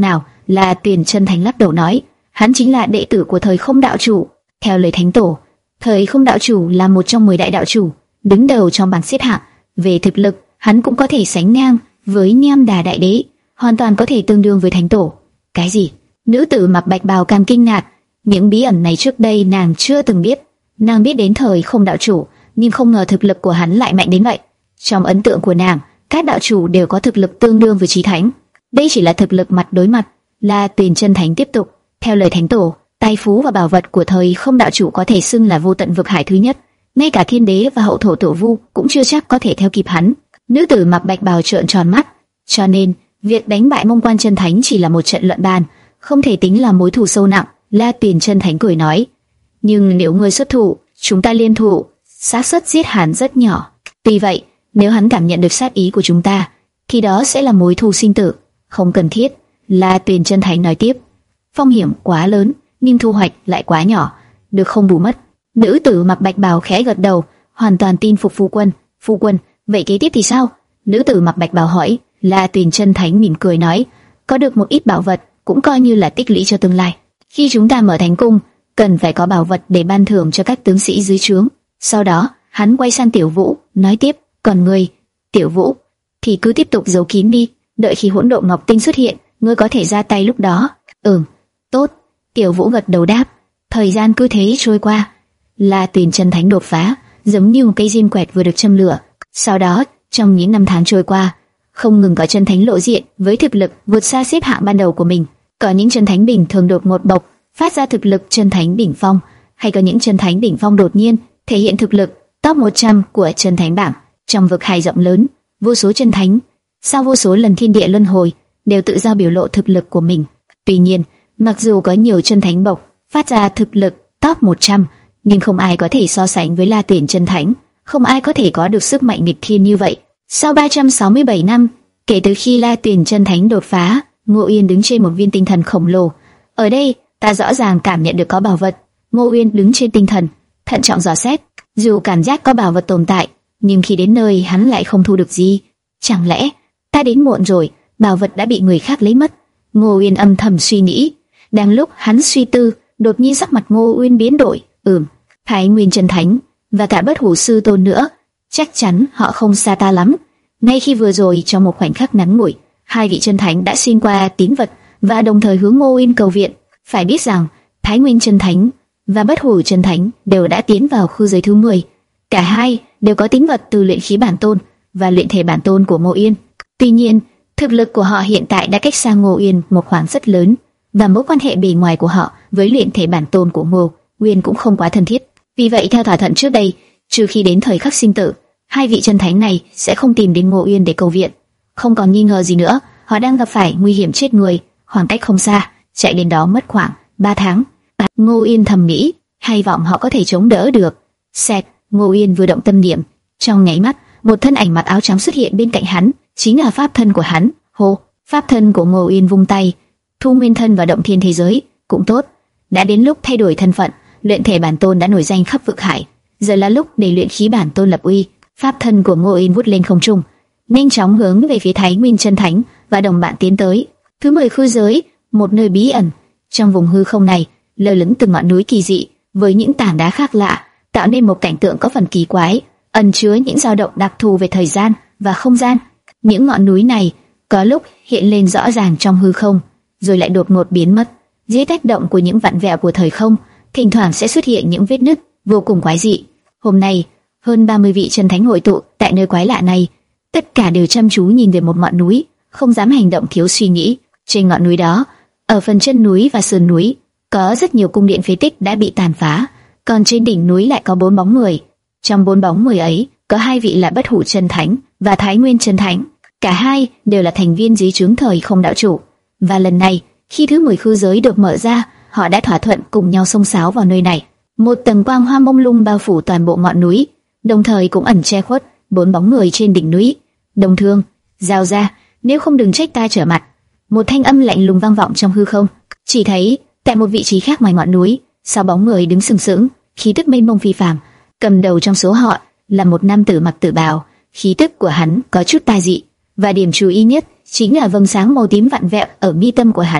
[SPEAKER 1] là Tuyền Chân Thánh lắc đầu nói, hắn chính là đệ tử của Thời Không đạo chủ. Theo lời thánh tổ, Thời Không đạo chủ là một trong mười đại đạo chủ, đứng đầu trong bảng xếp hạng. Về thực lực, hắn cũng có thể sánh ngang với Nham Đà đại đế, hoàn toàn có thể tương đương với thánh tổ. Cái gì? Nữ tử mặc bạch bào càng kinh ngạc, những bí ẩn này trước đây nàng chưa từng biết. Nàng biết đến Thời Không đạo chủ, nhưng không ngờ thực lực của hắn lại mạnh đến vậy. Trong ấn tượng của nàng, các đạo chủ đều có thực lực tương đương với chí thánh. Đây chỉ là thực lực mặt đối mặt. La Tuyền Chân Thánh tiếp tục, theo lời thánh tổ, tài phú và bảo vật của Thời Không đạo chủ có thể xưng là vô tận vực hải thứ nhất. Ngay cả thiên đế và hậu thổ tổ vu cũng chưa chắc có thể theo kịp hắn. Nữ tử mặc bạch bào trợn tròn mắt, cho nên việc đánh bại Mông Quan Chân Thánh chỉ là một trận luận bàn, không thể tính là mối thù sâu nặng. La Tuyền Chân Thánh cười nói, nhưng nếu ngươi xuất thủ, chúng ta liên thủ, xác suất giết hắn rất nhỏ. Tuy vậy, nếu hắn cảm nhận được sát ý của chúng ta, thì đó sẽ là mối thù sinh tử, không cần thiết. La Tuyền Chân Thánh nói tiếp, phong hiểm quá lớn, nhưng thu hoạch lại quá nhỏ, được không bù mất. Nữ tử mặc bạch bào khẽ gật đầu, hoàn toàn tin phục phu quân. Phu quân, vậy kế tiếp thì sao? Nữ tử mặc bạch bào hỏi. La Tuyền Chân Thánh mỉm cười nói, có được một ít bảo vật cũng coi như là tích lũy cho tương lai. Khi chúng ta mở thành cung, cần phải có bảo vật để ban thưởng cho các tướng sĩ dưới trướng. Sau đó, hắn quay sang Tiểu Vũ, nói tiếp, còn ngươi, Tiểu Vũ, thì cứ tiếp tục giấu kín đi, đợi khi hỗn độn ngọc tinh xuất hiện, ngươi có thể ra tay lúc đó. Ừm, tốt. Tiểu Vũ gật đầu đáp. Thời gian cứ thế trôi qua. La Tuyền Chân Thánh đột phá, giống như một cây diêm quẹt vừa được châm lửa. Sau đó, trong những năm tháng trôi qua, không ngừng có chân thánh lộ diện với thực lực vượt xa xếp hạng ban đầu của mình. Có những chân thánh bình thường đột ngột bộc phát ra thực lực chân thánh đỉnh phong, hay có những chân thánh đỉnh phong đột nhiên thể hiện thực lực top một trăm của chân thánh bảng. Trong vực hải rộng lớn, vô số chân thánh sau vô số lần thiên địa luân hồi đều tự do biểu lộ thực lực của mình. Tuy nhiên, mặc dù có nhiều chân thánh bộc phát ra thực lực top một trăm, nhưng không ai có thể so sánh với La Tuyền Chân Thánh, không ai có thể có được sức mạnh nghịch thiên như vậy. Sau ba trăm sáu mươi bảy năm, kể từ khi La Tuyền Chân Thánh đột phá, Ngô Uyên đứng trên một viên tinh thần khổng lồ. Ở đây, ta rõ ràng cảm nhận được có bảo vật. Ngô Uyên đứng trên tinh thần, thận trọng dò xét. Dù cảm giác có bảo vật tồn tại, nhưng khi đến nơi hắn lại không thu được gì. Chẳng lẽ ta đến muộn rồi, bảo vật đã bị người khác lấy mất? Ngô Uyên âm thầm suy nghĩ. Đang lúc hắn suy tư, đột nhiên sắc mặt Ngô Uyên biến đổi. Ừm, Thái Nguyên Chân Thánh và cả Bất Hủ Sư Tôn nữa, chắc chắn họ không xa ta lắm. Ngay khi vừa rồi, trong một khoảnh khắc ngắn ngủi, hai vị chân thánh đã xuyên qua tín vật và đồng thời hướng Ngô Uyên cầu viện. Phải biết rằng Thái Nguyên Chân Thánh và Bất Hủ Chân Thánh đều đã tiến vào khu giới thứ mười. Cả hai đều có tín vật từ luyện khí bản tôn và luyện thể bản tôn của Ngô Uyên. Tuy nhiên, thực lực của họ hiện tại đã cách xa Ngô Uyên một khoảng rất lớn, và mối quan hệ bề ngoài của họ với luyện thể bản tôn của Ngô Uyên cũng không quá thân thiết. Vì vậy, theo thỏa thuận trước đây, trừ khi đến thời khắc sinh tử, hai vị chân thánh này sẽ không tìm đến Ngô Uyên để cầu viện. Không còn nghi ngờ gì nữa, họ đang gặp phải nguy hiểm chết người, khoảng cách không xa, chạy đến đó mất khoảng ba tháng. Ngô Uyên thầm nghĩ, hy vọng họ có thể chống đỡ được. Xẹt, Ngô Uyên vừa động tâm niệm, trong nháy mắt, một thân ảnh mặc áo trắng xuất hiện bên cạnh hắn, chính là pháp thân của hắn. Hô, pháp thân của Ngô Uyên vung tay, thu nguyên thân vào động thiên thế giới. Cũng tốt, đã đến lúc thay đổi thân phận. Luyện thể bản tôn đã nổi danh khắp vực hải, giờ là lúc để luyện khí bản tôn lập uy. Pháp thân của Ngô Uyên vút lên không trung, nhanh chóng hướng về phía Thái Nguyên Chân Thánh và đồng bạn tiến tới. Thứ mười khu giới, một nơi bí ẩn. Trong vùng hư không này, lơ lửng từng ngọn núi kỳ dị với những tảng đá khác lạ, tạo nên một cảnh tượng có phần kỳ quái, ẩn chứa những dao động đặc thù về thời gian và không gian. Những ngọn núi này có lúc hiện lên rõ ràng trong hư không, rồi lại đột ngột biến mất dưới tác động của những vặn vẹo của thời không. Thỉnh thoảng sẽ xuất hiện những vết nứt vô cùng quái dị. Hôm nay, hơn ba mươi vị chân thánh hội tụ tại nơi quái lạ này, tất cả đều chăm chú nhìn về một ngọn núi, không dám hành động thiếu suy nghĩ. Trên ngọn núi đó, ở phần chân núi và sườn núi, có rất nhiều cung điện phế tích đã bị tàn phá, còn trên đỉnh núi lại có bốn bóng người. Trong bốn bóng người ấy, có hai vị là Bất Hủ Chân Thánh và Thái Nguyên Chân Thánh. Cả hai đều là thành viên dưới trướng Thời Không đạo chủ. Và lần này, khi thứ mười khư giới được mở ra, họ đã thỏa thuận cùng nhau xông xáo vào nơi này. Một tầng quang hoa mông lung bao phủ toàn bộ ngọn núi, đồng thời cũng ẩn che khuất bốn bóng người trên đỉnh núi. Đồng Thương, giao ra, nếu không đừng trách ta trở mặt. Một thanh âm lạnh lùng vang vọng trong hư không. Chỉ thấy tại một vị trí khác ngoài ngọn núi, sáu bóng người đứng sừng sững, khí tức mênh mông phi phàm. Cầm đầu trong số họ là một nam tử mặc tử bào, khí tức của hắn có chút tà dị, và điểm chú ý nhất chính là vầng sáng màu tím vặn vẹo ở mi tâm của hắn,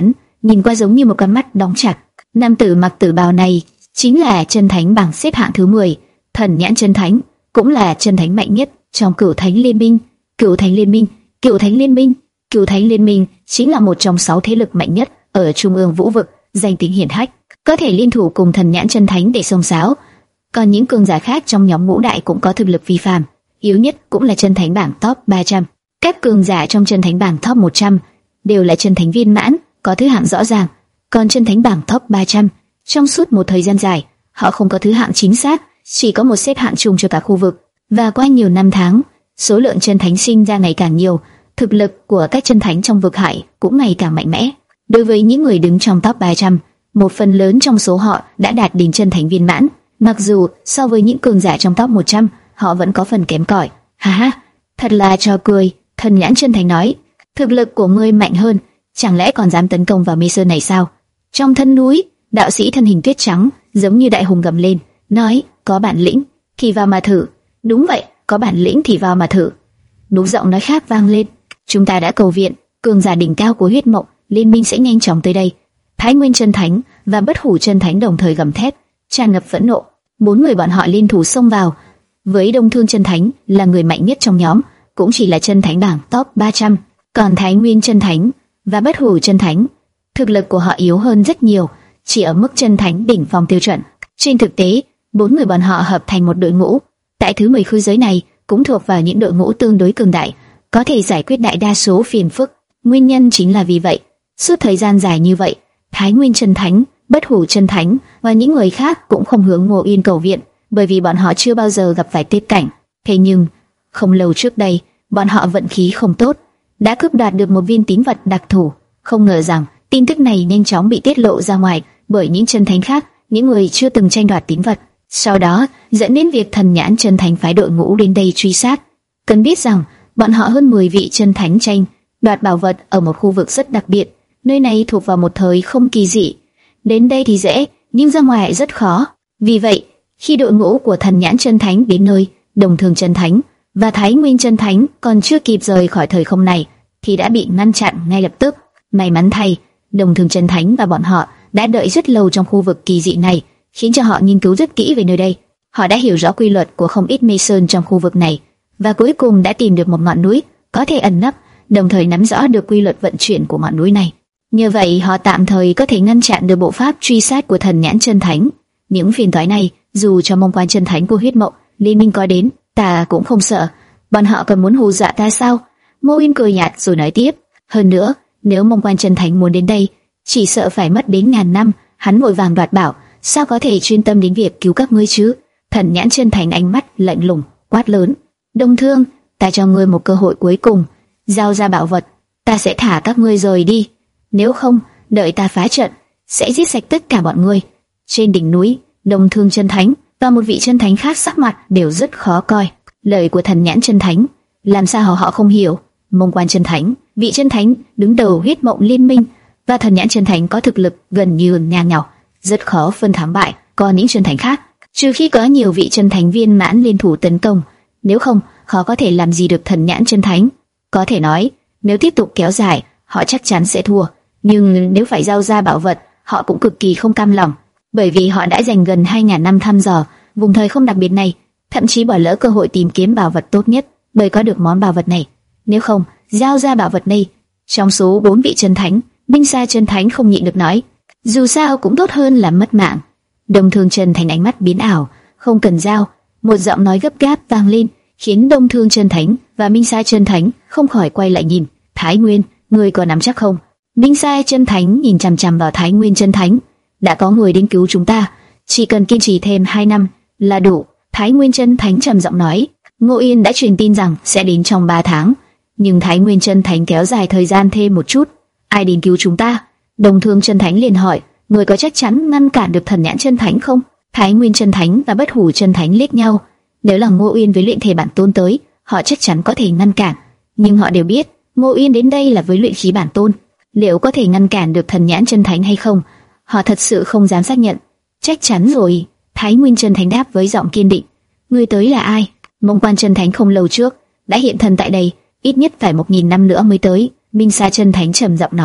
[SPEAKER 1] nhìn qua giống như một con mắt đóng chặt. Nam tử mặc tử bào này chính là chân thánh bảng xếp hạng thứ mười, Thần Nhãn Chân Thánh, cũng là chân thánh mạnh nhất trong Cửu Thánh Liên Minh. Cửu Thánh Liên Minh, Cửu Thánh Liên Minh, Cửu Thánh Liên Minh chính là một trong sáu thế lực mạnh nhất ở Trung ương Vũ vực, danh tiếng hiển hách, có thể liên thủ cùng Thần Nhãn Chân Thánh để xông xáo. Còn những cường giả khác trong nhóm ngũ đại cũng có thực lực phi phàm, yếu nhất cũng là chân thánh bảng top ba trăm. Các cường giả trong chân thánh bảng top một trăm đều là chân thánh viên mãn, có thứ hạng rõ ràng. Còn chân thánh bảng top ba trăm, trong suốt một thời gian dài, họ không có thứ hạng chính xác, chỉ có một xếp hạng chung cho cả khu vực. Và qua nhiều năm tháng, số lượng chân thánh sinh ra ngày càng nhiều, thực lực của các chân thánh trong vực hải cũng ngày càng mạnh mẽ. Đối với những người đứng trong top ba trăm, một phần lớn trong số họ đã đạt đến chân thánh viên mãn. Mặc dù so với những cường giả trong top một trăm, họ vẫn có phần kém cỏi. Ha ha, thật là trò cười. Thần Nhãn Chân Thánh nói, thực lực của ngươi mạnh hơn, chẳng lẽ còn dám tấn công vào Mê Sơn này sao? Trong thân núi, đạo sĩ thân hình tuyết trắng giống như đại hùng gầm lên, nói, có bản lĩnh thì vào mà thử. Đúng vậy, có bản lĩnh thì vào mà thử. Đúng giọng nói khác vang lên, chúng ta đã cầu viện, cường giả đỉnh cao của huyết mộng liên minh sẽ nhanh chóng tới đây. Thái Nguyên Chân Thánh và Bất Hủ Chân Thánh đồng thời gầm thét, tràn ngập phẫn nộ. Bốn người bọn họ liên thủ xông vào. Với Đông Thương Chân Thánh là người mạnh nhất trong nhóm, cũng chỉ là chân thánh bảng top ba trăm, còn Thái Nguyên Chân Thánh và Bất Hủ Chân Thánh, thực lực của họ yếu hơn rất nhiều, chỉ ở mức chân thánh đỉnh phong tiêu chuẩn. Trên thực tế, bốn người bọn họ hợp thành một đội ngũ, tại thứ mười khư giới này cũng thuộc vào những đội ngũ tương đối cường đại, có thể giải quyết đại đa số phiền phức. Nguyên nhân chính là vì vậy, suốt thời gian dài như vậy, Thái Nguyên Chân Thánh, Bất Hủ Chân Thánh và những người khác cũng không hướng Ngô Yên cầu viện, bởi vì bọn họ chưa bao giờ gặp phải tuyệt cảnh. Thế nhưng, không lâu trước đây, bọn họ vận khí không tốt, đã cướp đoạt được một viên tín vật đặc thù. Không ngờ rằng tin tức này nhanh chóng bị tiết lộ ra ngoài bởi những chân thánh khác, những người chưa từng tranh đoạt tín vật. Sau đó dẫn đến việc Thần Nhãn Chân Thánh phái đội ngũ đến đây truy sát. Cần biết rằng bọn họ hơn mười vị chân thánh tranh đoạt bảo vật ở một khu vực rất đặc biệt. Nơi này thuộc vào một thời không kỳ dị. Đến đây thì dễ, nhưng ra ngoài rất khó. Vì vậy, khi đội ngũ của Thần Nhãn Chân Thánh đến nơi, Đông Thương Chân Thánh và Thái Nguyên Chân Thánh còn chưa kịp rời khỏi thời không này thì đã bị ngăn chặn ngay lập tức. May mắn thay, Đông Thương Chân Thánh và bọn họ đã đợi rất lâu trong khu vực kỳ dị này, khiến cho họ nghiên cứu rất kỹ về nơi đây. Họ đã hiểu rõ quy luật của không ít mê sơn trong khu vực này, và cuối cùng đã tìm được một ngọn núi có thể ẩn nấp, đồng thời nắm rõ được quy luật vận chuyển của ngọn núi này. Như vậy, họ tạm thời có thể ngăn chặn được bộ pháp truy sát của Thần Nhãn Chân Thánh. Những phiền toái này, dù cho Mông Quan Chân Thánh của huyết mộng liên minh có đến, ta cũng không sợ. Bọn họ còn muốn hù dọa ta sao? Ngô Yên cười nhạt rồi nói tiếp. Hơn nữa, nếu Mông Quan Chân Thánh muốn đến đây, chỉ sợ phải mất đến ngàn năm. Hắn vội vàng đoạt bảo, sao có thể chuyên tâm đến việc cứu các ngươi chứ? Thần Nhãn Chân Thánh ánh mắt lạnh lùng, quát lớn. Đông Thương, ta cho ngươi một cơ hội cuối cùng, giao ra bảo vật, ta sẽ thả các ngươi rời đi. Nếu không, đợi ta phá trận, sẽ giết sạch tất cả bọn ngươi. Trên đỉnh núi, Đông Thương Chân Thánh và một vị chân thánh khác sắc mặt đều rất khó coi. Lời của Thần Nhãn Chân Thánh, làm sao họ, họ không hiểu? Mông Quan Chân Thánh, vị chân thánh đứng đầu huyết mộng liên minh, và Thần Nhãn Chân Thánh có thực lực gần như ngang nhau, rất khó phân thắng bại. Còn những chân thánh khác, trừ khi có nhiều vị chân thánh viên mãn liên thủ tấn công, nếu không, khó có thể làm gì được Thần Nhãn Chân Thánh. Có thể nói, nếu tiếp tục kéo dài, họ chắc chắn sẽ thua. Nhưng nếu phải giao ra bảo vật, họ cũng cực kỳ không cam lòng, bởi vì họ đã dành gần hai nghìn năm thăm dò vùng thời không đặc biệt này, thậm chí bỏ lỡ cơ hội tìm kiếm bảo vật tốt nhất bởi có được món bảo vật này. Nếu không giao ra bảo vật này, trong số bốn vị chân thánh, Minh Sa Chân Thánh không nhịn được nói, dù sao cũng tốt hơn là mất mạng. Đông Thương Chân Thánh ánh mắt biến ảo, không cần giao. Một giọng nói gấp gáp vang lên, khiến Đông Thương Chân Thánh và Minh Sa Chân Thánh không khỏi quay lại nhìn. Thái Nguyên, ngươi có nắm chắc không? Minh Sa Chân Thánh nhìn chằm chằm vào Thái Nguyên Chân Thánh. Đã có người đến cứu chúng ta, chỉ cần kiên trì thêm hai năm là đủ. Thái Nguyên Chân Thánh trầm giọng nói. Ngô Yên đã truyền tin rằng sẽ đến trong ba tháng, nhưng Thái Nguyên Chân Thánh kéo dài thời gian thêm một chút. Ai đến cứu chúng ta? Đông Thương Chân Thánh liền hỏi. Người có chắc chắn ngăn cản được Thần Nhãn Chân Thánh không? Thái Nguyên Chân Thánh và Bất Hủ Chân Thánh liếc nhau. Nếu là Ngô Yên với luyện thể bản tôn tới, họ chắc chắn có thể ngăn cản. Nhưng họ đều biết, Ngô Yên đến đây là với luyện khí bản tôn, liệu có thể ngăn cản được Thần Nhãn Chân Thánh hay không? Họ thật sự không dám xác nhận. Chắc chắn rồi, Thái Nguyên Chân Thánh đáp với giọng kiên định. Người tới là ai? Mông Quan Chân Thánh không lâu trước đã hiện thân tại đây, ít nhất phải một nghìn năm nữa mới tới. Minh Sa Chân Thánh trầm giọng nói.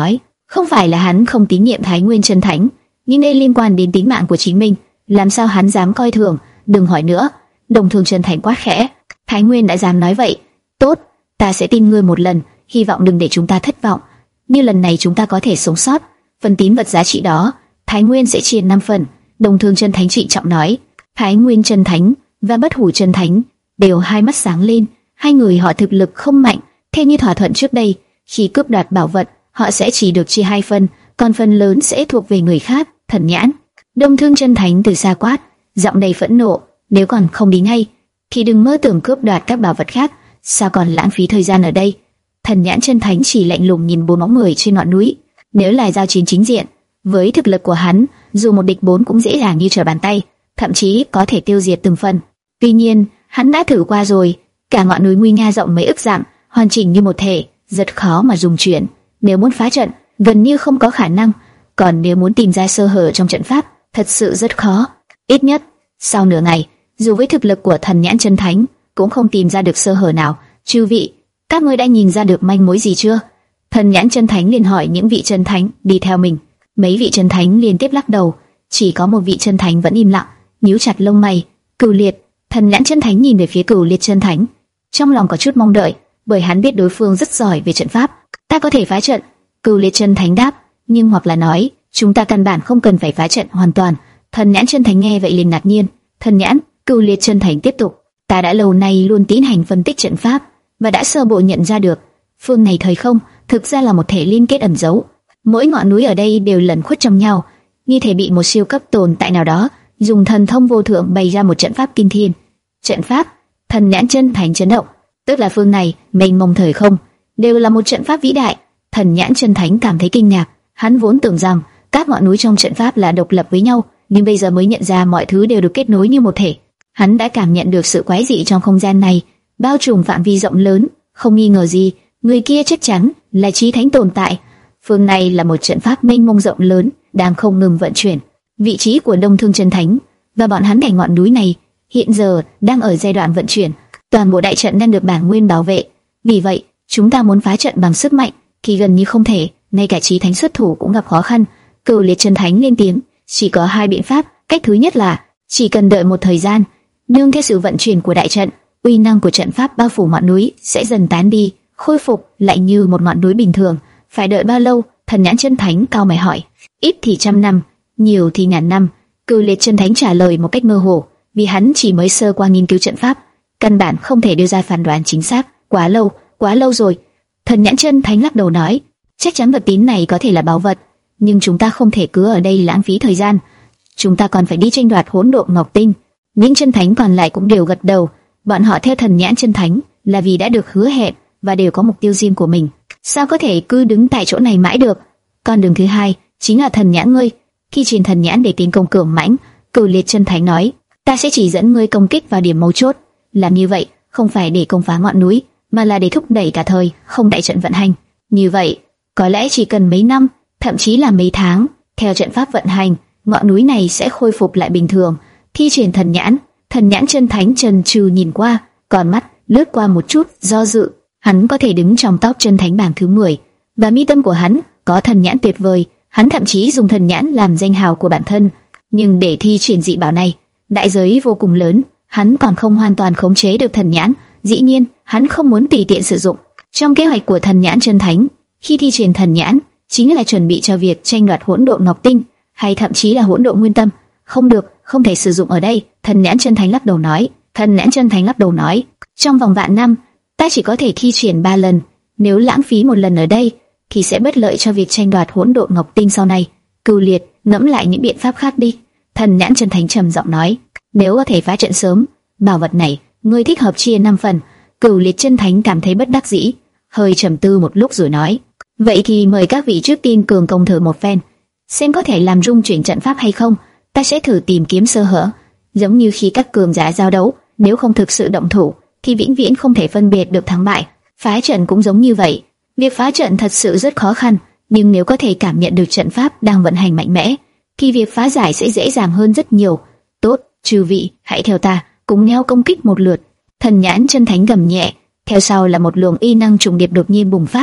[SPEAKER 1] Không phải là hắn không tín nhiệm Thái Nguyên Chân Thánh, nhưng đây liên quan đến tính mạng của chính mình, làm sao hắn dám coi thường? Đừng hỏi nữa. Đồng Thương Chân Thánh quát khẽ. Thái Nguyên đã dám nói vậy, tốt, ta sẽ tin ngươi một lần, hy vọng đừng để chúng ta thất vọng. Như lần này chúng ta có thể sống sót, phần tín vật giá trị đó, Thái Nguyên sẽ chia năm phần. Đồng Thương Chân Thánh trịnh trọng nói. Thái Nguyên Chân Thánh và Bất Hủ Chân Thánh đều hai mắt sáng lên. Hai người họ thực lực không mạnh, theo như thỏa thuận trước đây, khi cướp đoạt bảo vật, họ sẽ chỉ được chia hai phần, còn phần lớn sẽ thuộc về người khác. Thần nhãn. Đồng Thương Chân Thánh từ xa quát, giọng đầy phẫn nộ, nếu còn không đi ngay, thì đừng mơ tưởng cướp đoạt các bảo vật khác, sao còn lãng phí thời gian ở đây? Thần nhãn Chân Thánh chỉ lạnh lùng nhìn bốn bóng người trên ngọn núi. Nếu là giao chiến chính diện, với thực lực của hắn, dù một địch bốn cũng dễ dàng như trở bàn tay, thậm chí có thể tiêu diệt từng phần. Tuy nhiên, hắn đã thử qua rồi, cả ngọn núi nguy nga rộng mấy ức dặm, hoàn chỉnh như một thể, rất khó mà dùng chuyển. Nếu muốn phá trận, gần như không có khả năng. Còn nếu muốn tìm ra sơ hở trong trận pháp, thật sự rất khó. Ít nhất, sau nửa ngày, dù với thực lực của thần nhãn Chân Thánh, cũng không tìm ra được sơ hở nào. Chư vị, các ngươi đã nhìn ra được manh mối gì chưa? Thần nhãn Chân Thánh liền hỏi những vị chân thánh đi theo mình. Mấy vị chân thánh liên tiếp lắc đầu, chỉ có một vị chân thánh vẫn im lặng, nhíu chặt lông mày. Cửu Liệt. Thần nhãn Chân Thánh nhìn về phía Cửu Liệt chân thánh, trong lòng có chút mong đợi, bởi hắn biết đối phương rất giỏi về trận pháp. Ta có thể phá trận. Cửu Liệt chân thánh đáp, nhưng hoặc là nói, chúng ta căn bản không cần phải phá trận hoàn toàn. Thần nhãn Chân Thánh nghe vậy liền ngạc nhiên. Thần nhãn. Cửu Liệt chân thánh tiếp tục, ta đã lâu nay luôn tiến hành phân tích trận pháp và đã sơ bộ nhận ra được, phương này thời không thực ra là một thể liên kết ẩn giấu. Mỗi ngọn núi ở đây đều lẩn khuất trong nhau, như thể bị một siêu cấp tồn tại nào đó dùng thần thông vô thượng bày ra một trận pháp kinh thiên. Trận pháp? Thần nhãn Chân Thánh chấn động, tức là phương này mênh mông thời không đều là một trận pháp vĩ đại. Thần nhãn Chân Thánh cảm thấy kinh ngạc, hắn vốn tưởng rằng các ngọn núi trong trận pháp là độc lập với nhau, nhưng bây giờ mới nhận ra mọi thứ đều được kết nối như một thể. Hắn đã cảm nhận được sự quái dị trong không gian này, bao trùm phạm vi rộng lớn, không nghi ngờ gì, người kia chắc chắn là chí thánh tồn tại. Phương này là một trận pháp mênh mông rộng lớn, đang không ngừng vận chuyển. Vị trí của Đông Thương Chân Thánh và bọn hắn cảnh ngọn núi này hiện giờ đang ở giai đoạn vận chuyển. Toàn bộ đại trận đang được bản nguyên bảo vệ, vì vậy chúng ta muốn phá trận bằng sức mạnh thì gần như không thể, ngay cả chí thánh xuất thủ cũng gặp khó khăn. Cửu Liệt chân thánh lên tiếng, chỉ có hai biện pháp. Cách thứ nhất là chỉ cần đợi một thời gian, nương theo sự vận chuyển của đại trận, uy năng của trận pháp bao phủ ngọn núi sẽ dần tán đi, khôi phục lại như một ngọn núi bình thường. Phải đợi bao lâu? Thần nhãn chân thánh cao mày hỏi. Ít thì trăm năm, nhiều thì ngàn năm. Cửu Liệt chân thánh trả lời một cách mơ hồ, vì hắn chỉ mới sơ qua nghiên cứu trận pháp, căn bản không thể đưa ra phán đoán chính xác. Quá lâu, quá lâu rồi. Thần nhãn chân thánh lắc đầu nói, chắc chắn vật tín này có thể là báu vật, nhưng chúng ta không thể cứ ở đây lãng phí thời gian. Chúng ta còn phải đi tranh đoạt hỗn độn ngọc tinh. Những chân thánh còn lại cũng đều gật đầu. Bọn họ theo thần nhãn chân thánh là vì đã được hứa hẹn và đều có mục tiêu riêng của mình. Sao có thể cứ đứng tại chỗ này mãi được? Con đường thứ hai chính là thần nhãn ngươi. Khi truyền thần nhãn để tiến công cường mãnh, Cửu Liệt chân thánh nói, ta sẽ chỉ dẫn ngươi công kích vào điểm mấu chốt. Làm như vậy không phải để công phá ngọn núi, mà là để thúc đẩy cả thời không đại trận vận hành. Như vậy có lẽ chỉ cần mấy năm, thậm chí là mấy tháng, theo trận pháp vận hành, ngọn núi này sẽ khôi phục lại bình thường. Thi triển thần nhãn, thần nhãn chân thánh trần trừ nhìn qua, còn mắt lướt qua một chút do dự. Hắn có thể đứng trong top chân thánh bảng thứ mười, và mi tâm của hắn có thần nhãn tuyệt vời. Hắn thậm chí dùng thần nhãn làm danh hào của bản thân. Nhưng để thi triển dị bảo này, đại giới vô cùng lớn. Hắn còn không hoàn toàn khống chế được thần nhãn. Dĩ nhiên, hắn không muốn tùy tiện sử dụng. Trong kế hoạch của thần nhãn chân thánh, khi thi triển thần nhãn chính là chuẩn bị cho việc tranh đoạt hỗn độn ngọc tinh, hay thậm chí là hỗn độn nguyên tâm. Không được, không thể sử dụng ở đây. Thần nhãn chân thánh lắc đầu nói. Thần nhãn chân thánh lắc đầu nói, trong vòng vạn năm, ta chỉ có thể thi triển ba lần. Nếu lãng phí một lần ở đây, thì sẽ bất lợi cho việc tranh đoạt hỗn độn ngọc tinh sau này. Cửu Liệt, ngẫm lại những biện pháp khác đi. Thần nhãn chân thánh trầm giọng nói, nếu có thể phá trận sớm, bảo vật này ngươi thích hợp chia năm phần. Cửu Liệt chân thánh cảm thấy bất đắc dĩ, hơi trầm tư một lúc rồi nói, vậy thì mời các vị trước tiên cường công thử một phen, xem có thể làm rung chuyển trận pháp hay không. Ta sẽ thử tìm kiếm sơ hở, giống như khi các cường giả giao đấu, nếu không thực sự động thủ thì vĩnh viễn không thể phân biệt được thắng bại. Phá trận cũng giống như vậy. Việc phá trận thật sự rất khó khăn, nhưng nếu có thể cảm nhận được trận pháp đang vận hành mạnh mẽ, thì việc phá giải sẽ dễ dàng hơn rất nhiều. Tốt, chư vị, hãy theo ta, cùng nhau công kích một lượt. Thần nhãn chân thánh gầm nhẹ, theo sau là một luồng y năng trùng điệp đột nhiên bùng phát.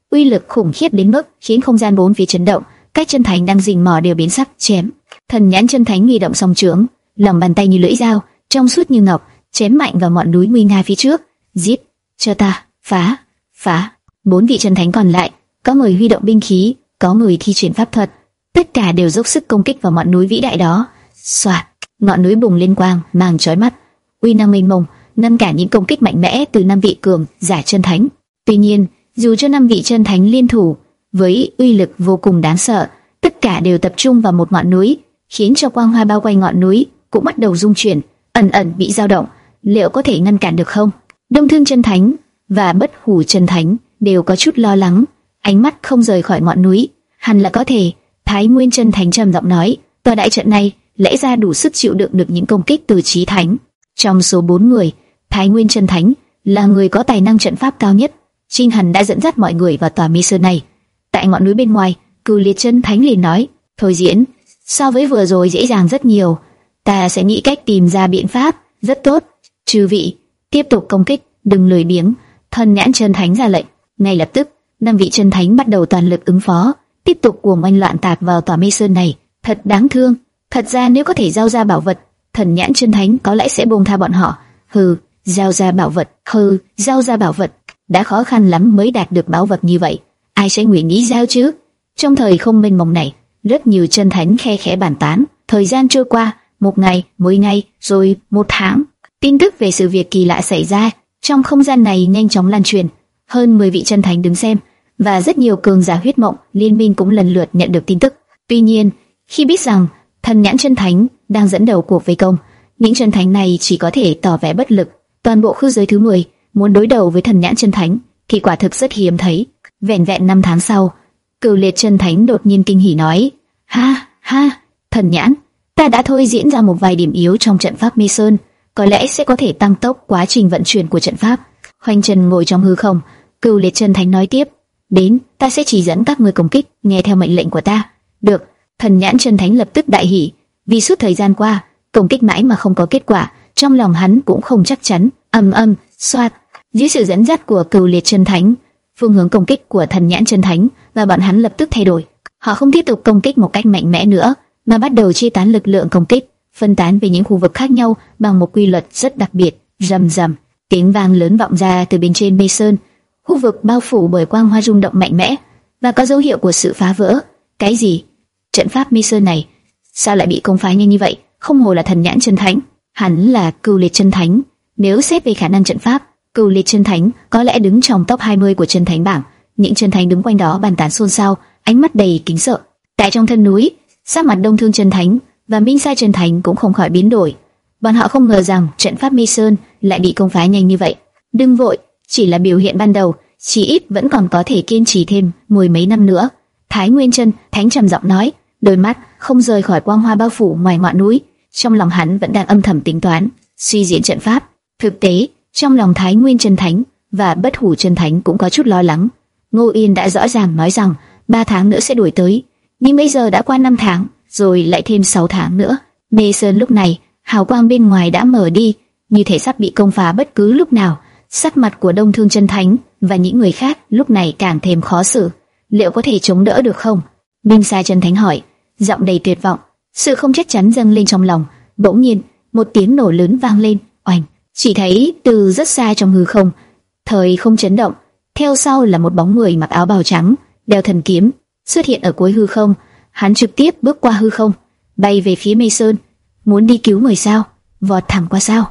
[SPEAKER 1] uy lực khủng khiếp đến mức khiến không gian bốn phía chấn động. Các chân thánh đang rình mò đều biến sắc. Chém. Thần nhãn chân thánh huy động song chưởng, lòng bàn tay như lưỡi dao, trong suốt như ngọc, chém mạnh vào ngọn núi nguy nga phía trước. Giết, cho ta, phá, phá. Bốn vị chân thánh còn lại, có người huy động binh khí, có người thi triển pháp thuật, tất cả đều dốc sức công kích vào ngọn núi vĩ đại đó. Soạt, ngọn núi bùng lên quang mang chói mắt, uy năng mênh mông, ngăn cản những công kích mạnh mẽ từ năm vị cường giả chân thánh. Tuy nhiên, dù cho năm vị chân thánh liên thủ với uy lực vô cùng đáng sợ, tất cả đều tập trung vào một ngọn núi, khiến cho quang hoa bao quanh ngọn núi cũng bắt đầu rung chuyển, ẩn ẩn bị dao động. Liệu có thể ngăn cản được không? Đông Thương chân thánh và Bất Hủ chân thánh đều có chút lo lắng, ánh mắt không rời khỏi ngọn núi. Hẳn là có thể. Thái Nguyên chân thánh trầm giọng nói, tòa đại trận này lẽ ra đủ sức chịu đựng được những công kích từ chí thánh. Trong số bốn người, Thái Nguyên chân thánh là người có tài năng trận pháp cao nhất. Trinh Hàn đã dẫn dắt mọi người vào tòa mê sơn này. Tại ngọn núi bên ngoài, Cửu Liệt chân thánh liền nói, thôi diễn, so với vừa rồi dễ dàng rất nhiều. Ta sẽ nghĩ cách tìm ra biện pháp. Rất tốt, chư vị, tiếp tục công kích, đừng lười biếng. Thần nhãn chân thánh ra lệnh. Ngay lập tức, năm vị chân thánh bắt đầu toàn lực ứng phó, tiếp tục cuồng oanh loạn tạc vào tòa mê sơn này. Thật đáng thương. Thật ra nếu có thể giao ra bảo vật, thần nhãn chân thánh có lẽ sẽ buông tha bọn họ. Hừ, giao ra bảo vật, hừ, giao ra bảo vật. Đã khó khăn lắm mới đạt được bảo vật như vậy, ai sẽ nguyện ý giao chứ? Trong thời không mênh mông này, rất nhiều chân thánh khe khẽ bàn tán. Thời gian trôi qua, một ngày, mười ngày, rồi một tháng. Tin tức về sự việc kỳ lạ xảy ra trong không gian này nhanh chóng lan truyền. Hơn mười vị chân thánh đứng xem, và rất nhiều cường giả huyết mộng liên minh cũng lần lượt nhận được tin tức. Tuy nhiên, khi biết rằng thần nhãn chân thánh đang dẫn đầu cuộc vây công, những chân thánh này chỉ có thể tỏ vẻ bất lực. Toàn bộ khư giới thứ mười muốn đối đầu với thần nhãn chân thánh thì quả thực rất hiếm thấy. Vẹn vẹn năm tháng sau, Cửu Liệt chân thánh đột nhiên kinh hỉ nói, ha ha, thần nhãn, ta đã thôi diễn ra một vài điểm yếu trong trận pháp mê sơn, có lẽ sẽ có thể tăng tốc quá trình vận chuyển của trận pháp. Khoanh chân ngồi trong hư không, Cửu Liệt chân thánh nói tiếp, đến, ta sẽ chỉ dẫn các ngươi công kích, nghe theo mệnh lệnh của ta. Được. Thần nhãn chân thánh lập tức đại hỉ, vì suốt thời gian qua công kích mãi mà không có kết quả, trong lòng hắn cũng không chắc chắn. Ầm ầm, xoạt, dưới sự dẫn dắt của Cửu Liệt chân thánh, phương hướng công kích của thần nhãn chân thánh và bọn hắn lập tức thay đổi. Họ không tiếp tục công kích một cách mạnh mẽ nữa, mà bắt đầu chia tán lực lượng công kích, phân tán về những khu vực khác nhau bằng một quy luật rất đặc biệt. Rầm rầm, tiếng vang lớn vọng ra từ bên trên mê sơn, khu vực bao phủ bởi quang hoa rung động mạnh mẽ và có dấu hiệu của sự phá vỡ. Cái gì? Trận pháp mê sơn này sao lại bị công phá nhanh như vậy? Không hồ là thần nhãn chân thánh, hẳn là Cửu Liệt chân thánh. Nếu xét về khả năng trận pháp, Cửu Liệt chân thánh có lẽ đứng trong top hai mươi của chân thánh bảng. Những chân thánh đứng quanh đó bàn tán xôn xao, ánh mắt đầy kính sợ. Tại trong thân núi, sắc mặt Đông Thương chân thánh và Minh Sa chân thánh cũng không khỏi biến đổi. Bọn họ không ngờ rằng trận pháp mê sơn lại bị công phá nhanh như vậy. Đừng vội, chỉ là biểu hiện ban đầu, chỉ ít vẫn còn có thể kiên trì thêm mười mấy năm nữa. Thái Nguyên chân thánh trầm giọng nói, đôi mắt không rời khỏi quang hoa bao phủ ngoài ngọn núi. Trong lòng hắn vẫn đang âm thầm tính toán suy diễn trận pháp. Thực tế, trong lòng Thái Nguyên chân thánh và Bất Hủ chân thánh cũng có chút lo lắng. Ngô Yên đã rõ ràng nói rằng ba tháng nữa sẽ đuổi tới, nhưng bây giờ đã qua năm tháng, rồi lại thêm sáu tháng nữa. Mê sơn lúc này, hào quang bên ngoài đã mở đi, như thể sắp bị công phá bất cứ lúc nào. Sắc mặt của Đông Thương chân thánh và những người khác lúc này càng thêm khó xử. Liệu có thể chống đỡ được không? Minh Sa chân thánh hỏi, giọng đầy tuyệt vọng. Sự không chắc chắn dâng lên trong lòng. Bỗng nhiên, một tiếng nổ lớn vang lên, oanh! Chỉ thấy từ rất xa trong hư không, thời không chấn động, theo sau là một bóng người mặc áo bào trắng, đeo thần kiếm, xuất hiện ở cuối hư không. Hắn trực tiếp bước qua hư không, bay về phía mê sơn, muốn đi cứu người sao? Vọt thẳng qua sao?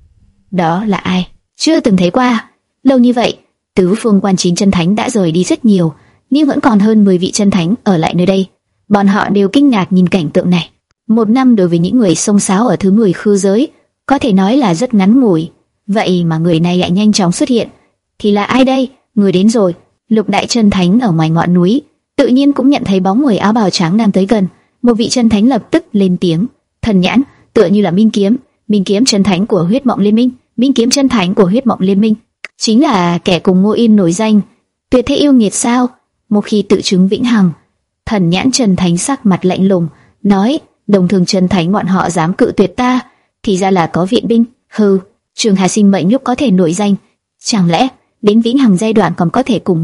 [SPEAKER 1] Đó là ai? Chưa từng thấy qua. Lâu như vậy, tứ phương quan chín chân thánh đã rời đi rất nhiều, nhưng vẫn còn hơn mười vị chân thánh ở lại nơi đây. Bọn họ đều kinh ngạc nhìn cảnh tượng này. Một năm đối với những người xông xáo ở thứ mười khư giới có thể nói là rất ngắn ngủi, vậy mà người này lại nhanh chóng xuất hiện. Thì là ai đây? Người đến rồi. Lục đại chân thánh ở ngoài ngọn núi tự nhiên cũng nhận thấy bóng người áo bào trắng đang tới gần. Một vị chân thánh lập tức lên tiếng, thần nhãn, tựa như là Minh Kiếm, Minh Kiếm chân thánh của Huyết Mộng Liên Minh, Minh Kiếm chân thánh của Huyết Mộng Liên Minh, chính là kẻ cùng Ngô Yên nổi danh. Tuyệt thế yêu nghiệt sao? Một khi tự chứng vĩnh hằng. Thần nhãn chân thánh sắc mặt lạnh lùng nói, Đồng Thường chân thánh bọn họ dám cự tuyệt ta, thì ra là có viện binh. Hừ, Trường Hà sinh mệnh lúc có thể nổi danh, chẳng lẽ đến vĩnh hằng giai đoạn còn có thể cùng Ngô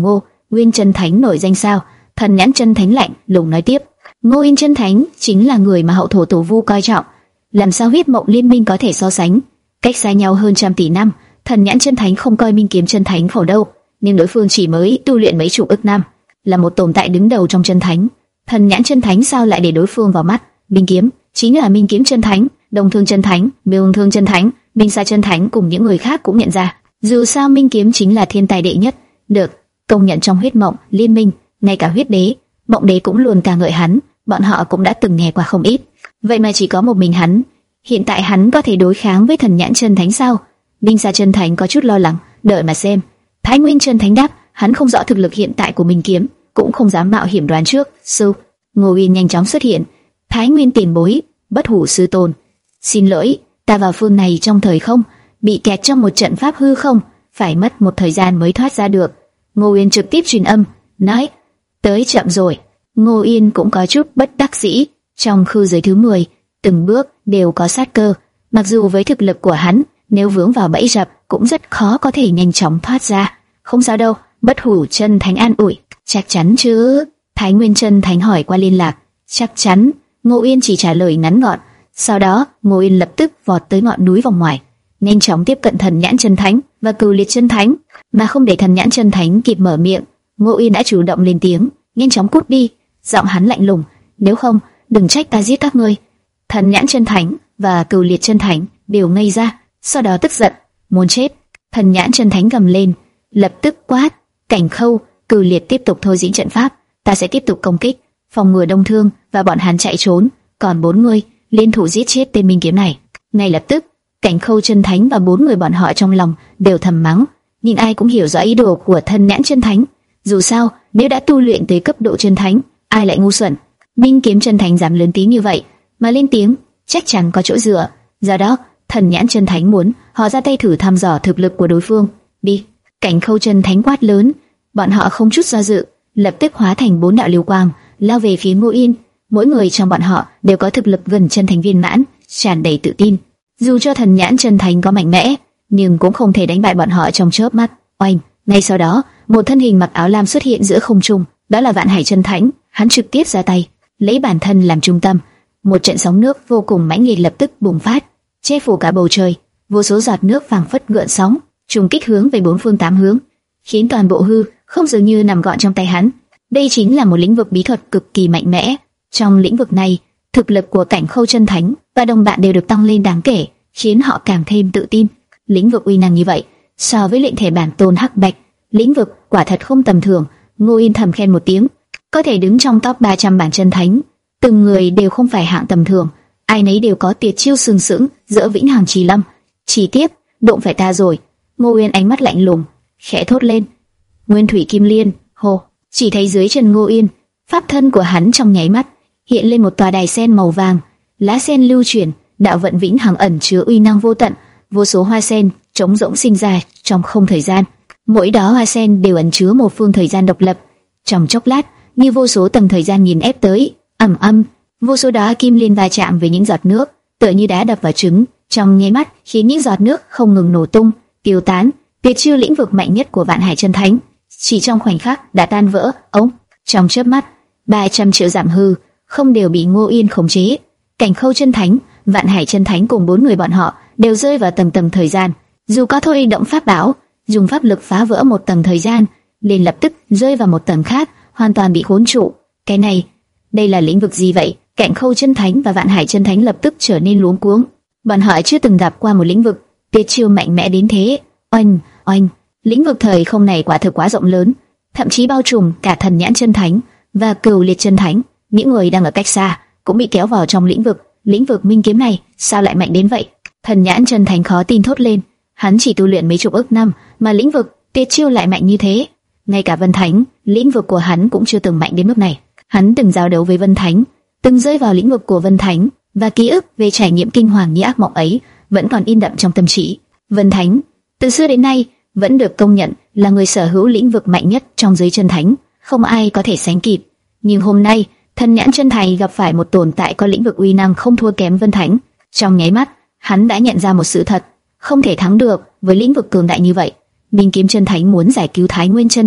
[SPEAKER 1] Nguyên Chân Thánh nổi danh sao? Thần nhãn chân thánh lạnh lùng nói tiếp. Ngô Yên Chân Thánh chính là người mà hậu thổ tổ vu coi trọng, làm sao huyết mộng liên minh có thể so sánh? Cách xa nhau hơn trăm tỷ năm, thần nhãn chân thánh không coi Minh Kiếm Chân Thánh khổ đâu, nhưng đối phương chỉ mới tu luyện mấy chục ức năm, là một tồn tại đứng đầu trong chân thánh. Thần nhãn chân thánh sao lại để đối phương vào mắt? Minh Kiếm chính là Minh Kiếm Chân Thánh, Đông Thương Chân Thánh, Miêu Thương Chân Thánh, Minh Sa Chân Thánh cùng những người khác cũng nhận ra, dù sao Minh Kiếm chính là thiên tài đệ nhất, được công nhận trong huyết mộng liên minh. Ngay cả huyết đế, mộng đế cũng luôn ca ngợi hắn, bọn họ cũng đã từng nghe qua không ít. Vậy mà chỉ có một mình hắn, hiện tại hắn có thể đối kháng với thần nhãn chân thánh sao? Minh Sa Chân Thánh có chút lo lắng, đợi mà xem. Thái Nguyên Chân Thánh đáp, hắn không rõ thực lực hiện tại của Minh Kiếm, cũng không dám mạo hiểm đoán trước. Sư, Ngô Uyên nhanh chóng xuất hiện. Thái Nguyên tiền bối, bất hủ sư tôn, xin lỗi, ta vào phương này trong thời không, bị kẹt trong một trận pháp hư không, phải mất một thời gian mới thoát ra được. Ngô Uyên trực tiếp truyền âm, nói, tới chậm rồi. Ngô Yên cũng có chút bất đắc dĩ, trong khư giới thứ mười, từng bước đều có sát cơ, mặc dù với thực lực của hắn, nếu vướng vào bẫy rập cũng rất khó có thể nhanh chóng thoát ra. Không sao đâu, bất hủ chân thánh an ủi, chắc chắn chứ? Thái Nguyên chân thánh hỏi qua liên lạc, chắc chắn. Ngô Yên chỉ trả lời ngắn gọn. Sau đó, Ngô Yên lập tức vọt tới ngọn núi vòng ngoài, nhanh chóng tiếp cận thần nhãn chân thánh và cừu liệt chân thánh, mà không để thần nhãn chân thánh kịp mở miệng, Ngô Yên đã chủ động lên tiếng, nhanh chóng cút đi. Giọng hắn lạnh lùng, nếu không, đừng trách ta giết các ngươi. Thần nhãn chân thánh và cừu liệt chân thánh đều ngây ra, sau đó tức giận, muốn chết. Thần nhãn chân thánh gầm lên, lập tức quát, Cảnh Khâu, cừu liệt tiếp tục thôi diễn trận pháp, ta sẽ tiếp tục công kích, phòng ngừa Đông Thương và bọn hắn chạy trốn, còn bốn người liên thủ giết chết tên Minh Kiếm này. Ngay lập tức, Cảnh Khâu chân thánh và bốn người bọn họ trong lòng đều thầm mắng, nhưng ai cũng hiểu rõ ý đồ của thần nhãn chân thánh. Dù sao, nếu đã tu luyện tới cấp độ chân thánh, ai lại ngu xuẩn? Minh Kiếm chân thánh dám lớn tiếng như vậy mà lên tiếng, chắc chắn có chỗ dựa. Do đó, thần nhãn chân thánh muốn họ ra tay thử thăm dò thực lực của đối phương. Đi! Cảnh Khâu chân thánh quát lớn, bọn họ không chút do dự, lập tức hóa thành bốn đạo lưu quang, lao về phía Ngô Yên. Mỗi người trong bọn họ đều có thực lực gần chân thánh viên mãn, tràn đầy tự tin. Dù cho thần nhãn chân thánh có mạnh mẽ, nhưng cũng không thể đánh bại bọn họ trong chớp mắt. Oanh! Ngay sau đó, một thân hình mặc áo lam xuất hiện giữa không trung, đó là Vạn Hải chân thánh. Hắn trực tiếp ra tay, lấy bản thân làm trung tâm, một trận sóng nước vô cùng mãnh liệt lập tức bùng phát, che phủ cả bầu trời. Vô số giọt nước phảng phất gợn sóng, trùng kích hướng về bốn phương tám hướng, khiến toàn bộ hư không dường như nằm gọn trong tay hắn. Đây chính là một lĩnh vực bí thuật cực kỳ mạnh mẽ. Trong lĩnh vực này, thực lực của Cảnh Khâu chân thánh và đồng bạn đều được tăng lên đáng kể, khiến họ càng thêm tự tin. Lĩnh vực uy năng như vậy, so với luyện thể bản tôn hắc bạch, lĩnh vực quả thật không tầm thường. Ngô Yên thầm khen một tiếng, có thể đứng trong top ba trăm bản chân thánh, từng người đều không phải hạng tầm thường, ai nấy đều có tuyệt chiêu sừng sững giữa vĩnh hằng trì lâm. Chỉ tiếp, đụng phải ta rồi. Ngô Yên ánh mắt lạnh lùng, khẽ thốt lên, Nguyên Thủy Kim Liên. Hồ, chỉ thấy dưới chân Ngô Yên, pháp thân của hắn trong nháy mắt hiện lên một tòa đài sen màu vàng, lá sen lưu chuyển, đạo vận vĩnh hằng ẩn chứa uy năng vô tận, vô số hoa sen trống rỗng sinh ra trong không thời gian. Mỗi đóa hoa sen đều ẩn chứa một phương thời gian độc lập. Trong chốc lát, như vô số tầng thời gian nhìn ép tới, ầm ầm, vô số đóa kim liên va chạm với những giọt nước, tựa như đá đập vào trứng, trong nháy mắt khiến những giọt nước không ngừng nổ tung, tiêu tán. Tuyệt chiêu lĩnh vực mạnh nhất của Vạn Hải chân thánh, chỉ trong khoảnh khắc đã tan vỡ. Ống, trong chớp mắt, ba trăm triệu giảm hư không đều bị Ngô Yên khống chế. Cảnh Khâu chân thánh, Vạn Hải chân thánh cùng bốn người bọn họ đều rơi vào tầng tầng thời gian. Dù có thôi động pháp bảo, dùng pháp lực phá vỡ một tầng thời gian, liền lập tức rơi vào một tầng khác, hoàn toàn bị khốn trụ. Cái này, đây là lĩnh vực gì vậy? Cảnh Khâu chân thánh và Vạn Hải chân thánh lập tức trở nên luống cuống. Bọn họ chưa từng gặp qua một lĩnh vực tuyệt chiêu mạnh mẽ đến thế. Oanh, oanh, lĩnh vực thời không này quả thực quá rộng lớn, thậm chí bao trùm cả thần nhãn chân thánh và cừu liệt chân thánh. Những người đang ở cách xa cũng bị kéo vào trong lĩnh vực. Lĩnh vực minh kiếm này sao lại mạnh đến vậy? Thần nhãn chân thánh khó tin thốt lên. Hắn chỉ tu luyện mấy chục ức năm mà lĩnh vực tuyệt chiêu lại mạnh như thế. Ngay cả Vân Thánh, lĩnh vực của hắn cũng chưa từng mạnh đến mức này. Hắn từng giao đấu với Vân Thánh, từng rơi vào lĩnh vực của Vân Thánh, và ký ức về trải nghiệm kinh hoàng như ác mộng ấy vẫn còn in đậm trong tâm trí. Vân Thánh từ xưa đến nay vẫn được công nhận là người sở hữu lĩnh vực mạnh nhất trong giới chân thánh, không ai có thể sánh kịp. Nhưng hôm nay, thần nhãn chân thánh gặp phải một tồn tại có lĩnh vực uy năng không thua kém Vân Thánh. Trong nháy mắt, hắn đã nhận ra một sự thật, không thể thắng được với lĩnh vực cường đại như vậy. Minh Kiếm chân thánh muốn giải cứu Thái Nguyên chân thánh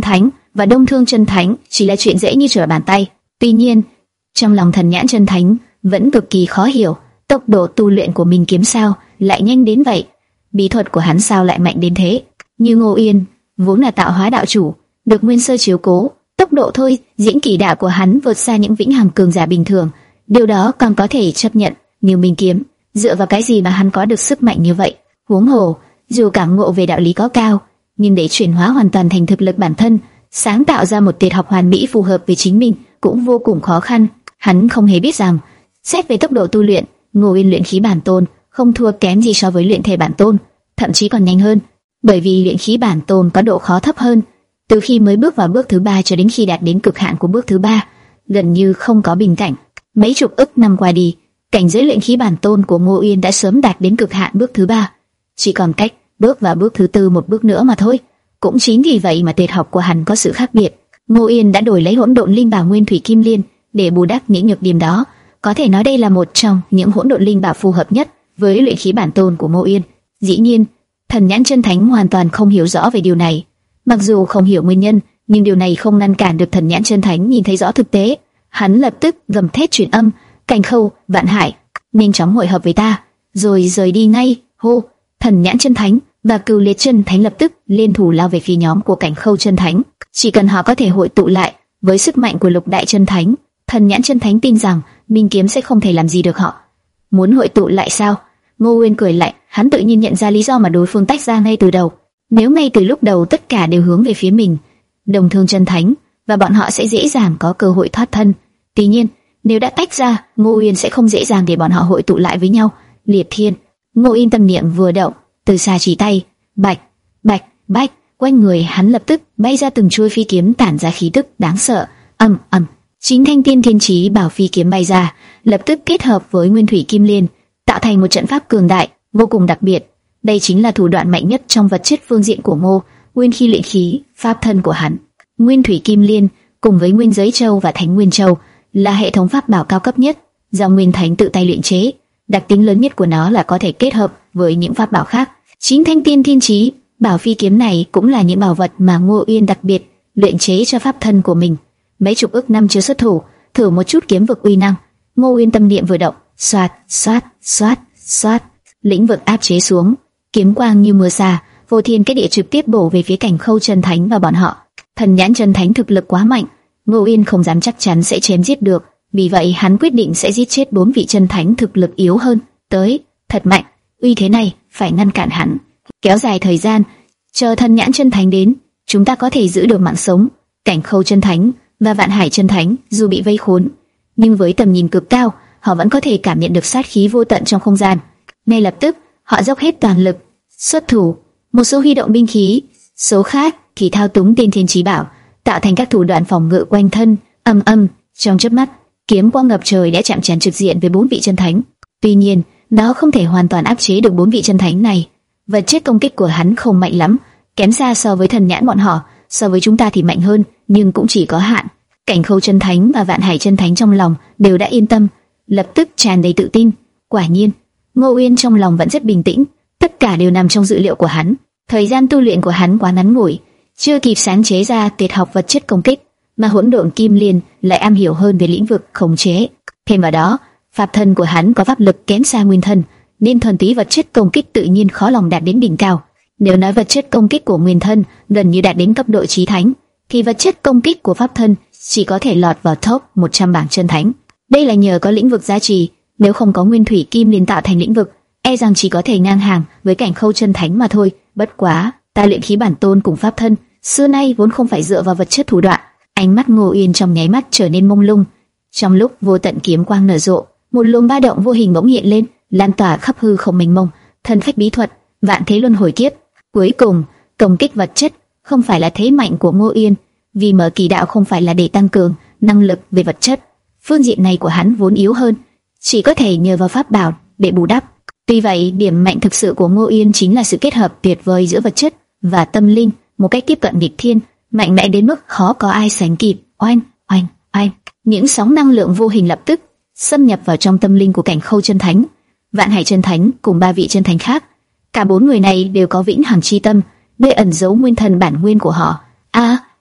[SPEAKER 1] và Đông Thương Chân Thánh chỉ là chuyện dễ như trở bàn tay. Tuy nhiên, trong lòng Thần Nhãn Chân Thánh vẫn cực kỳ khó hiểu, tốc độ tu luyện của Minh Kiếm sao lại nhanh đến vậy, bí thuật của hắn sao lại mạnh đến thế. Như Ngô Yên vốn là tạo hóa đạo chủ, được Nguyên Sơ chiếu cố, tốc độ thôi diễn kỳ đạo của hắn vượt xa những vĩnh hằng cường giả bình thường, điều đó còn có thể chấp nhận. Như Minh Kiếm, dựa vào cái gì mà hắn có được sức mạnh như vậy? Huống hồ, dù cảm ngộ về đạo lý có cao, nhưng để chuyển hóa hoàn toàn thành thực lực bản thân, sáng tạo ra một tuyệt học hoàn mỹ phù hợp với chính mình cũng vô cùng khó khăn. Hắn không hề biết rằng, xét về tốc độ tu luyện, Ngô Yên luyện khí bản tôn không thua kém gì so với luyện thể bản tôn, thậm chí còn nhanh hơn. Bởi vì luyện khí bản tôn có độ khó thấp hơn, từ khi mới bước vào bước thứ ba cho đến khi đạt đến cực hạn của bước thứ ba, gần như không có bình cảnh. Mấy chục ức năm qua đi, cảnh giới luyện khí bản tôn của Ngô Yên đã sớm đạt đến cực hạn bước thứ ba, chỉ còn cách bước vào bước thứ tư một bước nữa mà thôi. Cũng chính vì vậy mà tuyệt học của hắn có sự khác biệt. Ngô Yên đã đổi lấy hỗn độn linh bảo Nguyên Thủy Kim Liên để bù đắp những nhược điểm đó. Có thể nói đây là một trong những hỗn độn linh bảo phù hợp nhất với luyện khí bản tôn của Ngô Yên. Dĩ nhiên, Thần Nhãn Chân Thánh hoàn toàn không hiểu rõ về điều này. Mặc dù không hiểu nguyên nhân, nhưng điều này không ngăn cản được Thần Nhãn Chân Thánh nhìn thấy rõ thực tế. Hắn lập tức gầm thét truyền âm: Cảnh Khâu, Vạn Hải, nhanh chóng hội hợp với ta, rồi rời đi ngay. Hô! Thần Nhãn Chân Thánh và Cửu Liệt Chân Thánh lập tức liên thủ lao về phía nhóm của Cảnh Khâu Chân Thánh. Chỉ cần họ có thể hội tụ lại với sức mạnh của Lục Đại Chân Thánh, Thần Nhãn Chân Thánh tin rằng Minh Kiếm sẽ không thể làm gì được họ. Muốn hội tụ lại sao? Ngô Nguyên cười lạnh, hắn tự nhiên nhận ra lý do mà đối phương tách ra ngay từ đầu. Nếu ngay từ lúc đầu tất cả đều hướng về phía mình, Đồng Thương Chân Thánh và bọn họ sẽ dễ dàng có cơ hội thoát thân. Tuy nhiên, nếu đã tách ra, Ngô Uyên sẽ không dễ dàng để bọn họ hội tụ lại với nhau. Liệt Thiên, Ngô Uyên tâm niệm vừa động, từ xa chỉ tay, bạch, bạch, bạch, quanh người hắn lập tức bay ra từng chuôi phi kiếm tản ra khí tức đáng sợ. Ầm ầm, chín thanh tiên thiên chí bảo phi kiếm bay ra, lập tức kết hợp với Nguyên Thủy Kim Liên, tạo thành một trận pháp cường đại, vô cùng đặc biệt. Đây chính là thủ đoạn mạnh nhất trong vật chất phương diện của Ngô Nguyên khi luyện khí, pháp thân của hắn. Nguyên Thủy Kim Liên cùng với Nguyên Giới Châu và Thánh Nguyên Châu là hệ thống pháp bảo cao cấp nhất do Nguyên Thánh tự tay luyện chế. Đặc tính lớn nhất của nó là có thể kết hợp với những pháp bảo khác. Chín thanh tiên thiên chí bảo phi kiếm này cũng là những bảo vật mà Ngô Uyên đặc biệt luyện chế cho pháp thân của mình. Mấy chục ức năm chưa xuất thủ, thử một chút kiếm vực uy năng. Ngô Uyên tâm niệm vừa động, xoát, xoát, xoát, xoát, lĩnh vực áp chế xuống, kiếm quang như mưa sa, vô thiên cái địa trực tiếp bổ về phía Cảnh Khâu Chân Thánh và bọn họ. Thần Nhãn Chân Thánh thực lực quá mạnh, Ngô Uyên không dám chắc chắn sẽ chém giết được, vì vậy hắn quyết định sẽ giết chết bốn vị chân thánh thực lực yếu hơn. Tới, thật mạnh, uy thế này phải ngăn cản hắn. Kéo dài thời gian, chờ Thần Nhãn Chân Thánh đến, chúng ta có thể giữ được mạng sống. Cảnh Khâu Chân Thánh và Vạn Hải Chân Thánh dù bị vây khốn, nhưng với tầm nhìn cực cao, họ vẫn có thể cảm nhận được sát khí vô tận trong không gian. Ngay lập tức, họ dốc hết toàn lực xuất thủ, một số huy động binh khí, số khác thì thao túng tiên thiên chí bảo, tạo thành các thủ đoạn phòng ngự quanh thân. Âm âm, trong chớp mắt, kiếm quang ngập trời đã chạm trán trực diện với bốn vị chân thánh. Tuy nhiên, nó không thể hoàn toàn áp chế được bốn vị chân thánh này. Vật chất công kích của hắn không mạnh lắm, kém xa so với thần nhãn bọn họ. So với chúng ta thì mạnh hơn, nhưng cũng chỉ có hạn. Cảnh Khâu Chân Thánh và Vạn Hải Chân Thánh trong lòng đều đã yên tâm, lập tức tràn đầy tự tin. Quả nhiên, Ngô Uyên trong lòng vẫn rất bình tĩnh, tất cả đều nằm trong dự liệu của hắn. Thời gian tu luyện của hắn quá ngắn ngủi, chưa kịp sáng chế ra tuyệt học vật chất công kích, mà Hỗn Độn Kim Liên lại am hiểu hơn về lĩnh vực khống chế. Thêm vào đó, pháp thân của hắn có pháp lực kém xa nguyên thân, nên thuần túy vật chất công kích tự nhiên khó lòng đạt đến đỉnh cao. Nếu nói vật chất công kích của nguyên thân gần như đạt đến cấp độ chí thánh, thì vật chất công kích của pháp thân chỉ có thể lọt vào top một trăm bảng chân thánh. Đây là nhờ có lĩnh vực gia trì, nếu không có Nguyên Thủy Kim Liên tạo thành lĩnh vực, e rằng chỉ có thể ngang hàng với Cảnh Khâu Chân Thánh mà thôi. Bất quá, ta luyện khí bản tôn cùng pháp thân xưa nay vốn không phải dựa vào vật chất thủ đoạn. Ánh mắt Ngô Uyên trong nháy mắt trở nên mông lung. Trong lúc vô tận kiếm quang nở rộ, một luồng ba động vô hình bỗng hiện lên, lan tỏa khắp hư không mênh mông. Thần phách bí thuật, vạn thế luân hồi kiếp. Cuối cùng, công kích vật chất không phải là thế mạnh của Ngô Uyên, vì mở kỳ đạo không phải là để tăng cường năng lực về vật chất. Phương diện này của hắn vốn yếu hơn, chỉ có thể nhờ vào pháp bảo để bù đắp. Tuy vậy, điểm mạnh thực sự của Ngô Uyên chính là sự kết hợp tuyệt vời giữa vật chất và tâm linh, một cách tiếp cận nghịch thiên, mạnh mẽ đến mức khó có ai sánh kịp. Oanh, oanh, oanh, những sóng năng lượng vô hình lập tức xâm nhập vào trong tâm linh của Cảnh Khâu Chân Thánh, Vạn Hải Chân Thánh cùng ba vị chân thánh khác. Cả bốn người này đều có vĩnh hằng chi tâm, nơi ẩn giấu nguyên thần bản nguyên của họ. A,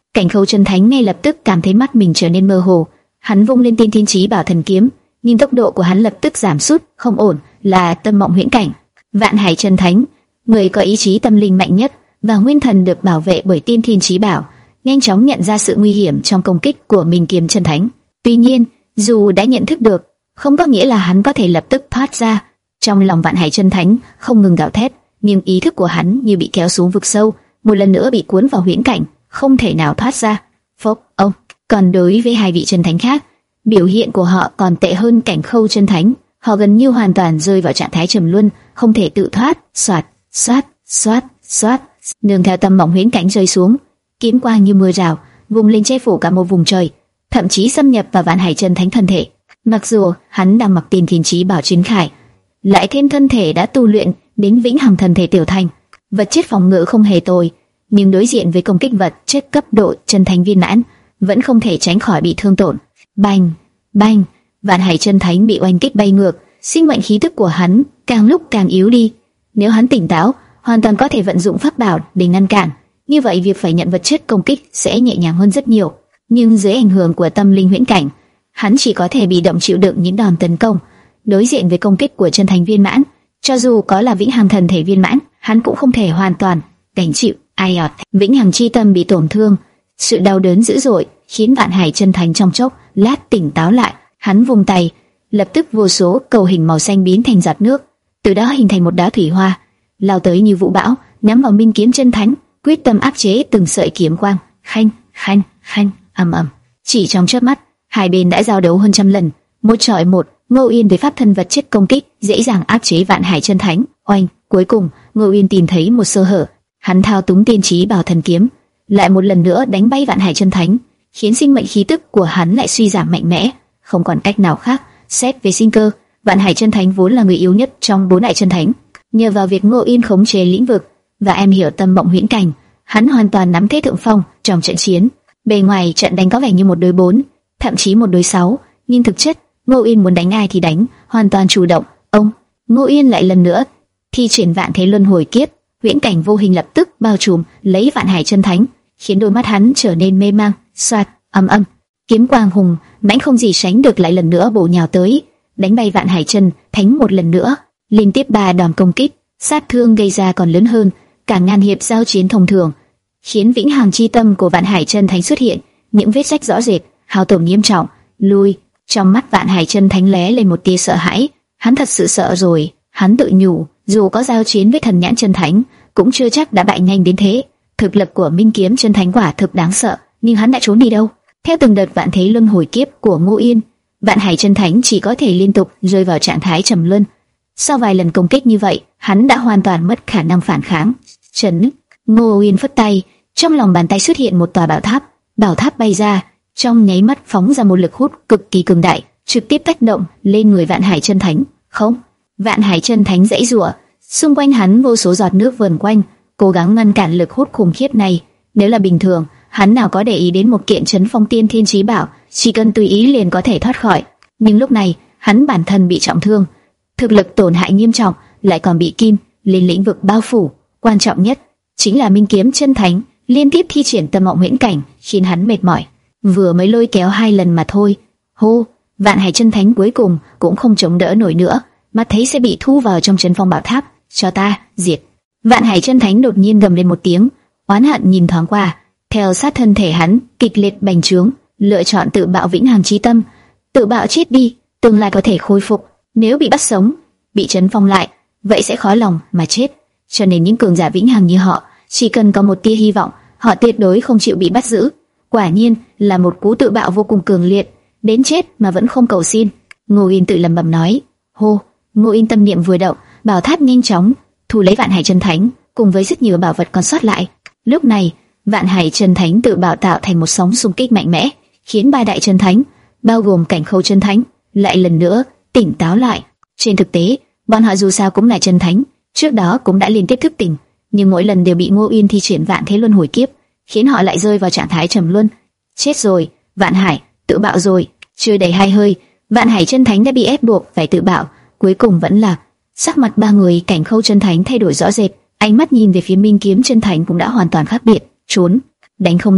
[SPEAKER 1] Cảnh Khâu chân thánh ngay lập tức cảm thấy mắt mình trở nên mơ hồ. Hắn vung lên tiên thiên chí bảo thần kiếm, nhưng tốc độ của hắn lập tức giảm sút, không ổn. Là Tâm Mộng Huyễn Cảnh. Vạn Hải chân thánh, người có ý chí tâm linh mạnh nhất và nguyên thần được bảo vệ bởi tiên thiên chí bảo, nhanh chóng nhận ra sự nguy hiểm trong công kích của Minh Kiếm chân thánh. Tuy nhiên, dù đã nhận thức được, không có nghĩa là hắn có thể lập tức thoát ra. Trong lòng Vạn Hải chân thánh không ngừng gào thét, nhưng ý thức của hắn như bị kéo xuống vực sâu, một lần nữa bị cuốn vào huyễn cảnh, không thể nào thoát ra. Phốc, ông. Còn đối với hai vị chân thánh khác, biểu hiện của họ còn tệ hơn Cảnh Khâu chân thánh. Họ gần như hoàn toàn rơi vào trạng thái trầm luân, không thể tự thoát. Xoạt, xoát, xoát, xoát. Nương theo Tâm Mộng Huyễn Cảnh rơi xuống, kiếm quang như mưa rào, vùng lên che phủ cả một vùng trời, thậm chí xâm nhập vào Vạn Hải chân thánh thân thể. Mặc dù hắn đang mặc tiên thiên chí bảo chiến khải, lại thêm thân thể đã tu luyện đến vĩnh hằng thần thể tiểu thành, vật chất phòng ngự không hề tồi, nhưng đối diện với công kích vật chất cấp độ chân thánh viên mãn, vẫn không thể tránh khỏi bị thương tổn. Bành, bành, Vạn Hải chân thánh bị oanh kích bay ngược, sinh mệnh khí tức của hắn càng lúc càng yếu đi. Nếu hắn tỉnh táo, hoàn toàn có thể vận dụng pháp bảo để ngăn cản, như vậy việc phải nhận vật chất công kích sẽ nhẹ nhàng hơn rất nhiều. Nhưng dưới ảnh hưởng của tâm linh huyễn cảnh, hắn chỉ có thể bị động chịu đựng những đòn tấn công. Đối diện với công kích của chân thánh viên mãn, cho dù có là vĩnh hằng thần thể viên mãn, hắn cũng không thể hoàn toàn gánh chịu. Ai ọt, vĩnh hằng chi tâm bị tổn thương, sự đau đớn dữ dội khiến Vạn Hải chân thánh trong chốc lát tỉnh táo lại. Hắn vung tay, lập tức vô số cầu hình màu xanh biến thành giọt nước, từ đó hình thành một đá thủy hoa, lao tới như vũ bão, nhắm vào Minh Kiếm chân thánh, quyết tâm áp chế từng sợi kiếm quang. Khanh, khanh, khanh, ầm ầm. Chỉ trong chớp mắt, hai bên đã giao đấu hơn trăm lần, một chọi một. Ngô Uyên với pháp thân vật chất công kích dễ dàng áp chế Vạn Hải chân thánh. Oanh, cuối cùng Ngô Uyên tìm thấy một sơ hở, hắn thao túng tiên chí bảo thần kiếm, lại một lần nữa đánh bay Vạn Hải chân thánh, khiến sinh mệnh khí tức của hắn lại suy giảm mạnh mẽ. Không còn cách nào khác, xét về sinh cơ, Vạn Hải chân thánh vốn là người yếu nhất trong bốn đại chân thánh, nhờ vào việc Ngô Uyên khống chế lĩnh vực và em hiểu Tâm Mộng Huyễn Cảnh, hắn hoàn toàn nắm thế thượng phong trong trận chiến. Bề ngoài trận đánh có vẻ như một đối bốn, thậm chí một đối sáu, nhưng thực chất Ngô Uyên muốn đánh ai thì đánh, hoàn toàn chủ động. Ông, Ngô Uyên lại lần nữa thi triển Vạn Thế Luân Hồi Kiếp, huyễn cảnh vô hình lập tức bao trùm lấy Vạn Hải chân thánh, khiến đôi mắt hắn trở nên mê mang. Xoạt, âm âm, kiếm quang hùng mãnh không gì sánh được lại lần nữa bổ nhào tới, đánh bay Vạn Hải chân thánh một lần nữa. Liên tiếp ba đòn công kích, sát thương gây ra còn lớn hơn cả ngàn hiệp giao chiến thông thường, khiến vĩnh hằng chi tâm của Vạn Hải chân thánh xuất hiện những vết rách rõ rệt, hao tổn nghiêm trọng. Lui. Trong mắt Vạn Hải chân thánh lóe lên một tia sợ hãi, hắn thật sự sợ rồi. Hắn tự nhủ, dù có giao chiến với thần nhãn chân thánh, cũng chưa chắc đã bại nhanh đến thế. Thực lực của Minh Kiếm chân thánh quả thực đáng sợ, nhưng hắn đã trốn đi đâu? Theo từng đợt Vạn Thế Luân Hồi Kiếp của Ngô Uyên, Vạn Hải chân thánh chỉ có thể liên tục rơi vào trạng thái trầm luân. Sau vài lần công kích như vậy, hắn đã hoàn toàn mất khả năng phản kháng. Trấn, Ngô Uyên phất tay, trong lòng bàn tay xuất hiện một tòa bảo tháp. Bảo tháp bay ra, trong nháy mắt phóng ra một lực hút cực kỳ cường đại, trực tiếp tác động lên người Vạn Hải chân thánh. Không, Vạn Hải chân thánh giãy giụa, xung quanh hắn vô số giọt nước vờn quanh, cố gắng ngăn cản lực hút khủng khiếp này. Nếu là bình thường, hắn nào có để ý đến một kiện trấn phong tiên thiên chí bảo, chỉ cần tùy ý liền có thể thoát khỏi. Nhưng lúc này, hắn bản thân bị trọng thương, thực lực tổn hại nghiêm trọng, lại còn bị kim liên lĩnh vực bao phủ. Quan trọng nhất chính là Minh Kiếm chân thánh liên tiếp thi triển Tâm Mộng Huyễn Cảnh, khiến hắn mệt mỏi. Vừa mới lôi kéo hai lần mà thôi. Hô, Vạn Hải chân thánh cuối cùng cũng không chống đỡ nổi nữa, mắt thấy sẽ bị thu vào trong trấn phong bảo tháp. Cho ta diệt! Vạn Hải chân thánh đột nhiên gầm lên một tiếng, oán hận nhìn thoáng qua, theo sát thân thể hắn kịch liệt bành trướng, lựa chọn tự bạo vĩnh hằng chí tâm. Tự bạo chết đi, tương lai có thể khôi phục. Nếu bị bắt sống, bị trấn phong lại, vậy sẽ khó lòng mà chết. Cho nên những cường giả vĩnh hằng như họ, chỉ cần có một tia hy vọng, họ tuyệt đối không chịu bị bắt giữ. Quả nhiên là một cú tự bạo vô cùng cường liệt, đến chết mà vẫn không cầu xin. Ngô Uyên tự lẩm bẩm nói. Hô, Ngô Uyên tâm niệm vừa động, bảo tháp nhanh chóng thu lấy Vạn Hải chân thánh cùng với rất nhiều bảo vật còn sót lại. Lúc này, Vạn Hải chân thánh tự bạo tạo thành một sóng xung kích mạnh mẽ, khiến ba đại chân thánh, bao gồm Cảnh Khâu chân thánh, lại lần nữa tỉnh táo lại. Trên thực tế, bọn họ dù sao cũng là chân thánh, trước đó cũng đã liên tiếp thức tỉnh, nhưng mỗi lần đều bị Ngô Uyên thi triển Vạn Thế Luân Hồi Kiếp, khiến họ lại rơi vào trạng thái trầm luân. Chết rồi, Vạn Hải tự bạo rồi. Chưa đầy hai hơi, Vạn Hải chân thánh đã bị ép buộc phải tự bạo. Cuối cùng vẫn là sắc mặt ba người Cảnh Khâu chân thánh thay đổi rõ rệt, ánh mắt nhìn về phía Minh Kiếm chân thánh cũng đã hoàn toàn khác biệt. Trốn, đánh không lại,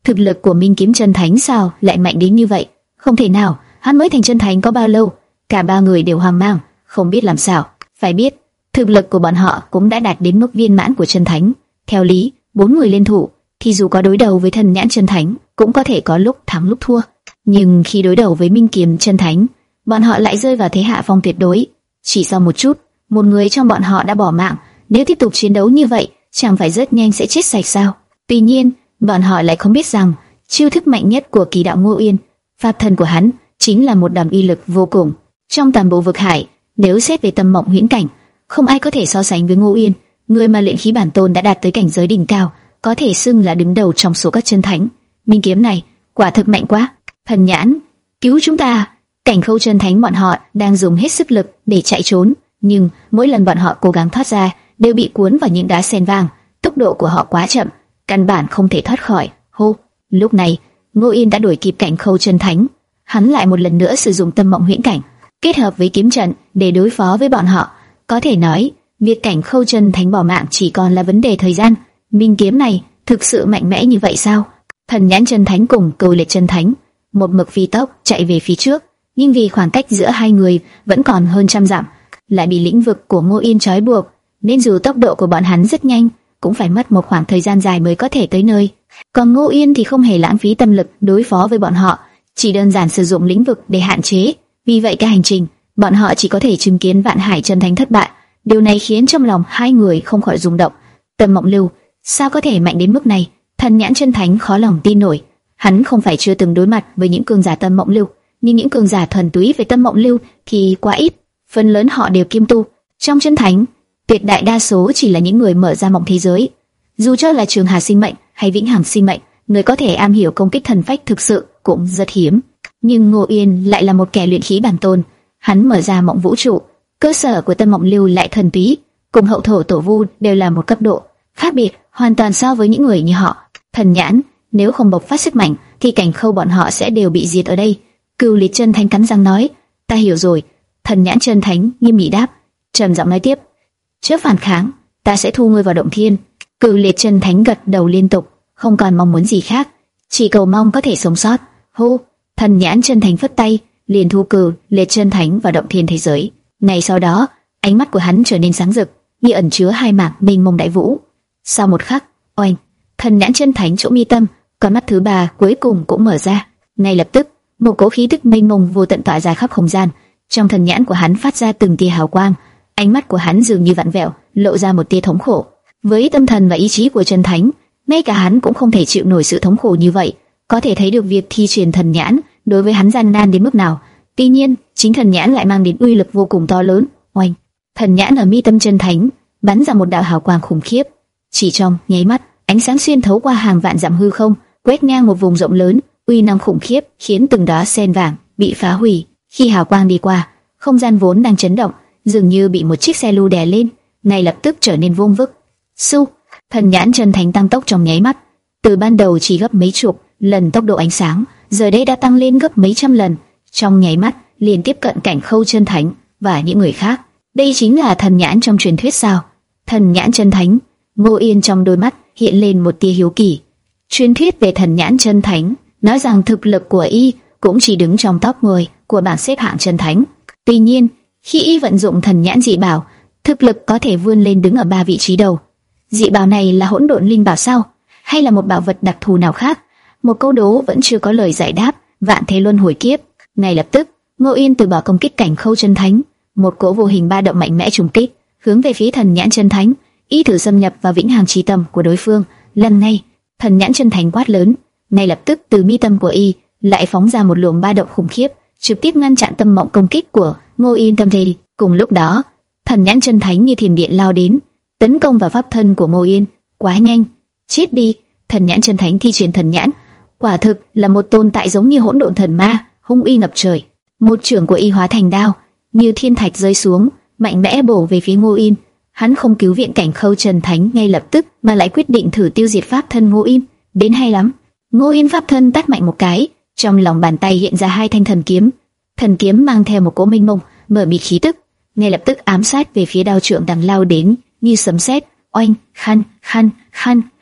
[SPEAKER 1] Thực lực của Minh Kiếm Chân Thánh sao lại mạnh đến như vậy? Không thể nào, hắn mới thành chân thánh có bao lâu? Cả ba người đều hoang mang, không biết làm sao. Phải biết, thực lực của bọn họ cũng đã đạt đến mức viên mãn của chân thánh. Theo lý, bốn người liên thủ, thì dù có đối đầu với Thần Nhãn Chân Thánh, cũng có thể có lúc thắng lúc thua. Nhưng khi đối đầu với Minh Kiếm Chân Thánh, bọn họ lại rơi vào thế hạ phong tuyệt đối. Chỉ sau một chút, một người trong bọn họ đã bỏ mạng. Nếu tiếp tục chiến đấu như vậy, chẳng phải rất nhanh sẽ chết sạch sao? Tuy nhiên, bọn họ lại không biết rằng chiêu thức mạnh nhất của Kỳ Đạo Ngô Yên, pháp thân của hắn, chính là một đòn uy lực vô cùng. Trong toàn bộ vực hải, nếu xét về tâm mộng huyễn cảnh, không ai có thể so sánh với Ngô Yên, người mà luyện khí bản tôn đã đạt tới cảnh giới đỉnh cao, có thể xưng là đứng đầu trong số các chân thánh. Minh kiếm này quả thực mạnh quá. Thần Nhãn, cứu chúng ta! Cảnh Khâu chân thánh bọn họ đang dùng hết sức lực để chạy trốn, nhưng mỗi lần bọn họ cố gắng thoát ra, đều bị cuốn vào những đá sen vàng. Tốc độ của họ quá chậm, căn bản không thể thoát khỏi. Hô! Lúc này, Ngô Yên đã đuổi kịp Cảnh Khâu chân thánh. Hắn lại một lần nữa sử dụng tâm mộng huyễn cảnh, kết hợp với kiếm trận để đối phó với bọn họ. Có thể nói, việc Cảnh Khâu chân thánh bỏ mạng chỉ còn là vấn đề thời gian. Minh kiếm này thực sự mạnh mẽ như vậy sao? Thần Nhãn chân thánh cùng Cừu Liệt chân thánh một mực phi tốc chạy về phía trước, nhưng vì khoảng cách giữa hai người vẫn còn hơn trăm dặm, lại bị lĩnh vực của Ngô Yên trói buộc, nên dù tốc độ của bọn hắn rất nhanh, cũng phải mất một khoảng thời gian dài mới có thể tới nơi. Còn Ngô Yên thì không hề lãng phí tâm lực đối phó với bọn họ, chỉ đơn giản sử dụng lĩnh vực để hạn chế. Vì vậy cả hành trình, bọn họ chỉ có thể chứng kiến Vạn Hải chân thánh thất bại. Điều này khiến trong lòng hai người không khỏi rung động. Tâm Mộng Lưu sao có thể mạnh đến mức này? Thần Nhãn chân thánh khó lòng tin nổi. Hắn không phải chưa từng đối mặt với những cường giả Tâm Mộng Lưu, nhưng những cường giả thuần túy về Tâm Mộng Lưu thì quá ít, phần lớn họ đều kiêm tu. Trong chân thánh, tuyệt đại đa số chỉ là những người mở ra mộng thế giới. Dù cho là Trường Hà sinh mệnh hay Vĩnh Hằng sinh mệnh, người có thể am hiểu công kích thần phách thực sự cũng rất hiếm. Nhưng Ngô Yên lại là một kẻ luyện khí bản tôn, hắn mở ra mộng vũ trụ, cơ sở của Tâm Mộng Lưu lại thuần túy, cùng Hậu Thổ Tổ Vu đều là một cấp độ khác biệt hoàn toàn so với những người như họ. Thần Nhãn nếu không bộc phát sức mạnh thì Cảnh Khâu bọn họ sẽ đều bị diệt ở đây. Cừu Liệt chân thánh cắn răng nói, ta hiểu rồi. Thần Nhãn chân thánh nghiêm nghị đáp, trầm giọng nói tiếp, trước phản kháng, ta sẽ thu ngươi vào động thiên. Cừu Liệt chân thánh gật đầu liên tục, không còn mong muốn gì khác, chỉ cầu mong có thể sống sót. Hô! Thần Nhãn chân thánh phất tay, liền thu Cừu Liệt chân thánh vào động thiên thế giới. Ngay sau đó, ánh mắt của hắn trở nên sáng rực, như ẩn chứa hai mảng mênh mông đại vũ. Sau một khắc, oanh! Thần Nhãn chân thánh chỗ mi tâm, con mắt thứ ba cuối cùng cũng mở ra. Ngay lập tức, một cỗ khí tức mênh mông vô tận tỏa ra khắp không gian. Trong thần nhãn của hắn phát ra từng tia hào quang, ánh mắt của hắn dường như vặn vẹo, lộ ra một tia thống khổ. Với tâm thần và ý chí của chân thánh, ngay cả hắn cũng không thể chịu nổi sự thống khổ như vậy. Có thể thấy được việc thi triển thần nhãn đối với hắn gian nan đến mức nào. Tuy nhiên, chính thần nhãn lại mang đến uy lực vô cùng to lớn. Oanh! Thần nhãn ở mi tâm chân thánh bắn ra một đạo hào quang khủng khiếp. Chỉ trong nháy mắt, ánh sáng xuyên thấu qua hàng vạn dặm hư không, quét ngang một vùng rộng lớn, uy năng khủng khiếp khiến từng đóa sen vàng bị phá hủy. Khi hào quang đi qua, không gian vốn đang chấn động, dường như bị một chiếc xe lưu đè lên, ngay lập tức trở nên vuông vức. Su! Thần Nhãn chân thánh tăng tốc trong nháy mắt, từ ban đầu chỉ gấp mấy chục lần tốc độ ánh sáng, giờ đây đã tăng lên gấp mấy trăm lần, trong nháy mắt liền tiếp cận Cảnh Khâu chân thánh và những người khác. Đây chính là thần nhãn trong truyền thuyết sao? Thần Nhãn chân thánh. Ngô Yên trong đôi mắt hiện lên một tia hiếu kỳ. Truyền thuyết về thần nhãn chân thánh nói rằng thực lực của y cũng chỉ đứng trong top mười của bảng xếp hạng chân thánh. Tuy nhiên, khi y vận dụng thần nhãn dị bảo, thực lực có thể vươn lên đứng ở ba vị trí đầu. Dị bảo này là hỗn độn linh bảo sao, hay là một bảo vật đặc thù nào khác? Một câu đố vẫn chưa có lời giải đáp. Vạn thế luân hồi kiếp. Ngay lập tức, Ngô Yên từ bỏ công kích Cảnh Khâu chân thánh, một cỗ vô hình ba động mạnh mẽ trùng kích, hướng về phía thần nhãn chân thánh. Y thử xâm nhập vào vĩnh hằng chi tâm của đối phương. Lần này, thần nhãn chân thánh quát lớn, ngay lập tức từ mi tâm của y lại phóng ra một luồng ba động khủng khiếp, trực tiếp ngăn chặn tâm mộng công kích của Ngô Yên tâm thế. Cùng lúc đó, thần nhãn chân thánh như thiểm điện lao đến, tấn công vào pháp thân của Ngô Yên. Quá nhanh, chết đi! Thần nhãn chân thánh thi triển thần nhãn, quả thực là một tồn tại giống như hỗn độn thần ma, hung uy ngập trời. Một chưởng của y hóa thành đao, như thiên thạch rơi xuống, mạnh mẽ bổ về phía Ngô Yên. Hắn không cứu viện Cảnh Khâu chân thánh ngay lập tức, mà lại quyết định thử tiêu diệt pháp thân Ngô Yên. Đến hay lắm! Ngô Yên pháp thân tát mạnh một cái, trong lòng bàn tay hiện ra hai thanh thần kiếm. Thần kiếm mang theo một cỗ mênh mông, mở mịt khí tức, ngay lập tức ám sát về phía đao trượng đang lao đến như sấm sét. Oanh! Khăn! Khăn! Khăn!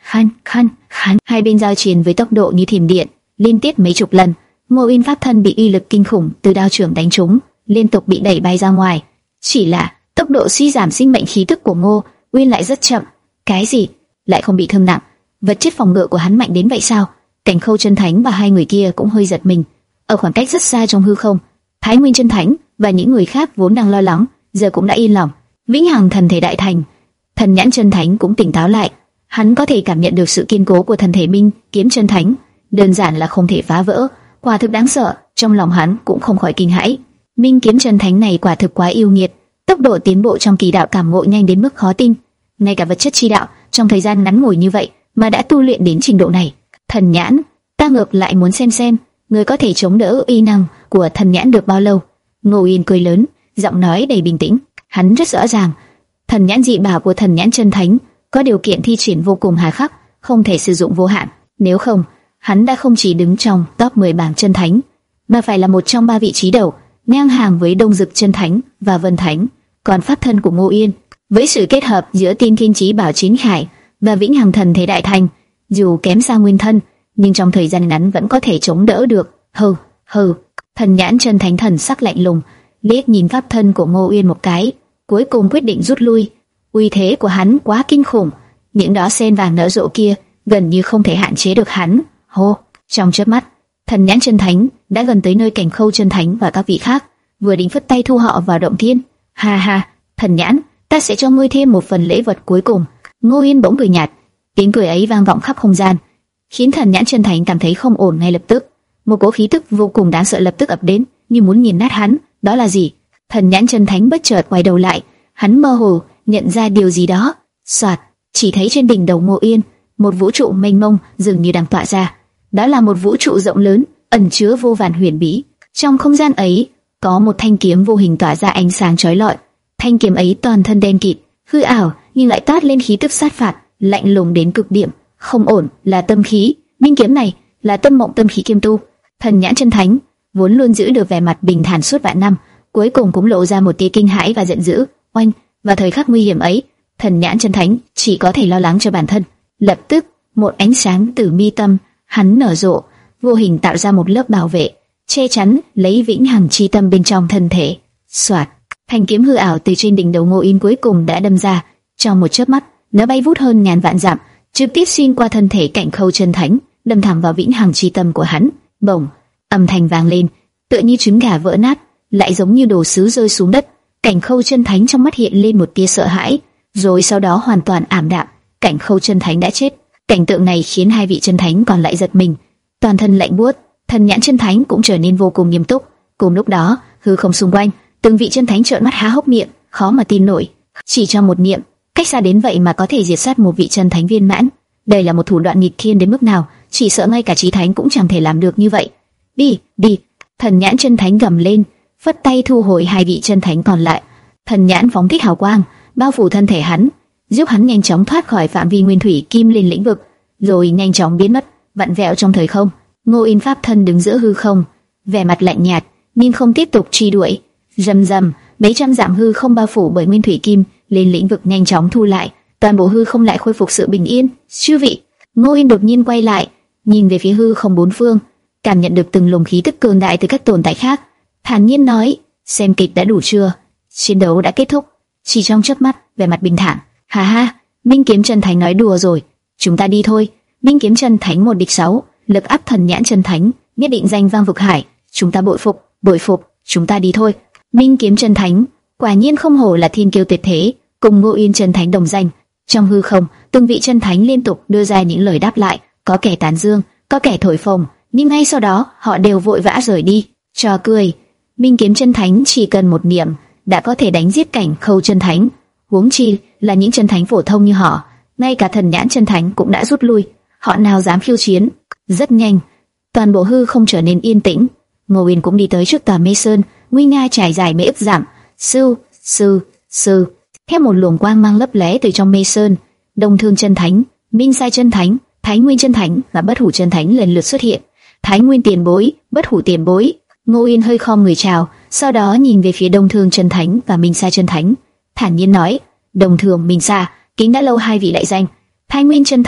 [SPEAKER 1] khăn, khăn, khăn. Hai bên giao chiến với tốc độ như thiểm điện, liên tiếp mấy chục lần. Ngô Yên pháp thân bị uy lực kinh khủng từ đao chưởng đánh trúng, liên tục bị đẩy bay ra ngoài. Chỉ là tốc độ suy giảm sinh mệnh khí tức của Ngô Uyên lại rất chậm. Cái gì? Lại không bị thương nặng? Vật chất phòng ngự của hắn mạnh đến vậy sao? Cảnh Khâu Chân Thánh và hai người kia cũng hơi giật mình. Ở khoảng cách rất xa trong hư không, Thái Nguyên Chân Thánh và những người khác vốn đang lo lắng, giờ cũng đã yên lòng. Vĩnh Hằng thần thể đại thành, Thần Nhãn Chân Thánh cũng tỉnh táo lại. Hắn có thể cảm nhận được sự kiên cố của thần thể Minh Kiếm Chân Thánh, đơn giản là không thể phá vỡ, quả thực đáng sợ. Trong lòng hắn cũng không khỏi kinh hãi. Minh Kiếm Chân Thánh này quả thực quá yêu nghiệt, tốc độ tiến bộ trong kỳ đạo cảm ngộ nhanh đến mức khó tin. Ngay cả vật chất chi đạo trong thời gian ngắn ngủi như vậy mà đã tu luyện đến trình độ này. Thần Nhãn, ta ngược lại muốn xem xem người có thể chống đỡ uy năng của Thần Nhãn được bao lâu. Ngô Yên cười lớn, giọng nói đầy bình tĩnh. Hắn rất rõ ràng, Thần Nhãn dị bảo của Thần Nhãn Chân Thánh có điều kiện thi triển vô cùng hà khắc, không thể sử dụng vô hạn. Nếu không, hắn đã không chỉ đứng trong top mười bảng chân thánh, mà phải là một trong ba vị trí đầu, ngang hàng với Đông Dực Chân Thánh và Vân Thánh. Còn pháp thân của Ngô Yên, với sự kết hợp giữa Tiên Thiên Chí Bảo Chín Khải và Vĩnh Hằng Thần Thể Đại Thành, dù kém xa nguyên thân, nhưng trong thời gian ngắn vẫn có thể chống đỡ được. Hừ, hừ. Thần Nhãn Chân Thánh thần sắc lạnh lùng, liếc nhìn pháp thân của Ngô Yên một cái, cuối cùng quyết định rút lui. Uy thế của hắn quá kinh khủng, những đóa sen vàng nở rộ kia gần như không thể hạn chế được hắn. Hô, trong chớp mắt, Thần Nhãn Chân Thánh đã gần tới nơi Cảnh Khâu Chân Thánh và các vị khác, vừa định phất tay thu họ vào động thiên. Ha ha, Thần Nhãn, ta sẽ cho ngươi thêm một phần lễ vật cuối cùng. Ngô Yên bỗng cười nhạt, tiếng cười ấy vang vọng khắp không gian, khiến Thần Nhãn Chân Thánh cảm thấy không ổn ngay lập tức. Một cỗ khí tức vô cùng đáng sợ lập tức ập đến, như muốn nghiền nát hắn. Đó là gì? Thần Nhãn Chân Thánh bất chợt quay đầu lại, hắn mơ hồ nhận ra điều gì đó. Soạt, chỉ thấy trên đỉnh đầu Ngô Yên, một vũ trụ mênh mông dường như đang tỏa ra. Đó là một vũ trụ rộng lớn, ẩn chứa vô vàn huyền bí. Trong không gian ấy, có một thanh kiếm vô hình tỏa ra ánh sáng chói lọi. Thanh kiếm ấy toàn thân đen kịt, hư ảo, nhưng lại toát lên khí tức sát phạt, lạnh lùng đến cực điểm. Không ổn, là tâm khí. Minh kiếm này là Tâm Mộng Tâm Khí Kiêm Tu. Thần Nhãn Chân Thánh vốn luôn giữ được vẻ mặt bình thản suốt vạn năm, cuối cùng cũng lộ ra một tia kinh hãi và giận dữ. Oanh! Vào thời khắc nguy hiểm ấy, Thần Nhãn Chân Thánh chỉ có thể lo lắng cho bản thân. Lập tức, một ánh sáng từ mi tâm hắn nở rộ, vô hình tạo ra một lớp bảo vệ, che chắn lấy Vĩnh Hằng chi tâm bên trong thân thể. Soạt! Thanh kiếm hư ảo từ trên đỉnh đầu Ngô Yên cuối cùng đã đâm ra. Trong một chớp mắt, nó bay vút hơn ngàn vạn dặm, trực tiếp xuyên qua thân thể Cảnh Khâu Chân Thánh, đâm thẳng vào Vĩnh Hằng chi tâm của hắn. Bổng! Âm thanh vang lên, tựa như trứng gà vỡ nát, lại giống như đồ sứ rơi xuống đất. Cảnh Khâu Chân Thánh trong mắt hiện lên một tia sợ hãi, rồi sau đó hoàn toàn ảm đạm. Cảnh Khâu Chân Thánh đã chết. Cảnh tượng này khiến hai vị chân thánh còn lại giật mình, toàn thân lạnh buốt. Thần Nhãn Chân Thánh cũng trở nên vô cùng nghiêm túc. Cùng lúc đó, hư không xung quanh, từng vị chân thánh trợn mắt há hốc miệng, khó mà tin nổi. Chỉ trong một niệm, cách xa đến vậy mà có thể diệt sát một vị chân thánh viên mãn. Đây là một thủ đoạn nghịch thiên đến mức nào, chỉ sợ ngay cả chí thánh cũng chẳng thể làm được như vậy. Đi, đi! Thần Nhãn Chân Thánh gầm lên, phất tay thu hồi hai vị chân thánh còn lại. Thần nhãn phóng thích hào quang, bao phủ thân thể hắn, giúp hắn nhanh chóng thoát khỏi phạm vi nguyên thủy kim linh lĩnh vực, rồi nhanh chóng biến mất, vặn vẹo trong thời không. Ngô Yên pháp thân đứng giữa hư không, vẻ mặt lạnh nhạt, nhưng không tiếp tục truy đuổi. Rầm rầm, mấy trăm dặm hư không bao phủ bởi nguyên thủy kim linh lĩnh vực nhanh chóng thu lại, toàn bộ hư không lại khôi phục sự bình yên. Chư vị! Ngô Yên đột nhiên quay lại, nhìn về phía hư không bốn phương, cảm nhận được từng luồng khí tức cường đại từ các tồn tại khác, thản nhiên nói: xem kịch đã đủ chưa? Chiến đấu đã kết thúc. Chỉ trong chớp mắt, vẻ mặt bình thản. Ha ha, Minh Kiếm Chân Thánh nói đùa rồi, chúng ta đi thôi. Minh Kiếm Chân Thánh một địch sáu, lực áp Thần Nhãn Chân Thánh, nhất định danh vang vực hải. Chúng ta bội phục, bội phục, chúng ta đi thôi. Minh Kiếm Chân Thánh, quả nhiên không hổ là thiên kiêu tuyệt thế, cùng Ngô Yên Chân Thánh đồng danh. Trong hư không, từng vị chân thánh liên tục đưa ra những lời đáp lại, có kẻ tán dương, có kẻ thổi phồng, nhưng ngay sau đó họ đều vội vã rời đi. Trò cười, Minh Kiếm Chân Thánh chỉ cần một niệm đã có thể đánh giết Cảnh Khâu Chân Thánh, huống chi là những chân thánh phổ thông như họ. Ngay cả Thần Nhãn Chân Thánh cũng đã rút lui, họ nào dám khiêu chiến. Rất nhanh, toàn bộ hư không trở nên yên tĩnh. Ngô Yên cũng đi tới trước tòa Mê Sơn, nguy nga trải dài mấy ức dặm. Sư, sư, sư. Theo một luồng quang mang lấp lóe từ trong Mê Sơn, Đông Thương Chân Thánh, Minh Sai Chân Thánh, Thái Nguyên Chân Thánh và Bất Hủ Chân Thánh lần lượt xuất hiện. Thái Nguyên tiền bối, Bất Hủ tiền bối. Ngô Yên hơi khom người chào, sau đó nhìn về phía Đông Thương Chân Thánh và Minh Sa Chân Thánh, thản nhiên nói: Đông Thương, Minh Sa, kính đã lâu hai vị đại danh. Thái Nguyên Chân Thánh,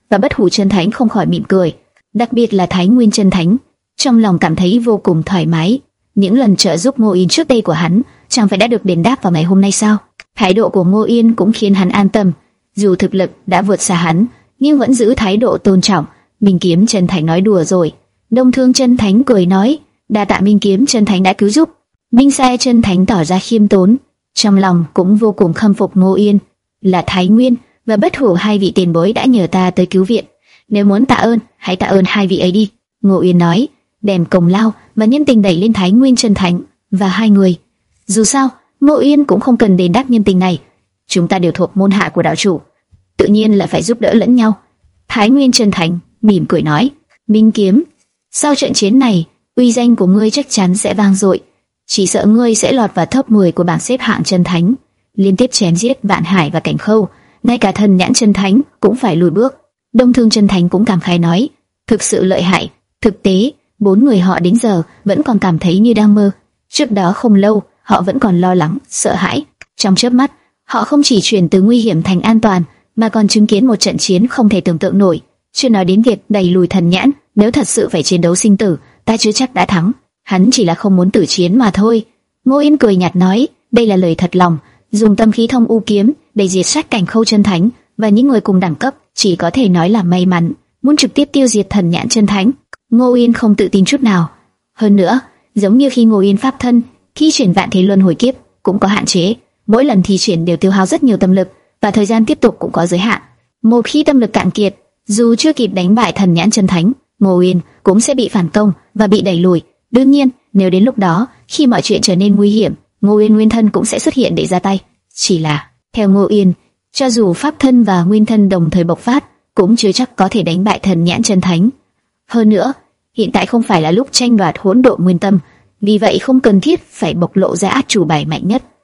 [SPEAKER 1] và Bất Hủ Chân Thánh không khỏi mỉm cười, đặc biệt là Thái Nguyên Chân Thánh, trong lòng cảm thấy vô cùng thoải mái. Những lần trợ giúp Ngô Yên trước đây của hắn, chẳng phải đã được đền đáp vào ngày hôm nay sao? Thái độ của Ngô Yên cũng khiến hắn an tâm, dù thực lực đã vượt xa hắn, nhưng vẫn giữ thái độ tôn trọng. Minh Kiếm Chân Thánh nói đùa rồi. Đông Thương Chân Thánh cười nói, đa tạ Minh Kiếm Chân Thánh đã cứu giúp. Minh Sai Chân Thánh tỏ ra khiêm tốn, trong lòng cũng vô cùng khâm phục Ngô Yên. Là Thái Nguyên và Bất Hủ hai vị tiền bối đã nhờ ta tới cứu viện, nếu muốn tạ ơn, hãy tạ ơn hai vị ấy đi. Ngô Yên nói, đem công lao và nhân tình đẩy lên Thái Nguyên Chân Thánh và hai người. Dù sao, Ngô Yên cũng không cần đền đáp nhân tình này. Chúng ta đều thuộc môn hạ của đạo chủ, tự nhiên là phải giúp đỡ lẫn nhau. Thái Nguyên Chân Thánh mỉm cười nói, Minh Kiếm, sau trận chiến này, uy danh của ngươi chắc chắn sẽ vang dội. Chỉ sợ ngươi sẽ lọt vào top mười của bảng xếp hạng chân thánh, liên tiếp chém giết Vạn Hải và Cảnh Khâu, ngay cả Thần Nhãn Chân Thánh cũng phải lùi bước. Đông Thương Chân Thánh cũng cảm khái nói, thực sự lợi hại. Thực tế, bốn người họ đến giờ vẫn còn cảm thấy như đang mơ. Trước đó không lâu, họ vẫn còn lo lắng, sợ hãi. Trong chớp mắt, họ không chỉ chuyển từ nguy hiểm thành an toàn, mà còn chứng kiến một trận chiến không thể tưởng tượng nổi. Chưa nói đến việc đẩy lùi Thần Nhãn, nếu thật sự phải chiến đấu sinh tử, ta chưa chắc đã thắng. Hắn chỉ là không muốn tử chiến mà thôi. Ngô Yên cười nhạt nói, đây là lời thật lòng. Dùng tâm khí thông u kiếm để diệt sát Cảnh Khâu Chân Thánh và những người cùng đẳng cấp, chỉ có thể nói là may mắn. Muốn trực tiếp tiêu diệt Thần Nhãn Chân Thánh, Ngô Yên không tự tin chút nào. Hơn nữa, giống như khi Ngô Yên pháp thân, khi chuyển vạn thế luân hồi kiếp cũng có hạn chế, mỗi lần thi triển đều tiêu hao rất nhiều tâm lực và thời gian tiếp tục cũng có giới hạn. Một khi tâm lực cạn kiệt, dù chưa kịp đánh bại Thần Nhãn Chân Thánh, Ngô Yên cũng sẽ bị phản công và bị đẩy lùi. Đương nhiên, nếu đến lúc đó, khi mọi chuyện trở nên nguy hiểm, Ngô Yên nguyên thân cũng sẽ xuất hiện để ra tay. Chỉ là, theo Ngô Yên, cho dù pháp thân và nguyên thân đồng thời bộc phát, cũng chưa chắc có thể đánh bại Thần Nhãn Chân Thánh. Hơn nữa, hiện tại không phải là lúc tranh đoạt hỗn độn nguyên tâm, vì vậy không cần thiết phải bộc lộ ra át chủ bài mạnh nhất.